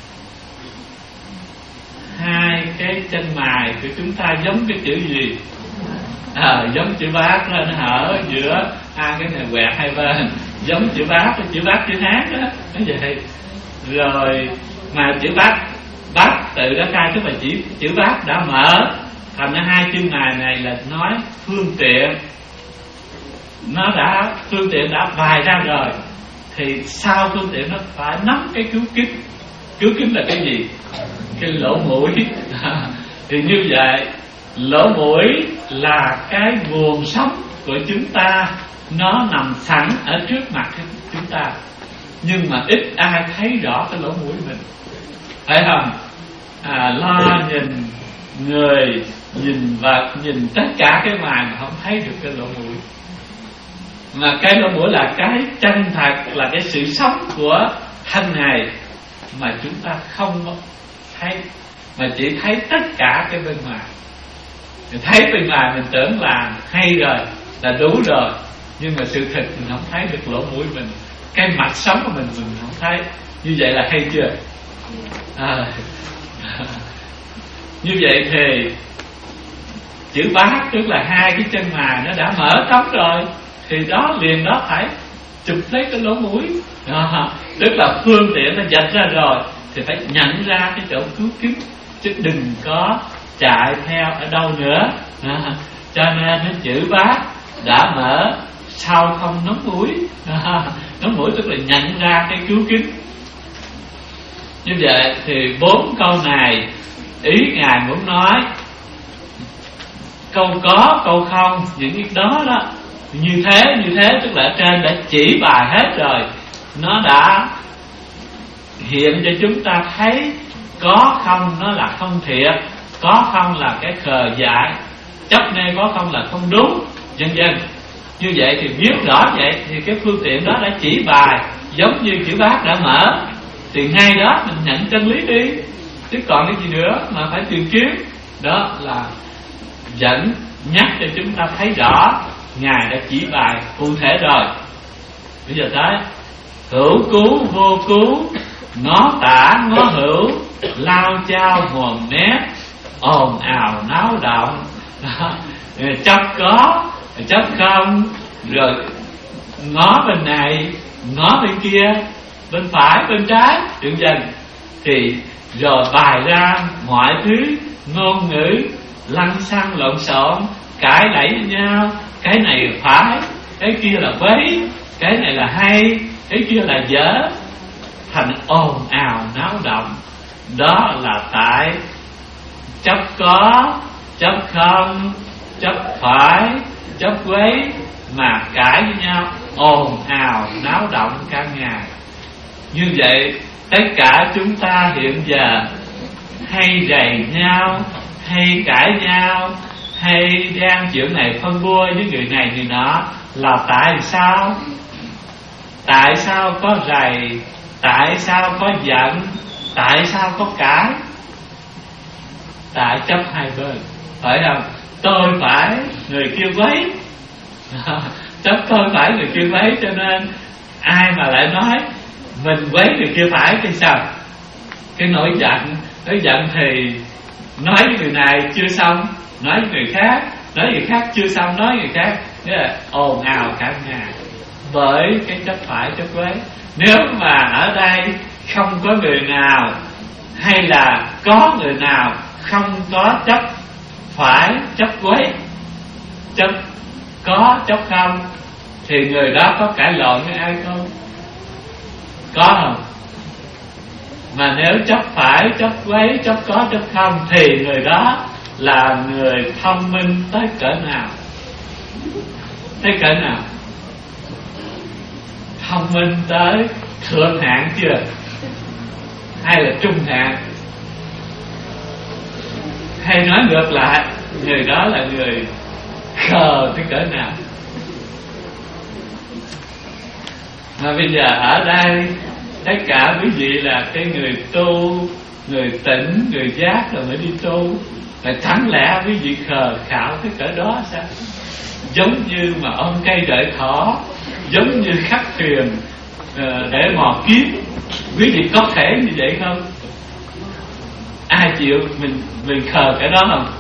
hai cái chân mày của chúng ta giống cái chữ gì? À, giống chữ bát đó, nó hở giữa hai cái này quẹt hai bên, giống chữ bát, chữ bát chữ Hán đó, nó vậy. Rồi mà chữ bát, bát tự đã khai, tức là chỉ chữ bát đã mở, thành ra hai chân mày này là nói phương tiện, nó đã phương tiện đã vài ra rồi, thì sau phương tiện nó phải nắm cái cứu kính. Cứu kính là cái gì? Cái lỗ mũi. Thì như vậy, lỗ mũi là cái nguồn sống của chúng ta, nó nằm sẵn ở trước mặt chúng ta, nhưng mà ít ai thấy rõ cái lỗ mũi mình, phải không? À, lo nhìn người, nhìn vật, nhìn tất cả cái ngoài mà không thấy được cái lỗ mũi. Mà cái lỗ mũi là cái chân thật, là cái sự sống của thân này mà chúng ta không thấy, mà chỉ thấy tất cả cái bên ngoài. Mình thấy bên ngoài mình tưởng là hay rồi, là đủ rồi, nhưng mà sự thật mình không thấy được lỗ mũi mình, cái mặt sống của mình mình không thấy. Như vậy là hay chưa? À, như vậy thì chữ bát tức là hai cái chân mày nó đã mở trống rồi, thì đó liền đó phải chụp lấy cái lỗ mũi. À, tức là phương tiện nó dạch ra rồi thì phải nhận ra cái chỗ cứu kính, chứ đừng có chạy theo ở đâu nữa. À, cho nên cái chữ bát đã mở, sao không nóng mũi. À, nóng mũi tức là nhận ra cái cứu kính. Như vậy thì bốn câu này ý Ngài muốn nói, câu có, câu không, những cái đó đó, như thế, như thế tức là trên đã chỉ bài hết rồi. Nó đã hiện cho chúng ta thấy có không nó là không thiệt, có không là cái khờ dại, chấp nơi có không là không đúng, vân vân. Như vậy thì biết rõ vậy thì cái phương tiện đó đã chỉ bài, giống như chữ bát đã mở, thì ngay đó mình nhận chân lý đi, chứ còn cái gì nữa mà phải tìm kiếm. Đó là dẫn nhắc cho chúng ta thấy rõ Ngài đã chỉ bài cụ thể rồi. Bây giờ tới hữu cứu vô cứu, ngó tả ngó hữu, lao chao mồm mép, ồn ào náo động. Đó. Chấp có, chấp không, rồi ngó bên này, ngó bên kia, bên phải, bên trái, dần dần. Thì rồi bài ra mọi thứ ngôn ngữ lăng xăng lộn xộn, cãi lẫy với nhau. Cái này là phải, cái kia là bấy, cái này là hay, cái kia là dở, thành ồn ào náo động. Đó là tại chấp có, chấp không, chấp phải, chấp quấy mà cãi với nhau, ồn ào náo động cả ngày. Như vậy tất cả chúng ta hiện giờ hay rầy nhau, hay cãi nhau, hay đang chuyện này phân vua với người này người nọ, là tại sao? Tại sao có rầy? Tại sao có giận? Tại sao có cãi? Tại chấp hai bên, phải không? Tôi phải, người kia quấy. Chấp tôi phải, người kia quấy. Cho nên ai mà lại nói mình quấy người kia phải thì sao? Cái nổi giận, nổi giận thì nói với người này chưa xong nói với người khác, nói người khác chưa xong nói người khác, nghĩa là ồn ào cả nhà bởi cái chấp phải chấp quấy. Nếu mà ở đây không có người nào, hay là có người nào không có chấp phải chấp quấy, chấp có chấp không, thì người đó có cãi lộn với ai không? Có không? Mà nếu chấp phải, chấp quấy, chấp có, chấp không, thì người đó là người thông minh tới cỡ nào? Tới cỡ nào? Thông minh tới thượng hạng chưa? Hay là trung hạng? Hay nói ngược lại, người đó là người khờ tới cỡ nào? Mà bây giờ ở đây tất cả quý vị là cái người tu, người tỉnh, người giác rồi mới đi tu, mà chẳng lẽ quý vị khờ khạo tới cỡ đó sao? Giống như mà ôm cây đợi thỏ, giống như khắc thuyền để mò kiếm, quý vị có thể như vậy không? Ai chịu mình mình khờ cái đó không?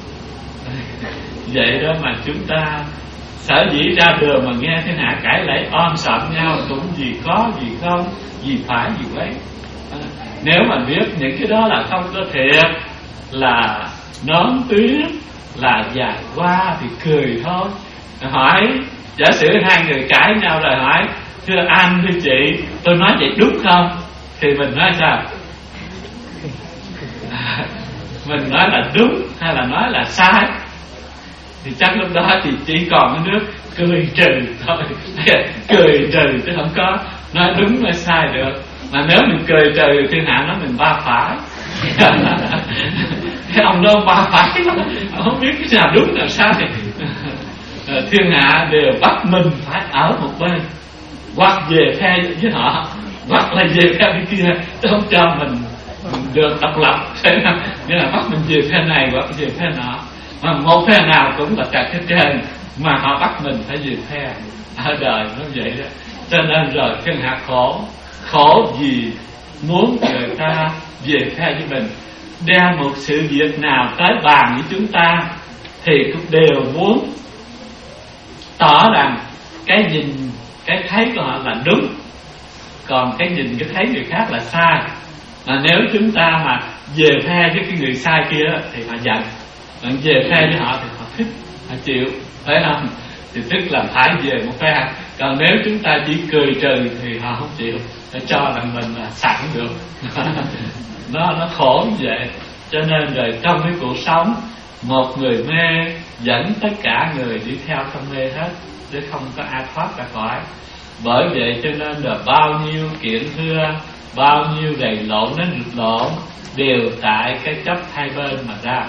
Vậy đó mà chúng ta sở dĩ ra đường mà nghe thiên hạ cãi lại om sòm nhau cũng gì có gì không, gì phải gì quấy. Nếu mà biết những cái đó là không có thiệt, là nón tuyết, là dài qua thì cười thôi. Hỏi giả sử hai người cãi nhau rồi hỏi thưa anh thưa chị, tôi nói vậy đúng không? Thì mình nói sao? À, mình nói là đúng hay là nói là sai? Thì chắc lúc đó thì chỉ còn cái nước cười trừ thôi. Cười trừ chứ không có nói đúng hay sai được. Mà nếu mình cười trừ thiên hạ nói mình ba phải. Cái ông đó ba phải, ông không biết cái nào đúng nào sai. Thiên hạ đều bắt mình phải ở một bên, hoặc về phe với họ, hoặc là về phe bên kia, chứ không cho mình, mình được độc lập. Nghĩa là bắt mình về phe này hoặc về phe nọ. Mà một phe nào cũng là cả cái trên, mà họ bắt mình phải về phe. Ở đời nó vậy đó. Cho nên rồi thiên hạ khổ. Khổ vì muốn người ta về phe với mình. Đem một sự việc nào tới bàn với chúng ta thì cũng đều muốn tỏ rằng cái nhìn, cái thấy của họ là đúng, còn cái nhìn, cái thấy người khác là sai. Mà nếu chúng ta mà về phe với cái người sai kia thì họ giận, còn về phe với họ thì họ thích, họ chịu, phải không? Thì tức là phải về một phe. Còn nếu chúng ta chỉ cười trừ thì họ không chịu, để cho rằng mình là sẵn được. nó nó khổ như vậy. Cho nên rồi trong cái cuộc sống, một người mê dẫn tất cả người đi theo trong mê hết, chứ không có ai thoát ra khỏi. Bởi vậy cho nên là bao nhiêu kiện thưa, bao nhiêu đầy lộn đến rụt lộn đều tại cái chấp hai bên mà ra.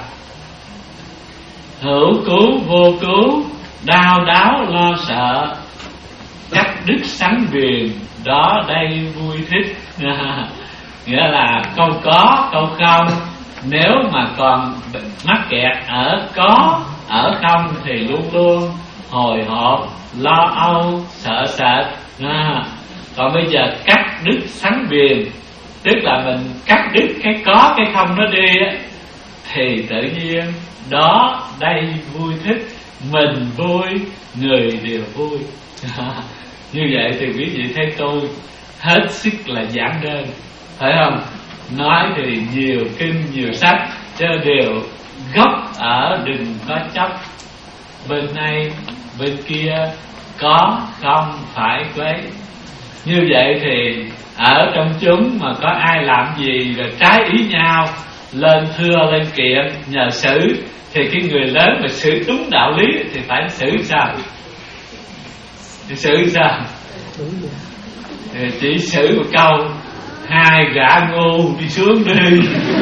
Hữu cứu vô cứu, đau đáo lo sợ, cắt đứt sánh viền, đó đây vui thích. Nghĩa là câu có, câu không. Nếu mà còn mắc kẹt ở có, ở không thì luôn luôn hồi hộp, lo âu, sợ sệt. À, còn bây giờ cắt đứt sánh viền, tức là mình cắt đứt cái có, cái không nó đi á, thì tự nhiên đó đây vui thích, mình vui, người đều vui. Như vậy thì quý vị thấy tôi hết sức là giản đơn, phải không? Nói thì nhiều kinh nhiều sách, chứ đều gốc ở đừng có chấp bên này bên kia, có không phải quấy. Như vậy thì ở trong chúng mà có ai làm gì rồi trái ý nhau, lên thưa lên kiện nhờ xử, thì cái người lớn mà xử đúng đạo lý thì phải xử sao? Thì xử sao? Thì chỉ xử một câu hai gã ngu đi xuống đi.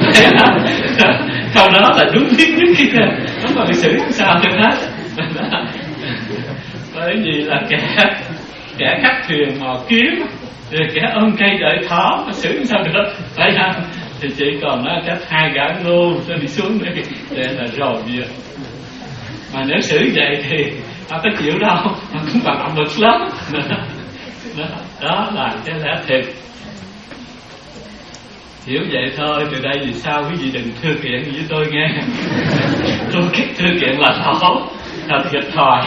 Câu đó là đúng thiết nhất kia, không còn xử sao cho hết. Bởi vì là kẻ kẻ cắt thuyền mò kiếm, rồi kẻ ôm cây đợi thỏ mà xử sao được, phải không? Thì chỉ còn nói cách hai gã ngu cho đi xuống đi để là rồi việc. Mà nếu xử vậy thì không có chịu đâu, mà cũng bằng ẩm lực lắm. Đó, đó là cái lẽ thiệt. hiểu vậy thôi. Từ đây vì sao quý vị đừng thưa kiện với tôi nghe. Tôi kết thưa kiện là thổ, là thiệt thòi.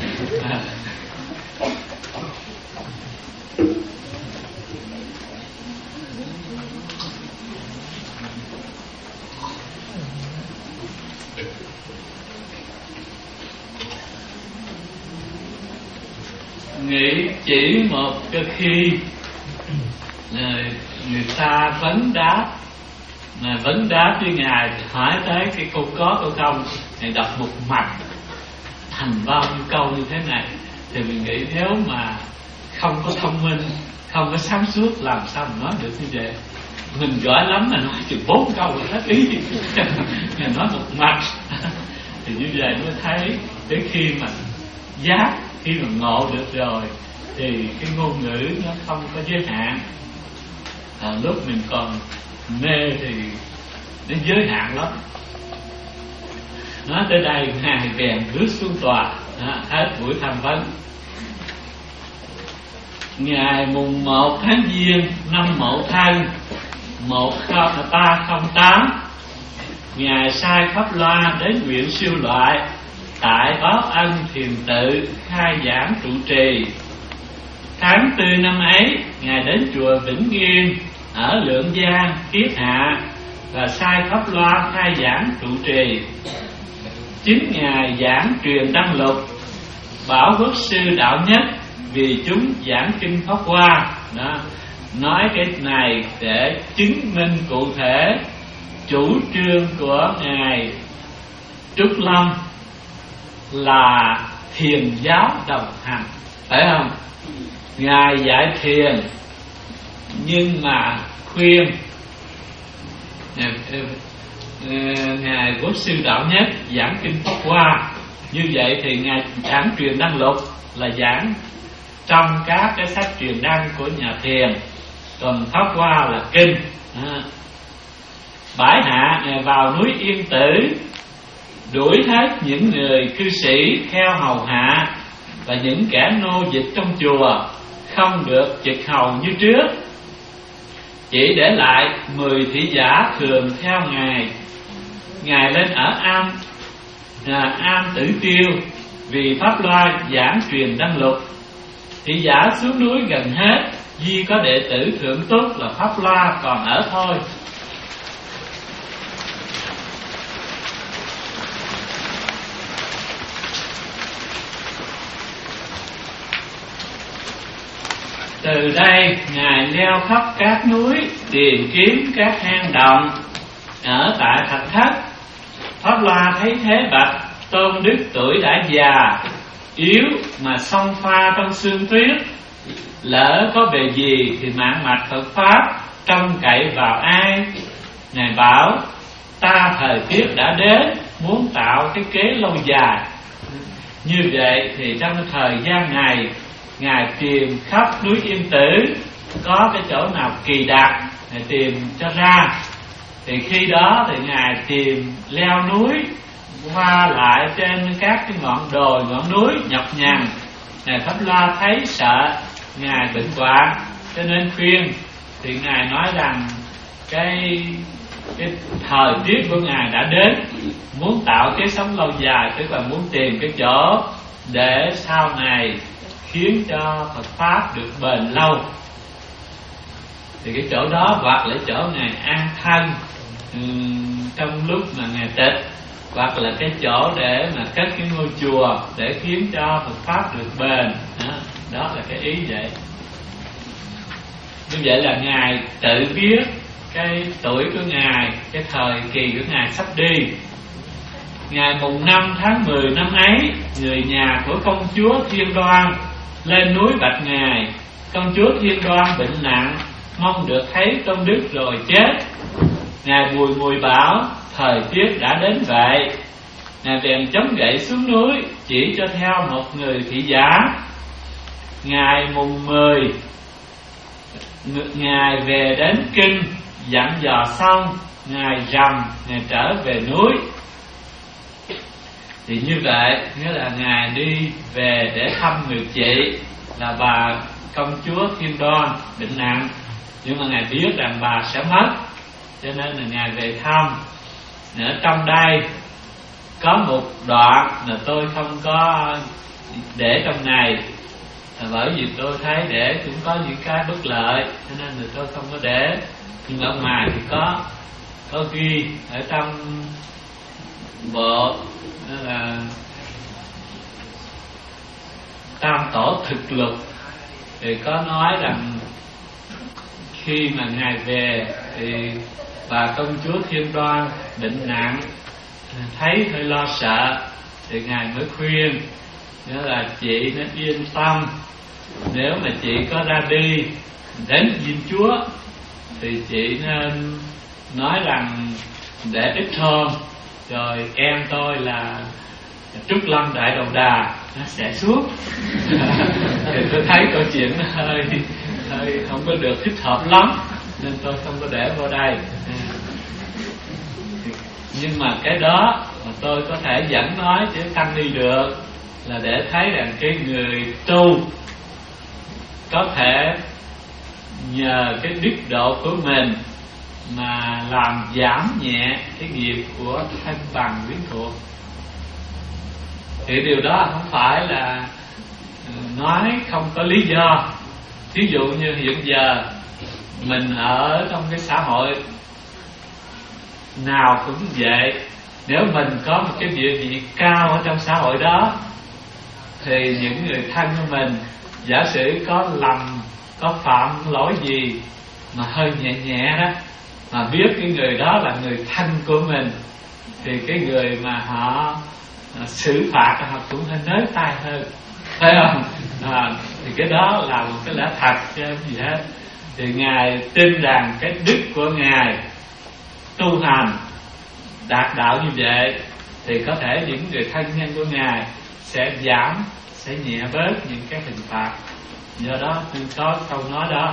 Nghĩ chỉ một cái khi người ta vấn đáp, mà vấn đáp với Ngài hỏi tới cái câu có câu không, Ngài đọc một mạch thành bao nhiêu câu như thế này, thì mình nghĩ nếu mà không có thông minh, không có sáng suốt, làm sao mà nói được như vậy. Mình giỏi lắm mà nói chừng bốn câu là hết ý. Ngài nói một mạch. Thì như vậy mới thấy đến khi mà giác, khi mà ngộ được rồi thì cái ngôn ngữ nó không có giới hạn. À, lúc mình còn mê thì nó giới hạn lắm. Nói tới đây Ngài bèn rước xuống tòa. Đó, hết buổi tham vấn. Ngày mùng một tháng Giêng năm Mậu Thân một ba không tám, Ngài sai pháp loa đến huyện Siêu Loại, tại Báo Ân Thiền Tự khai giảng trụ trì. Tháng tư năm ấy, Ngài đến chùa Vĩnh Nghiêm ở Lượng Giang, Kiết Hạ và sai pháp loa khai giảng trụ trì. Chính Ngài giảng truyền đăng lục, bảo quốc sư đạo nhất vì chúng giảng kinh Pháp Hoa. Đó, nói cái này để chứng minh cụ thể chủ trương của Ngài Trúc Lâm là thiền giáo đồng hành, phải không? Ngài dạy thiền nhưng mà khuyên Ngài Quốc sư đạo nhất giảng kinh Pháp Hoa. Như vậy thì Ngài giảng truyền đăng lục là giảng trong các cái sách truyền đăng của nhà thiền, còn Pháp Hoa là kinh. À. Bãi hạ Ngài vào núi Yên Tử, đuổi hết những người cư sĩ theo hầu hạ và những kẻ nô dịch trong chùa không được trực hầu như trước, chỉ để lại mười thị giả thường theo Ngài. Ngài lên ở Am à, Am Tử Tiêu vì Pháp Loa giảng truyền đăng lục. Thị giả xuống núi gần hết, duy có đệ tử thượng túc là Pháp Loa còn ở thôi. Từ đây Ngài leo khắp các núi tìm kiếm các hang động ở tại Thạch Thất. Pháp Loa thấy thế bạch: Tôn đức tuổi đã già yếu mà xông pha trong sương tuyết, lỡ có bề gì thì mạng mạch Phật pháp trông cậy vào ai? Ngài bảo: ta thời tiết đã đến, muốn tạo cái kế lâu dài. Như vậy thì trong thời gian này, Ngài tìm khắp núi Yên Tử, có cái chỗ nào kỳ đặc Ngài tìm cho ra. Thì khi đó thì Ngài tìm leo núi, qua lại trên các cái ngọn đồi, ngọn núi nhọc nhằn. Ngài Pháp Loa thấy sợ Ngài bệnh hoạn, cho nên khuyên. Thì Ngài nói rằng cái cái thời tiết của Ngài đã đến, muốn tạo cái sống lâu dài, tức là muốn tìm cái chỗ để sau này khiến cho Phật pháp được bền lâu. Thì cái chỗ đó hoặc là chỗ Ngài an thân um, trong lúc mà Ngài tịch, hoặc là cái chỗ để mà cất cái ngôi chùa để khiến cho Phật pháp được bền. Đó, đó là cái ý vậy. Như vậy là Ngài tự biết cái tuổi của Ngài, cái thời kỳ của Ngài sắp đi. Ngày mùng năm tháng mười năm ấy, người nhà của công chúa Thiên Đoan lên núi bạch Ngài. Công chúa Thiên Đoan bệnh nặng, mong được thấy Tôn đức rồi chết. Ngài bùi ngùi bảo: thời tiết đã đến vậy. Ngài bèn chống gậy xuống núi, chỉ cho theo một người thị giả. Ngày mùng mười, Ngài về đến kinh, dặn dò xong, Ngài rằm, Ngài trở về núi. Thì như vậy, nghĩa là Ngài đi về để thăm người chị là bà công chúa Thiên Đoan bệnh nặng. Nhưng mà Ngài biết rằng bà sẽ mất, cho nên là Ngài về thăm. Ở trong đây có một đoạn là tôi không có để trong này, là bởi vì tôi thấy để cũng có những cái bất lợi, cho nên là tôi không có để. Nhưng ở ngoài thì có có ghi ở trong bộ, đó là Tam Tổ Thực Lục, thì có nói rằng khi mà Ngài về thì bà công chúa Thiên Đoan bệnh nặng, thấy hơi lo sợ, thì Ngài mới khuyên, nghĩa là chị nên yên tâm, nếu mà chị có ra đi đến Diêm Chúa thì chị nên nói rằng để ít hôm rồi em tôi là Trúc Lâm Đại Đầu Đà nó sẽ xuống. Thì tôi thấy câu chuyện nó hơi hơi không có được thích hợp lắm, nên tôi không có để vào đây. Nhưng mà cái đó mà tôi có thể dẫn nói chứ tăng đi được, là để thấy rằng cái người tu có thể nhờ cái đức độ của mình mà làm giảm nhẹ cái nghiệp của thân bằng quyến thuộc. Thì điều đó không phải là nói không có lý do. Ví dụ như hiện giờ mình ở trong cái xã hội nào cũng vậy, nếu mình có một cái địa vị cao ở trong xã hội đó, thì những người thân của mình giả sử có lầm, có phạm lỗi gì mà hơi nhẹ nhẹ đó, mà biết cái người đó là người thân của mình, thì cái người mà họ xử phạt họ cũng hơi nới tay hơn, phải không? À, thì cái đó là một cái lẽ thật chứ không gì hết. Thì Ngài tin rằng cái đức của Ngài tu hành đạt đạo như vậy, thì có thể những người thân nhân của Ngài sẽ giảm, sẽ nhẹ bớt những cái hình phạt. Do đó tôi có câu nói đó.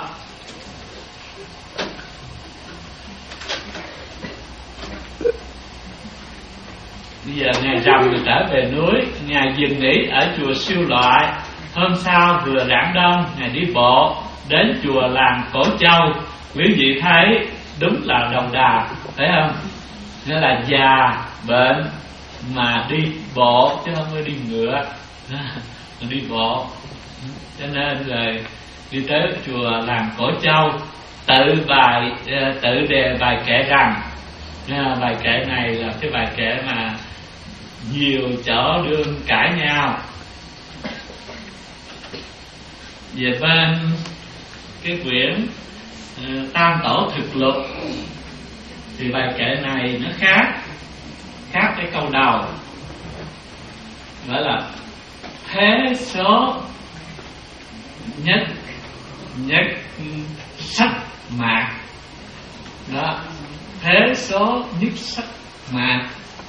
Bây giờ Ngài rằm rồi trở về núi, Ngài dừng nghỉ ở chùa Siêu Loại. Hôm sau vừa rạng đông, Ngài đi bộ đến chùa làng Cổ Châu. Quý vị thấy đúng là Đầu Đà, thấy không? Nghĩa là già, bệnh mà đi bộ chứ không có đi ngựa, mà đi bộ. Cho nên rồi đi tới chùa làng Cổ Châu, tự bài tự đề bài kệ rằng, bài kệ này là cái bài kệ mà nhiều chỗ đương cãi nhau. Về bên cái quyển uh, Tam Tổ Thực Lục thì bài kệ này nó khác khác cái câu đầu, gọi là thế số nhất nhất sắc mạc đó, thế số nhất sắc mạc.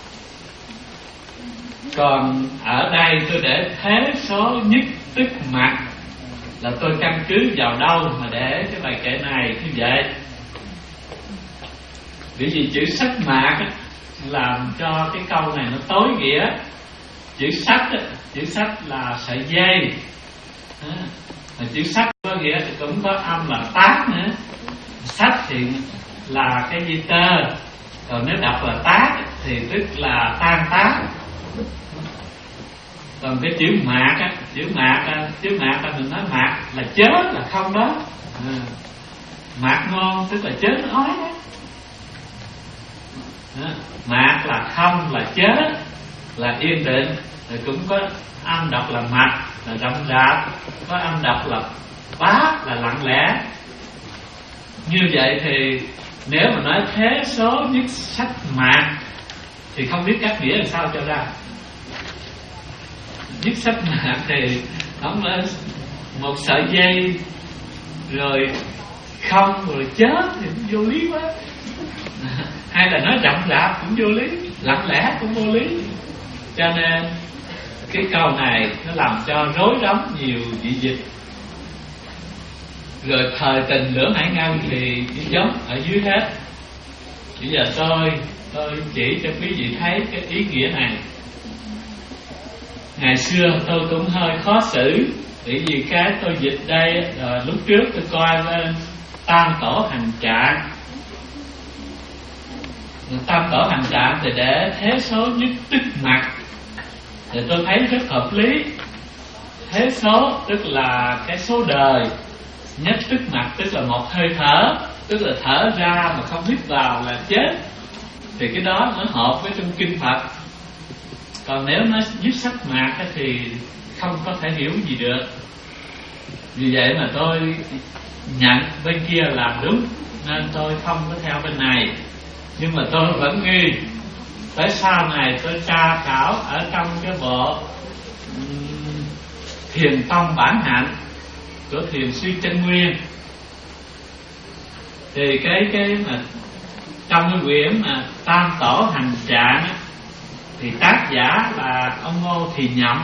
Còn ở đây tôi để thế số nhất tức mạc, là tôi căn cứ vào đâu mà để cái bài kệ này như vậy? Bởi vì chữ sắc mạc làm cho cái câu này nó tối nghĩa. Chữ sắc, chữ sắc là sợi dây, mà chữ sắc có nghĩa thì cũng có âm là tác nữa. Sắc thì là cái dây tơ, còn nếu đọc là tác thì tức là tan tác. Còn cái chữ mạc á, chữ mạc á, chữ mạc á, mình nói mạc là chết, là không đó. À, mạc ngon tức là chết ói đó. À, mạc là không, là chết, là yên định. Rồi cũng có âm đọc là mạc, là rộng rạp, có âm đọc là bát, là lặng lẽ. Như vậy thì nếu mà nói thế số nhất sắc mạc thì không biết cách nghĩa làm sao cho ra. Nhất sắc mạc thì không là một sợi dây rồi không rồi chết thì cũng vô lý quá. Hay là nói rộng rạp cũng vô lý, lặng lẽ cũng vô lý. Cho nên cái câu này nó làm cho rối rắm nhiều dị dịch. Rồi thời tình lưỡng hải ngân thì chỉ giống ở dưới hết. Bây giờ tôi tôi chỉ cho quý vị thấy cái ý nghĩa này. Ngày xưa tôi cũng hơi khó xử, bởi vì cái tôi dịch đây, rồi lúc trước tôi coi lên Tam Tổ Hành Trạng tam tổ hành trạng thì để thế số nhất tức mặt, thì tôi thấy rất hợp lý. Thế số tức là cái số đời, nhất tức mặt tức là một hơi thở, tức là thở ra mà không hít vào là chết. Thì cái đó nó hợp với trong kinh Phật. Còn nếu nó nhất sắc mạc thì không có thể hiểu gì được. Vì vậy mà tôi nhận bên kia làm đúng, nên tôi không có theo bên này. Nhưng mà tôi vẫn nghi. Tới sau này tôi tra khảo ở trong cái bộ um, Thiền Tông Bản Hạnh của Thiền sư Chân Nguyên, thì cái cái mà trong cái quyển mà Tam Tổ Hành Trạng á, thì tác giả là ông Ngô Thì Nhậm.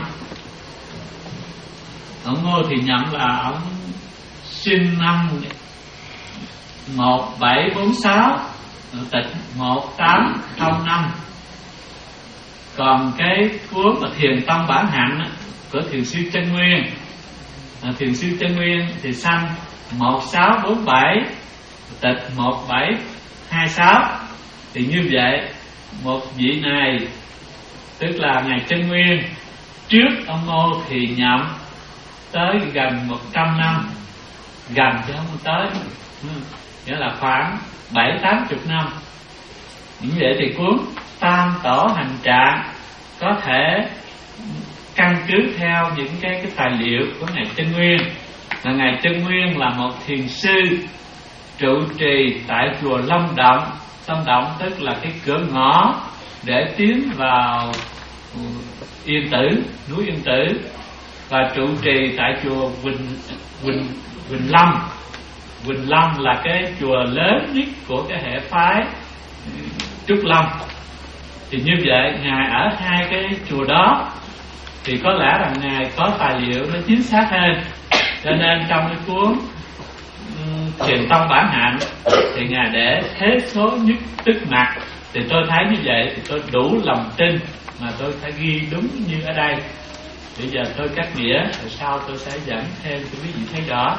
Ông Ngô Thì Nhậm là ông sinh năm một bảy bốn sáu, tịch một tám không năm. Còn cái cuốn mà Thiền Tông Bản Hạnh á, của Thiền sư Chân Nguyên, à, Thiền sư Chân Nguyên thì sanh một sáu bốn bảy, tịch một bảy hai sáu. Thì như vậy một vị này tức là ngài Chân Nguyên trước ông Ngô Thì Nhậm tới gần một trăm năm, gần chứ không tới, nghĩa là khoảng bảy tám chục năm. Như vậy thì cuốn Tam Tổ Hành Trạng có thể căn cứ theo những cái cái tài liệu của ngài Chân Nguyên. Là ngài Chân Nguyên là một thiền sư trụ trì tại chùa Long Động. Long Động tức là cái cửa ngõ để tiến vào Yên Tử, núi Yên Tử, và trụ trì tại chùa Quỳnh Quỳnh Quỳnh Lâm. Quỳnh Lâm là cái chùa lớn nhất của cái hệ phái Trúc Lâm. Thì như vậy ngài ở hai cái chùa đó thì có lẽ là ngài có tài liệu nó chính xác hơn. Cho nên trong cái cuốn um, Thiền Tông Bản Hạnh thì ngài để thế số nhất tức mặt. Thì tôi thấy như vậy thì tôi đủ lòng tin mà tôi phải ghi đúng như ở đây. Bây giờ tôi cắt nghĩa, rồi sau tôi sẽ dẫn thêm cho quý vị thấy rõ.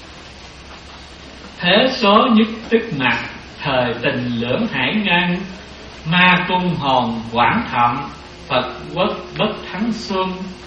Thế số nhất tức mặt, thời tình lưỡng hải ngân, ma cung hồn quảng thậm, Phật quốc bất thắng xuân.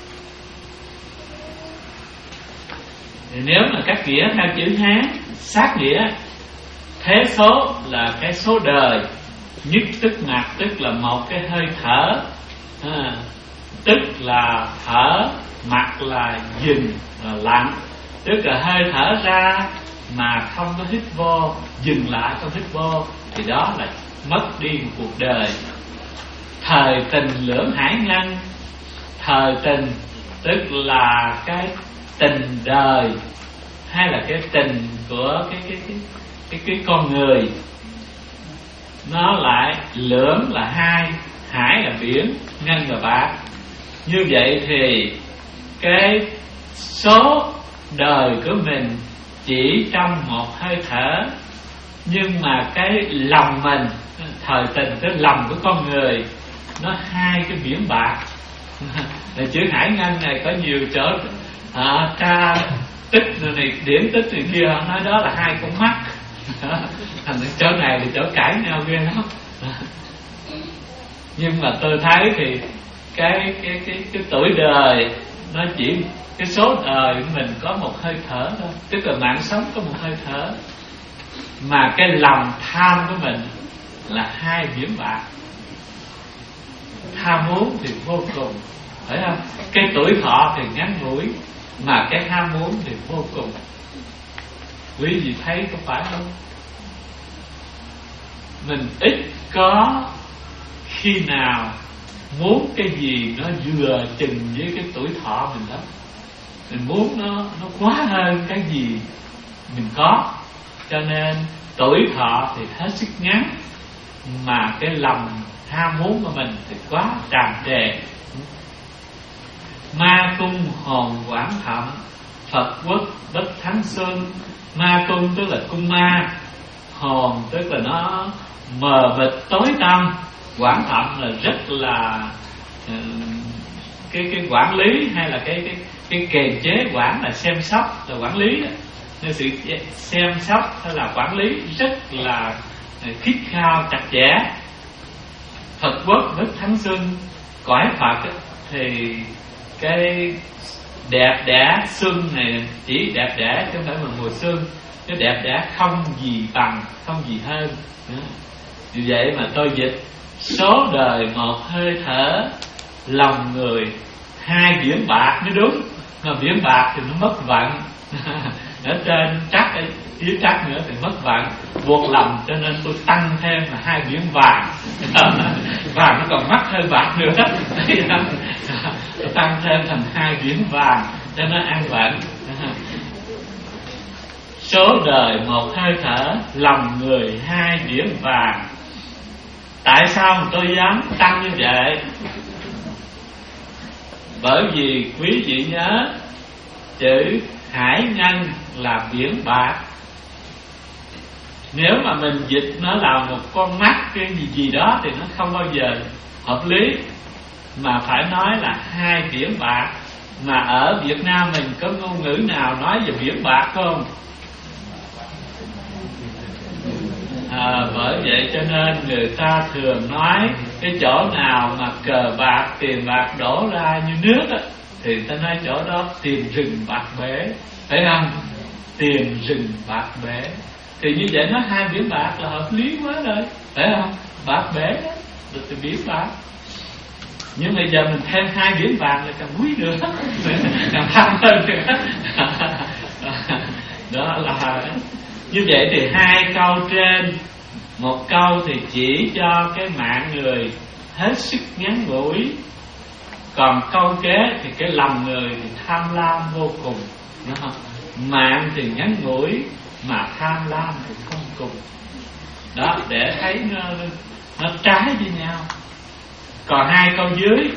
Thì nếu mà cắt nghĩa theo chữ Hán sát nghĩa, thế số là cái số đời, nhất tức mặt tức là một cái hơi thở, à, tức là thở, mặt là dừng, là lặng, tức là hơi thở ra mà không có hít vô, dừng lại không hít vô, thì đó là mất đi một cuộc đời. Thời tình lưỡng hải ngân, thời tình tức là cái tình đời hay là cái tình của cái cái cái cái, cái con người. Nó lại lưỡng là hai, hải là biển, ngân là bạc. Như vậy thì cái số đời của mình chỉ trong một hơi thở, nhưng mà cái lòng mình, thời tình cái lòng của con người, nó hai cái biển bạc. Chữ hải ngân này có nhiều chỗ à, tra tích này, điển tích này kia, nói đó là hai con mắt. Thành chỗ này thì chỗ cãi nhau ghê lắm. Nhưng mà tôi thấy thì cái cái cái cái tuổi đời nó chỉ cái số đời của mình có một hơi thở thôi, tức là mạng sống có một hơi thở, mà cái lòng tham của mình là hai biển bạc. Tham muốn thì vô cùng, phải không? Cái tuổi thọ thì ngắn ngủi, mà cái ham muốn thì vô cùng. Quý vị thấy có phải không? Mình ít có khi nào muốn cái gì nó vừa chừng với cái tuổi thọ mình lắm. Mình muốn nó nó quá hơn cái gì mình có. Cho nên tuổi thọ thì hết sức ngắn, mà cái lòng ham muốn của mình thì quá tràn trề. Ma cung hồn quảng thậm, Phật quốc bất thắng xuân. Ma cung tức là cung ma, hồn tức là nó mờ mịt tối tăm, quảng thậm là rất là uh, cái cái quản lý, hay là cái cái cái kềm chế, quản là xem sóc, là quản lý đó. Nên sự xem sóc hay là quản lý rất là khít khao chặt chẽ. Phật quốc nước Thánh Xuân, cõi Phật ấy, thì cái đẹp đẽ xuân này chỉ đẹp đẽ chứ không phải là mùa xuân. Cái đẹp đẽ không gì bằng, không gì hơn. Vì vậy mà tôi dịch: số đời một hơi thở, lòng người hai biển bạc mới đúng. Mà biển bạc thì nó mất vận. Ở trên trắc, dưới trắc nữa thì mất vận, buộc lòng, cho nên tôi tăng thêm là hai biển vàng. Vàng nó còn mắc hơn bạc nữa. Tôi tăng thêm thành hai biển vàng cho nó an vận. Số đời một hơi thở, lòng người hai biển vàng. Tại sao mà tôi dám tăng như vậy? Bởi vì quý vị nhớ chữ hải nhân là biển bạc. Nếu mà mình dịch nó là một con mắt cái gì gì đó thì nó không bao giờ hợp lý, mà phải nói là hai biển bạc. Mà ở Việt Nam mình có ngôn ngữ nào nói về biển bạc không? À, bởi vậy cho nên người ta thường nói cái chỗ nào mà cờ bạc, tiền bạc đổ ra như nước á, thì ta nói chỗ đó tiền rừng bạc bể, phải không? Tiền rừng bạc bể. Thì như vậy nó hai biển bạc là hợp lý quá rồi, phải không? Bạc bể đó, được từ biển bạc. Nhưng bây giờ mình thêm hai biển vàng là càng quý nữa, càng tham hơn nữa. Đó là như vậy. Thì hai câu trên, một câu thì chỉ cho cái mạng người hết sức ngắn ngủi, còn câu kế thì cái lòng người thì tham lam vô cùng. Đó. Mạng thì ngắn ngủi mà tham lam thì không cùng. Đó, để thấy nó, nó trái với nhau. Còn hai câu dưới,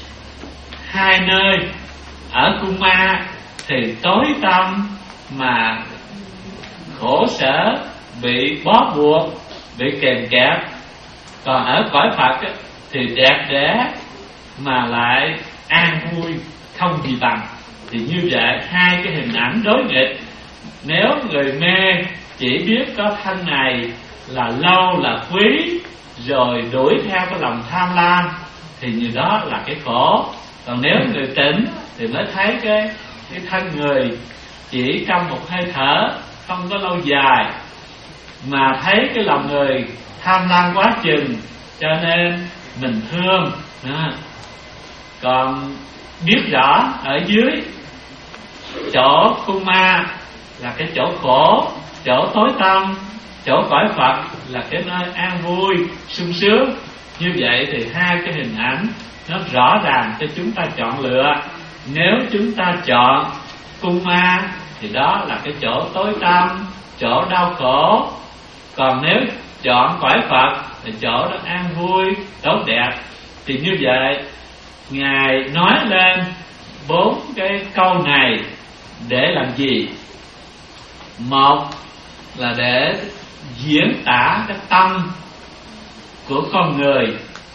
hai nơi ở cung ma thì tối tăm mà khổ sở, bị bó buộc, bị kèm kẹp. Còn ở cõi Phật ấy, thì đẹp đẽ mà lại an vui, không gì bằng. Thì như vậy hai cái hình ảnh đối nghịch. Nếu người mê chỉ biết có thân này là lâu là quý, rồi đuổi theo cái lòng tham lam, thì như đó là cái khổ. Còn nếu người tỉnh thì mới thấy cái, cái thân người chỉ trong một hơi thở, không có lâu dài, mà thấy cái lòng người tham lam quá chừng, cho nên mình thương. Đó. Còn biết rõ ở dưới chỗ cung ma là cái chỗ khổ, chỗ tối tăm, chỗ cõi Phật là cái nơi an vui, sung sướng. Như vậy thì hai cái hình ảnh nó rõ ràng cho chúng ta chọn lựa. Nếu chúng ta chọn cung ma thì đó là cái chỗ tối tăm, chỗ đau khổ. Còn nếu chọn cõi Phật thì chỗ đó an vui, tốt đẹp. Thì như vậy Ngài nói lên bốn cái câu này để làm gì? Một là để diễn tả cái tâm của con người.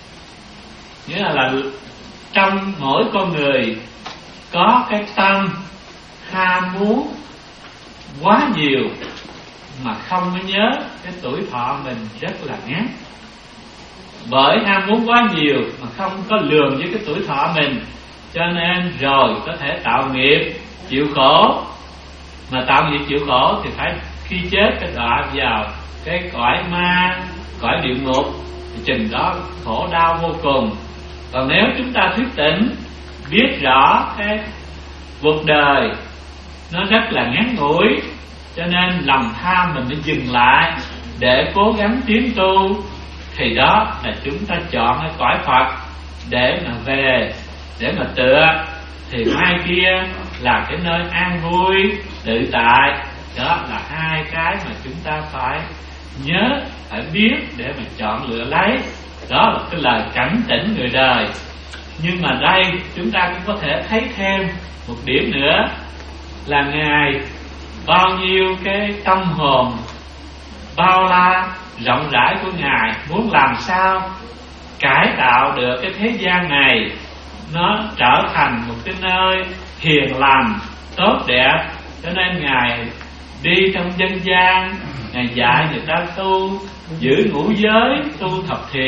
Nghĩa là, là trong mỗi con người có cái tâm ham muốn quá nhiều mà không có nhớ cái tuổi thọ mình rất là ngắn. Bởi ham muốn quá nhiều mà không có lường với cái tuổi thọ mình, cho nên rồi có thể tạo nghiệp chịu khổ. Mà tạo nghiệp chịu khổ thì phải khi chết cái đọa vào cái cõi ma, cõi địa ngục, thì chừng đó khổ đau vô cùng. Còn nếu chúng ta thức tỉnh, biết rõ cái cuộc đời nó rất là ngắn ngủi, cho nên lòng tham mình mới dừng lại để cố gắng tiến tu, thì đó là chúng ta chọn cái cõi Phật để mà về, để mà tựa. Thì mai kia là cái nơi an vui, tự tại. Đó là hai cái mà chúng ta phải nhớ, phải biết để mà chọn lựa lấy. Đó là cái lời cảnh tỉnh người đời. Nhưng mà đây chúng ta cũng có thể thấy thêm một điểm nữa, là Ngài bao nhiêu cái tâm hồn bao la rộng rãi của Ngài, muốn làm sao cải tạo được cái thế gian này nó trở thành một cái nơi hiền lành, tốt đẹp. Cho nên Ngài đi trong dân gian, Ngài dạy người ta tu, giữ ngũ giới, tu thập thiện,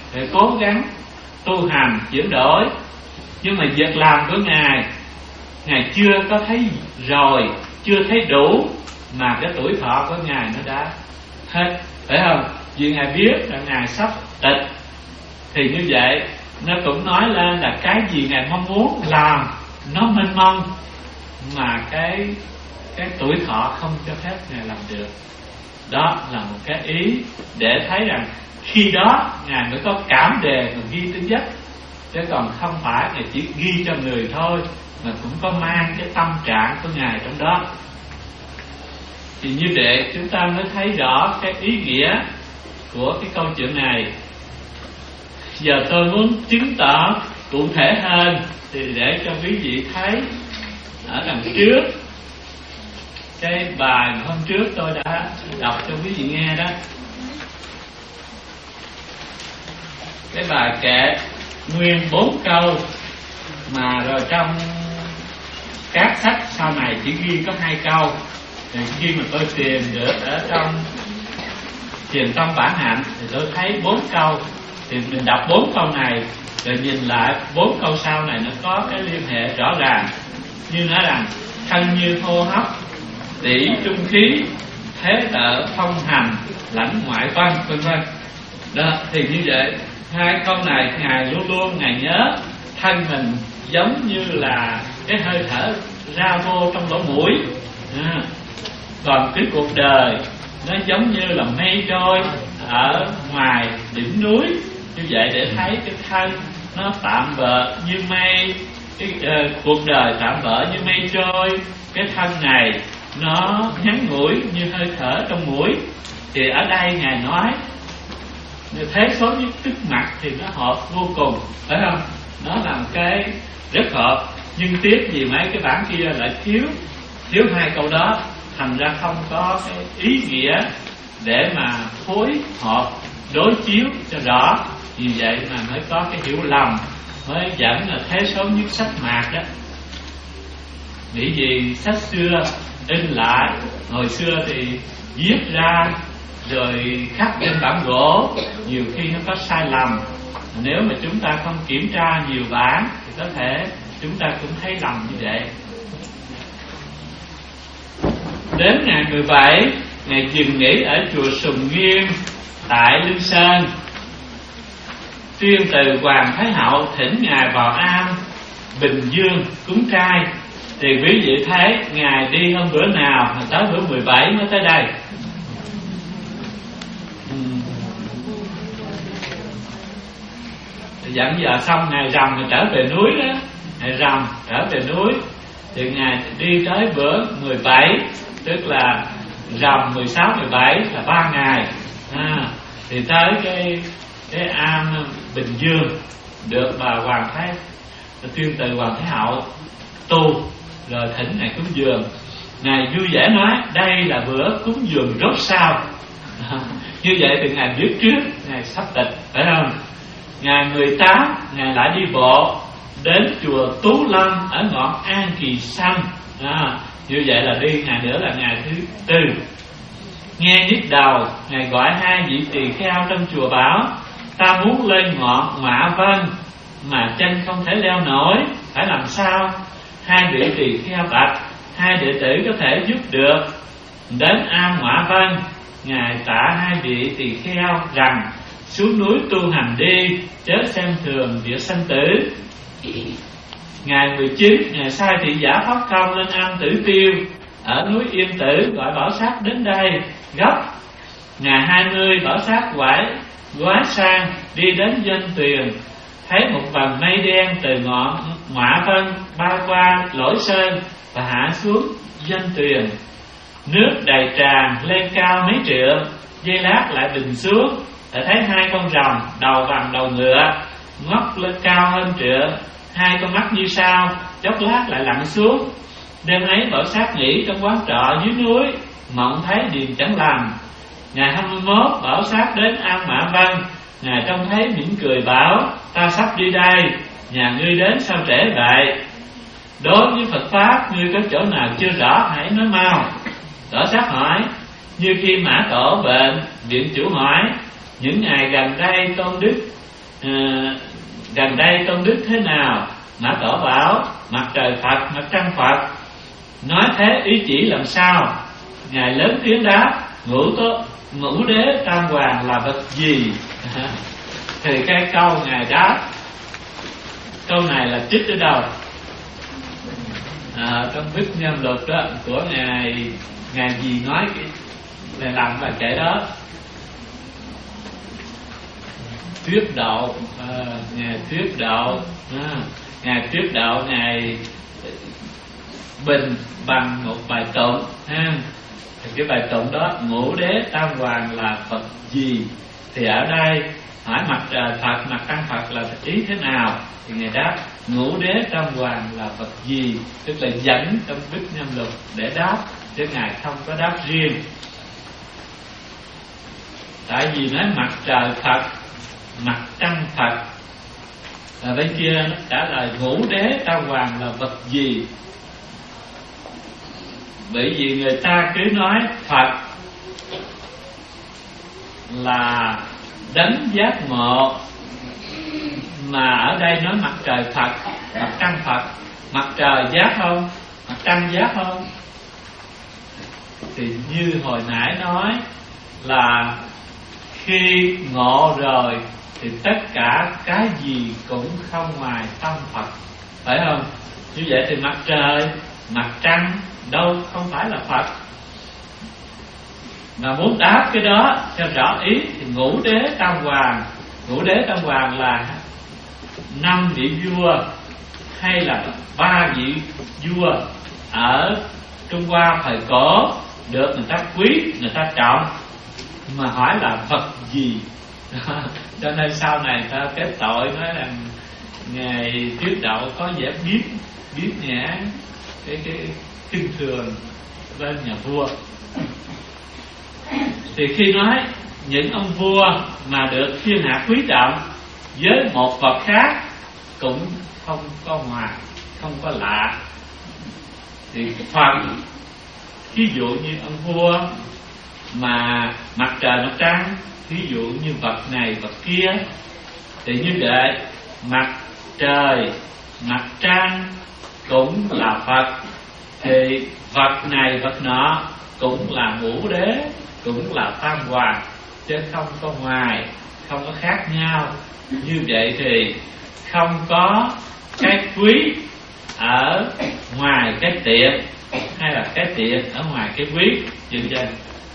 để cố gắng tu hành chuyển đổi. Nhưng mà việc làm của Ngài, Ngài chưa có thấy rồi, chưa thấy đủ, mà cái tuổi thọ của Ngài nó đã hết, phải không? Vì Ngài biết là Ngài sắp tịch, thì như vậy nó cũng nói lên là cái gì Ngài mong muốn làm nó mênh mông, mà cái cái tuổi thọ không cho phép Ngài làm được. Đó là một cái ý để thấy rằng khi đó Ngài mới có cảm đề mà ghi tính chất, chứ còn không phải Ngài chỉ ghi cho người thôi, mà cũng có mang cái tâm trạng của Ngài trong đó. Thì như vậy chúng ta mới thấy rõ cái ý nghĩa của cái câu chuyện này. Giờ tôi muốn chứng tỏ cụ thể hơn, thì để cho quý vị thấy ở đằng trước cái bài hôm trước tôi đã đọc cho quý vị nghe đó. Cái bài kệ nguyên bốn câu, mà rồi trong các sách sau này chỉ ghi có hai câu. Thì khi mà tôi tìm được ở trong Truyền Tông Bản Hạnh thì tôi thấy bốn câu. Thì mình đọc bốn câu này rồi nhìn lại bốn câu sau này, nó có cái liên hệ rõ ràng. Như nói rằng thân như hô hấp, tỷ trung khí, thế tợ phong hành, lãnh ngoại văn, vân vân. Đó, thì như vậy hai câu này Ngài luôn luôn Ngài nhớ thân mình giống như là cái hơi thở ra vô trong lỗ mũi, à, còn cái cuộc đời nó giống như là mây trôi ở ngoài đỉnh núi. Như vậy để thấy cái thân nó tạm bợ như mây, cái uh, cuộc đời tạm bợ như mây trôi, cái thân này nó ngắn ngủi như hơi thở trong mũi. Thì ở đây Ngài nói thế số nhất tức mặt thì nó hợp vô cùng, phải không? Nó làm cái rất hợp. Nhưng tiếc gì mấy cái bản kia lại thiếu thiếu hai câu đó, thành ra không có cái ý nghĩa để mà phối hợp đối chiếu cho rõ. Vì vậy mà mới có cái hiểu lầm, mới dẫn là thế số nhất sách mạc đó. Nghĩ gì sách xưa in lại, hồi xưa thì viết ra rồi khắc trên bản gỗ, nhiều khi nó có sai lầm. Nếu mà chúng ta không kiểm tra nhiều bản thì có thể chúng ta cũng thấy lầm như vậy. Đến ngày mười bảy, Ngài dừng nghỉ ở chùa Sùng Nghiêm tại Lương Sơn. Tuyên từ Hoàng Thái Hậu thỉnh Ngài vào am Bình Dương cúng trai. Thì quý vị thấy Ngài đi hôm bữa nào mà tới bữa mười bảy mới tới đây. Dặn giờ xong Ngài rằm Ngài trở về núi đó. Ngài rằm trở về núi thì Ngài đi tới bữa mười bảy, tức là rằm mười sáu, mười bảy là ba ngày. à, Thì tới cái cái am Bình Dương, được bà Hoàng Thái Tuyên từ Hoàng Thái Hậu tu, rồi thỉnh Ngài cúng dường. Ngài vui vẻ nói đây là bữa cúng dường rốt sao. Như vậy thì Ngài biết trước Ngài sắp tịch, phải không? Ngày mười tám, Ngài lại đi bộ đến chùa Tú Lâm ở ngọn An Kỳ Xanh. à, Như vậy là đi ngày nữa là ngày thứ tư. Nghe nhức đầu, Ngài gọi hai vị tỳ kheo trong chùa bảo: ta muốn lên ngọn Ngọa Vân mà chân không thể leo nổi, phải làm sao? Hai vị tỳ kheo bạch: hai đệ tử có thể giúp được. Đến am Ngọa Vân, Ngài tạ hai vị tỳ kheo rằng xuống núi tu hành đi, chớ xem thường việc sanh tử. Ngày mười chín, Ngài sai thị giả Pháp Công lên am Tử Tiêu ở núi Yên Tử, gọi Bảo Sát đến đây gấp. Ngày hai mươi, Bảo Sát quải gói sang đi đến Doanh Tuyền, thấy một vầng mây đen từ ngọn Ngọa Vân bay qua Lỗi Sơn và hạ xuống Doanh Tuyền. Nước đầy tràn lên cao mấy trượng, giây lát lại bình xuống. Đã thấy hai con rồng đầu bằng đầu ngựa, ngóc lên cao hơn trượng, hai con mắt như sao, chốc lát lại lặn xuống. Đêm ấy Bảo Sát nghỉ trong quán trọ dưới núi, mộng thấy điềm chẳng lành. Ngày hai mươi mốt, Bảo Sát đến am Mã Vân. Ngài trông thấy mỉm cười bảo: ta sắp đi đây, nhà ngươi đến sao trễ vậy? Đối với Phật Pháp, ngươi có chỗ nào chưa rõ hãy nói mau. Bảo Sát hỏi: như khi Mã Tổ bệnh, viện chủ hỏi: những ngày gần đây Tôn Đức à, gần đây công đức thế nào? Mã Tổ bảo mặt trời Phật, mặt trăng Phật. Nói thế ý chỉ làm sao? Ngài lớn tiếng đáp: ngũ tố ngũ đế tam hoàng là vật gì? Thì cái câu ngài đáp, câu này là trích ở đâu? À, trong Bích Nhâm Luật đó của ngài ngài gì nói cái này làm bài kể đó. Thuyết Độ, à, ngài Thuyết Độ, à, ngài Thuyết Độ ngài bình bằng một bài tụng ha. Thì cái bài tụng đó ngũ đế tam hoàng là vật gì? Thì ở đây hỏi mặt trời Phật, mặt trăng Phật là ý thế nào? Thì ngài đáp ngũ đế tam hoàng là vật gì, tức là dẫn trong Bích Nhâm Luật để đáp, chứ ngài không có đáp riêng. Tại vì nói mặt trời Phật, mặt trăng Phật, và bên kia nó trả lời ngũ đế tam hoàng là vật gì. Bởi vì người ta cứ nói Phật là đấng giác ngộ, mà ở đây nói mặt trời Phật, mặt trăng Phật. Mặt trời giác không? Mặt trăng giác không? Thì như hồi nãy nói là khi ngộ rồi thì tất cả cái gì cũng không ngoài tâm Phật, phải không? Như vậy thì mặt trời, mặt trăng đâu không phải là Phật. Mà muốn đáp cái đó cho rõ ý thì ngũ đế tam hoàng. Ngũ đế tam hoàng là năm vị vua hay là ba vị vua ở Trung Hoa thời cổ được người ta quý, người ta trọng, mà hỏi là vật gì. Cho nên sau này ta kết tội nói rằng ngài Thuyết Độ có vẻ biết biết nhã cái cái kinh thường lên nhà vua. Thì khi nói những ông vua mà được thiên hạ quý trọng với một vật khác cũng không có ngoài, không có lạ. Thì Phật ví dụ như ông vua mà mặt trời mặt trăng, ví dụ như vật này vật kia, thì như vậy mặt trời mặt trăng cũng là Phật, thì vật này vật nọ cũng là ngũ đế, cũng là tam hoàng, chứ không có ngoài, không có khác nhau. Như vậy thì không có cái quý ở ngoài cái tiện, hay là cái tiện ở ngoài cái quý, dừng dừng.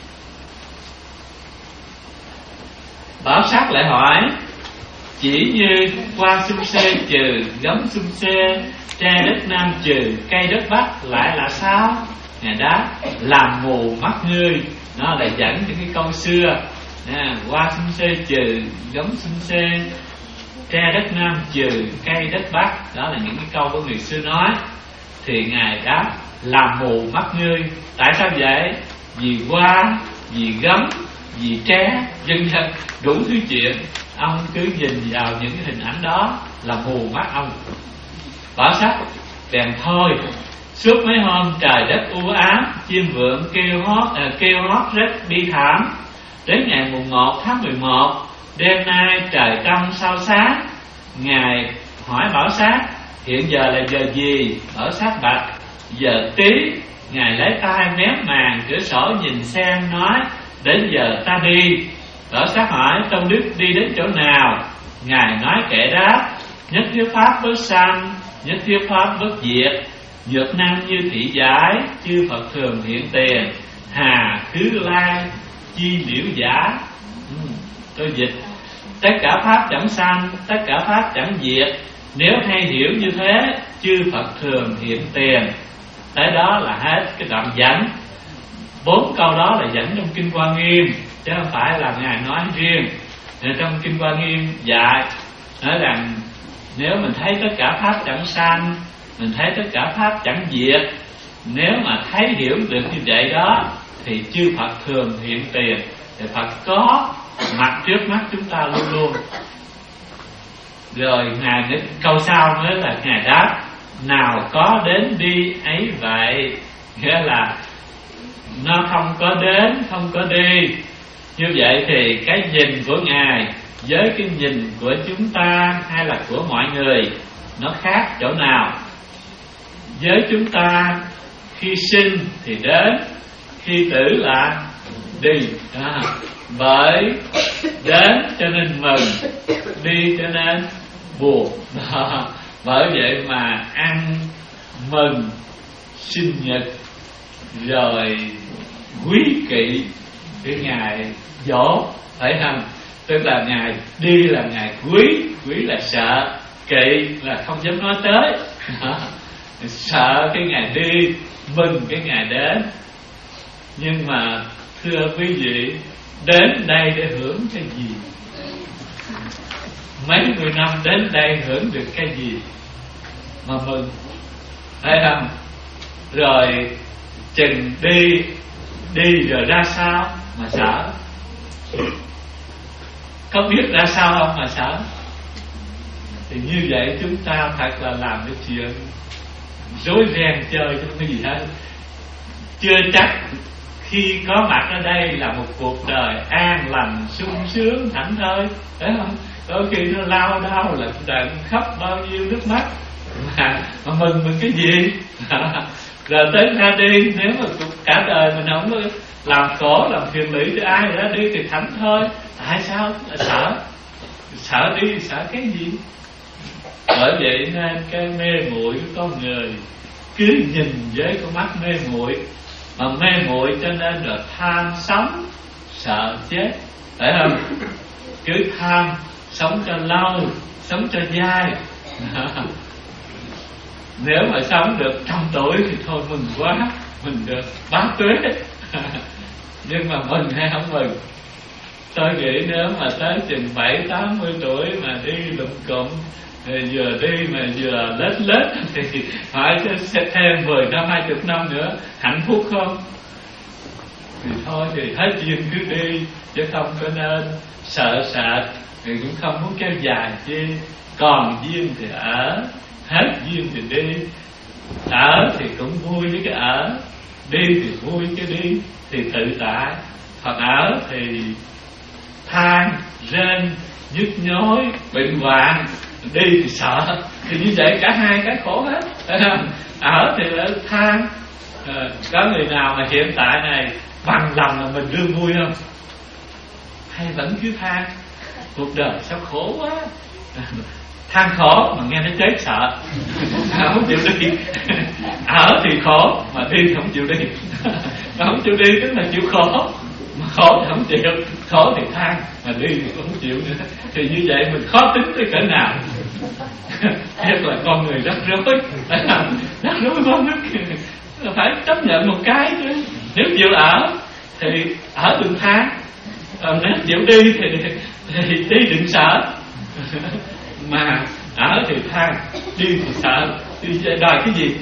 Bảo Sát lại hỏi: chỉ như qua xung xê trừ gấm xung xê, tre đất nam trừ cây đất bắc lại là sao? Ngài đáp: làm mù mắt ngươi. Nó là dẫn những cái câu xưa nè, qua xung xê trừ gấm xung xê, tre đất nam trừ cây đất bắc. Đó là những cái câu của người xưa nói. Thì ngài đáp: làm mù mắt ngươi. Tại sao vậy? Vì hoa, vì gấm, vì tre, dân dân đủ thứ chuyện. Ông cứ nhìn vào những cái hình ảnh đó là mù mắt ông. Bảo Sát bèn thôi. Suốt mấy hôm trời đất u ám, chim vượn kêu hót à, kêu hót rất bi thảm. Đến ngày mùng một tháng mười một, đêm nay trời trong sao sáng. Ngài hỏi Bảo Sát: hiện giờ là giờ gì? Bảo Sát bạch: giờ tí. Ngài lấy tay mém màn cửa sổ nhìn xem, nói: đến giờ ta đi. Bảo Sát hỏi: Tông Đức đi đến chỗ nào? Ngài nói kệ đáp: nhất thiết pháp bất sanh, nhất thiết pháp bất diệt, nhược năng như thị giải, chư Phật thường hiện tiền, hà khứ lai chi liễu giả. ừ, Tôi dịch: tất cả pháp chẳng sanh, tất cả pháp chẳng diệt. Nếu hay hiểu như thế, chư Phật thường hiện tiền. Tới đó là hết cái đoạn dẫn. Bốn câu đó là dẫn trong Kinh Hoa Nghiêm, chứ không phải là Ngài nói riêng. Trong Kinh Hoa Nghiêm dạy nói rằng nếu mình thấy tất cả pháp chẳng sanh, mình thấy tất cả pháp chẳng diệt, nếu mà thấy hiểu được như vậy đó thì chư Phật thường hiện tiền. Thì Phật có mặt trước mắt chúng ta luôn luôn. Rồi Ngài đến câu sau mới là Ngài đáp: nào có đến đi ấy vậy. Nghĩa là nó không có đến, không có đi. Như vậy thì cái nhìn của Ngài với cái nhìn của chúng ta hay là của mọi người nó khác chỗ nào? Với chúng ta khi sinh thì đến, khi tử là đi. À, bởi đến cho nên mừng, đi cho nên buồn. À, bởi vậy mà ăn mừng sinh nhật rồi quý kỵ cái ngày dỗ, phải không? Tức là ngày đi là ngày quý, quý là sợ, kỵ là không dám nói tới. Sợ cái ngày đi, mừng cái ngày đến. Nhưng mà thưa quý vị, đến đây để hưởng cái gì? Mấy mươi năm đến đây hưởng được cái gì mà mừng, thấy không? Rồi chừng đi, đi rồi ra sao mà sợ? Có biết ra sao không mà sợ? Thì như vậy chúng ta thật là làm cái chuyện rối ren chơi chứ không có gì hết. Chưa chắc khi có mặt ở đây là một cuộc đời an lành, sung sướng, thảnh thơi, phải không? Đôi khi nó lao đao là đặng khóc bao nhiêu nước mắt mà, mà mừng mừng cái gì? Rồi tới ra đi, nếu mà cả đời mình không có làm khổ, làm phiền lụy cho ai, ra đi thì thảnh thôi. Tại sao? Là sợ. Sợ đi, sợ cái gì? Bởi vậy nên cái mê muội của con người cứ nhìn với con mắt mê muội, mà mê muội cho nên là tham sống, sợ chết, phải không? Cứ tham sống cho lâu, sống cho dai. Nếu mà sống được trăm tuổi thì thôi mừng quá, mình được bá tuế. Nhưng mà mừng hay không mừng? Tôi nghĩ nếu mà tới chừng bảy tám mươi tuổi mà đi lụm cụm, vừa đi mà vừa lết lết thì phải sẽ thêm mười năm hai chục năm nữa hạnh phúc không? Thì thôi thì hết duyên cứ đi, chứ không có nên sợ sệt, thì cũng không muốn kéo dài chi. Còn duyên thì ở, hết duyên thì đi. Ở thì cũng vui với cái ở, đi thì vui cái đi, thì tự tại. Còn ở thì than, rên, nhức nhối, bệnh hoạn, đi thì sợ. Thì như vậy cả hai cái khổ hết. Ở thì là than. À, có người nào mà hiện tại này bằng lòng là mình đương vui không? Hay vẫn cứ than cuộc đời sao khổ quá? Than khổ mà nghe nó chết sợ, không chịu đi. Ở thì khổ mà đi thì không chịu đi. Mà không chịu đi tức là chịu khổ, mà khổ thì không chịu. Khổ thì than, mà đi thì không chịu nữa. Thì như vậy mình khó tính tới cỡ nào. Nhất là con người rắc rối, rắc rối quá mức. Phải chấp nhận một cái chứ. Nếu chịu ở thì ở đừng than, còn nếu chịu đi thì, thì đi đừng sợ. Mà ở thì than, đi thì sợ, thì đòi cái gì?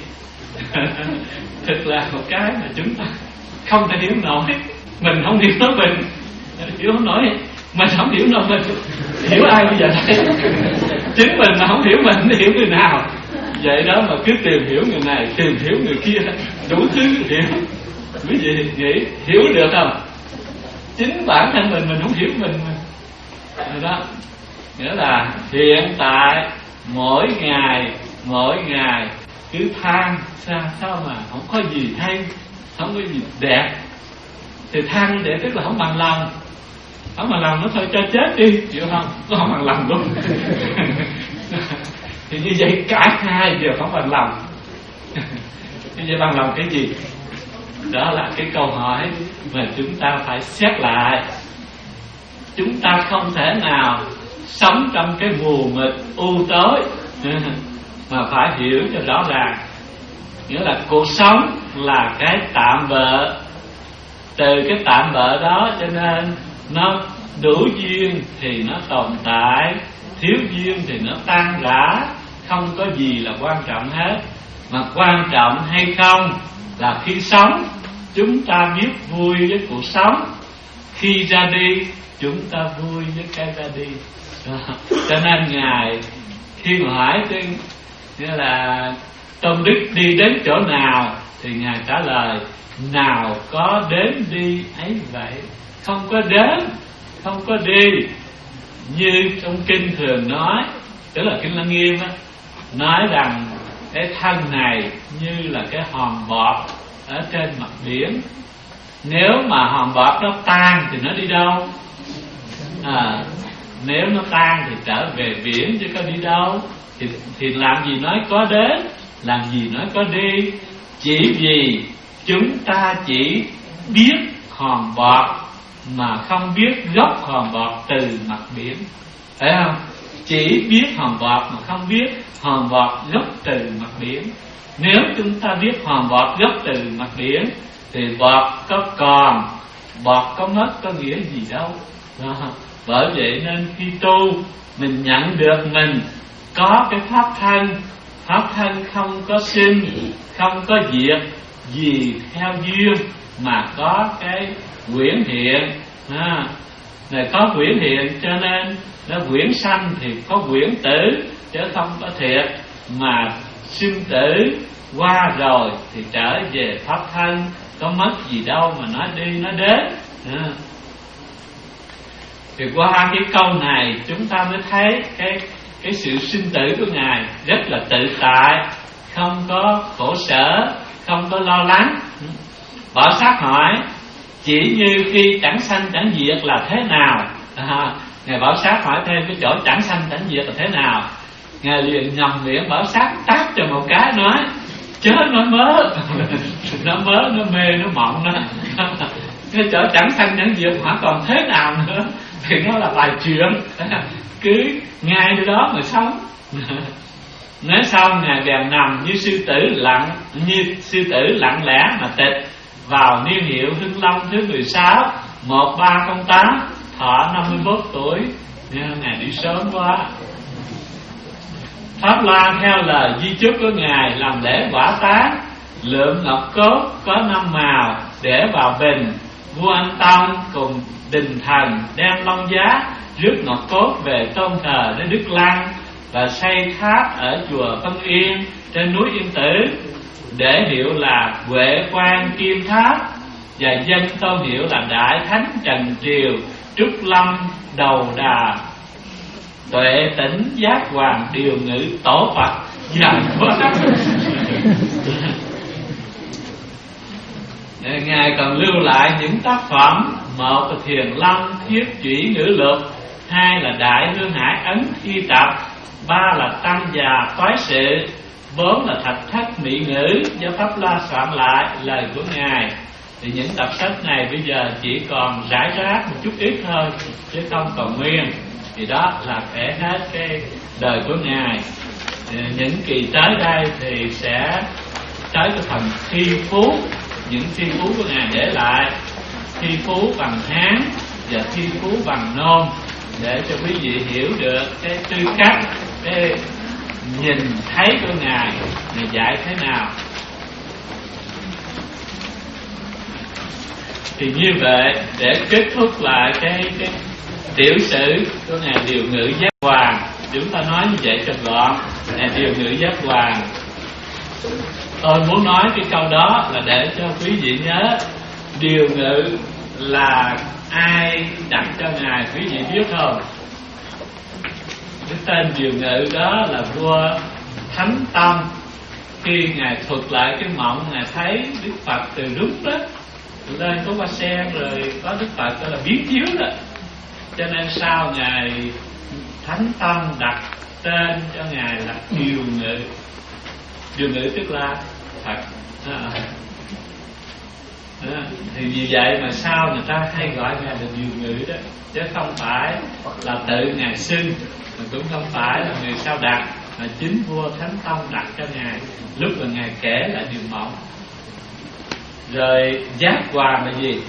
Thực là một cái mà chúng ta không thể hiểu nổi. Mình không hiểu nổi mình, hiểu không nổi mình, không hiểu nổi mình. Hiểu ai bây giờ đây? Chính mình mà không hiểu mình thì hiểu người nào? Vậy đó mà cứ tìm hiểu người này, tìm hiểu người kia, đủ thứ hiểu. Quý vị nghĩ hiểu được không? Chính bản thân mình mình không hiểu mình. Rồi đó, nghĩa là hiện tại mỗi ngày mỗi ngày cứ than sao sao mà không có gì hay, không có gì đẹp. Thì than để tức là không bằng lòng, không bằng lòng nó thôi cho chết đi, chịu không? Nó không bằng lòng luôn. Thì như vậy cả hai đều không bằng lòng. Như vậy bằng lòng cái gì? Đó là cái câu hỏi mà chúng ta phải xét lại. Chúng ta không thể nào sống trong cái mù mịt u tối, mà phải hiểu cho rõ ràng. Nghĩa là cuộc sống là cái tạm bợ. Từ cái tạm bợ đó cho nên nó đủ duyên thì nó tồn tại, thiếu duyên thì nó tan rã. Không có gì là quan trọng hết. Mà quan trọng hay không là khi sống chúng ta biết vui với cuộc sống, khi ra đi chúng ta vui với cái ra đi. Cho nên Ngài khi mà hỏi tôi, nghĩa là Tôn Đức đi đến chỗ nào thì Ngài trả lời nào có đến đi ấy vậy. Không có đến, không có đi. như trong kinh thường nói, tức là kinh Lăng Nghiêm á, nói rằng cái thân này như là cái hòn bọt ở trên mặt biển. Nếu mà hòn bọt nó tan thì nó đi đâu? À, nếu nó tan thì trở về biển chứ có đi đâu. Thì, thì làm gì nói có đến, làm gì nói có đi. Chỉ vì chúng ta chỉ biết hòn bọt mà không biết gốc hòn bọt từ mặt biển, phải không? Chỉ biết hòn bọt mà không biết hòn bọt gốc từ mặt biển. Nếu chúng ta biết hòn bọt gốc từ mặt biển thì bọt có còn, bọt có mất có nghĩa gì đâu. Đó. Bởi vậy nên khi tu mình nhận được mình có cái pháp thân. Pháp thân không có sinh, không có diệt, vì theo duyên mà có cái quyển hiện. À, này có quyển hiện cho nên nó quyển sanh thì có quyển tử, chứ không có thiệt. Mà sinh tử qua rồi thì trở về pháp thân, có mất gì đâu mà nói đi nói đến. À. Thì qua cái câu này chúng ta mới thấy cái cái sự sinh tử của Ngài rất là tự tại, không có khổ sở, không có lo lắng. Bảo Sát hỏi chỉ như khi chẳng sanh chẳng diệt là thế nào? À, Ngài Bảo Sát hỏi thêm cái chỗ chẳng sanh chẳng diệt là thế nào. Ngài liền nhầm miệng Bảo Sát tát cho một cái nói chớ nó mớ nó mớ nó mê nó mộng đó. Cái chỗ chẳng sanh chẳng diệt hả còn thế nào nữa thì nó là bài chuyện, cứ ngay nơi đó mà sống. Nói xong Ngài bèn nằm như sư tử lặng như sư tử lặng lẽ mà tịch vào niên hiệu Hưng Long thứ mười sáu một ba không tám, thọ năm mươi mốt tuổi. Ngài đi sớm quá. Pháp La theo lời di chúc của Ngài làm lễ quả táng, lượm ngọc cốt có năm màu để vào bình. Vua Anh Tông cùng đình thần đem long giá rước ngọc cốt về tôn thờ đến Đức Lăng và xây tháp ở chùa Vân Yên trên núi Yên Tử để hiệu là Huệ Quang Kim Tháp, và dân tôn hiệu là Đại Thánh Trần Triều Trúc Lâm Đầu Đà Tuệ Tỉnh Giác Hoàng Điều Ngự Tổ Phật. Dài quá. Ngài còn lưu lại những tác phẩm: một là Thiền Lâm Thiết Chỉ Ngữ Lục, hai là Đại Hương Hải Ấn Thi Tập, ba là Tăng Già Toái Sự, bốn là Thạch Thất Mỹ Ngữ do Pháp La soạn lại lời của Ngài. Thì những tập sách này bây giờ chỉ còn rải rác một chút ít thôi chứ không còn nguyên. Thì đó là kể hết cái đời của Ngài. Những kỳ tới đây thì sẽ tới cái phần thi phú, những thi phú của Ngài để lại, thi phú bằng Hán và thi phú bằng Nôm, để cho quý vị hiểu được cái tư cách, cái nhìn thấy của Ngài Ngài dạy thế nào. Thì như vậy để kết thúc lại cái, cái tiểu sử của Ngài Điều Ngự Giác Hoàng, chúng ta nói như vậy cho gọn. Ngài Điều Ngự Giác Hoàng, tôi muốn nói cái câu đó là để cho quý vị nhớ Điều Ngự là ai đặt cho Ngài, quý vị biết không? Cái tên Điều Ngự đó là vua Thánh Tông. Khi Ngài thuật lại cái mộng, Ngài thấy Đức Phật từ lúc đó lên có hoa sen rồi có Đức Phật, đó là biến chiếu đó. Cho nên sau Ngài Thánh Tông đặt tên cho Ngài là Điều Ngự. Điều Ngự tức là Phật. À. À, thì vì vậy mà sao người ta hay gọi Ngài là Điều Ngự đó, chứ không phải là tự Ngài xưng, mà cũng không phải là người sao đặt, mà chính vua Thánh Tông đặt cho Ngài lúc mà Ngài kể lại điều mộng. Rồi Giác Hoàng là gì?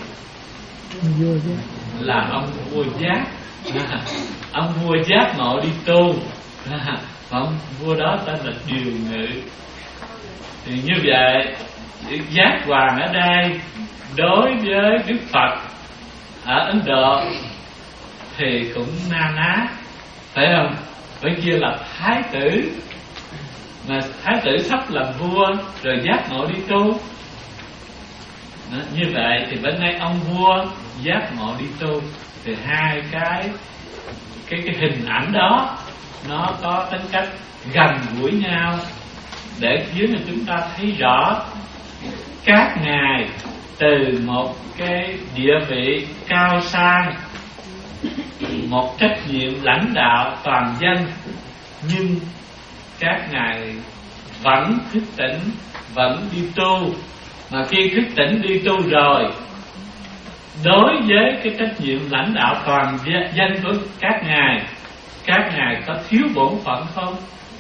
Là ông vua Giác. À, ông vua Giác Ngộ đi tu. À, ông vua đó tên là Điều Ngự. Thì như vậy Giác Hoàng ở đây đối với Đức Phật ở Ấn Độ thì cũng na ná, phải không? Bên kia là thái tử, mà thái tử sắp làm vua rồi giác ngộ đi tu. Đó, như vậy thì bên đây ông vua giác ngộ đi tu, thì hai cái cái cái hình ảnh đó nó có tính cách gần gũi nhau, để khiến cho chúng ta thấy rõ các ngài từ một cái địa vị cao sang, một trách nhiệm lãnh đạo toàn dân, nhưng các ngài vẫn thức tỉnh, vẫn đi tu. Mà khi thức tỉnh đi tu rồi, đối với cái trách nhiệm lãnh đạo toàn dân của các ngài, các ngài có thiếu bổn phận không?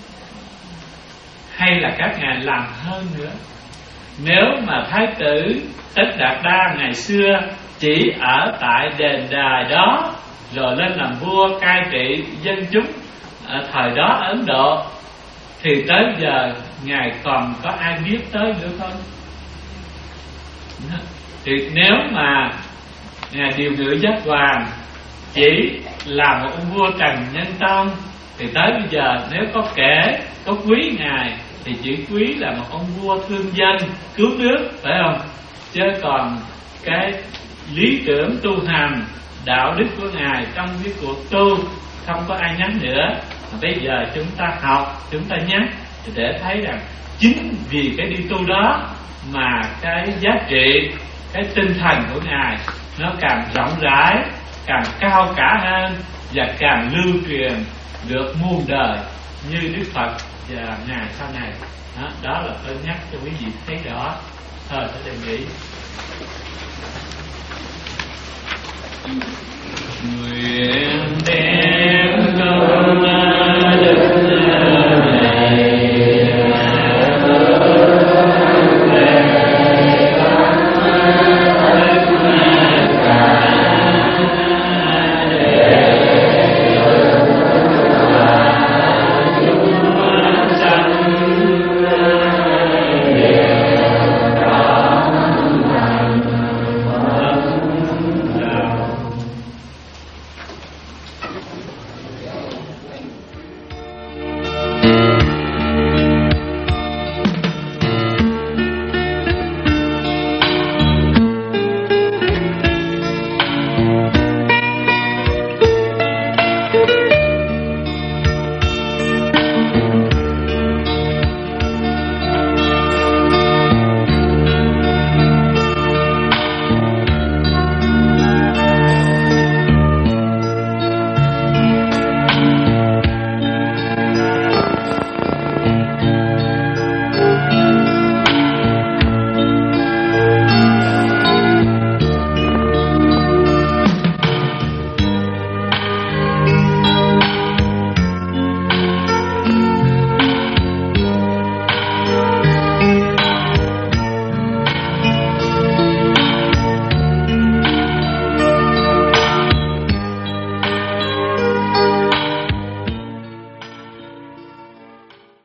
Hay là các ngài làm hơn nữa? Nếu mà Thái tử Tất Đạt Đa ngày xưa chỉ ở tại đền đài đó, rồi lên làm vua cai trị dân chúng ở thời đó ở Ấn Độ, thì tới giờ ngài còn có ai biết tới nữa không? Thì nếu mà ngài điều ngự giác hoàng chỉ là một ông vua Trần Nhân Tông, thì tới bây giờ nếu có kể, có quý ngài, thì chỉ quý là một ông vua thương dân, cứu nước, phải không? Chứ còn cái lý tưởng tu hành, đạo đức của ngài trong cái cuộc tu không có ai nhắc nữa. Mà bây giờ chúng ta học, chúng ta nhắc, thì để thấy rằng chính vì cái đi tu đó mà cái giá trị, cái tinh thần của ngài nó càng rộng rãi, càng cao cả hơn, và càng lưu truyền được muôn đời như Đức Phật và ngài sau này. Đó, đó là tôi nhắc cho quý vị thấy rõ. Thôi tôi đề nghị nguyện đem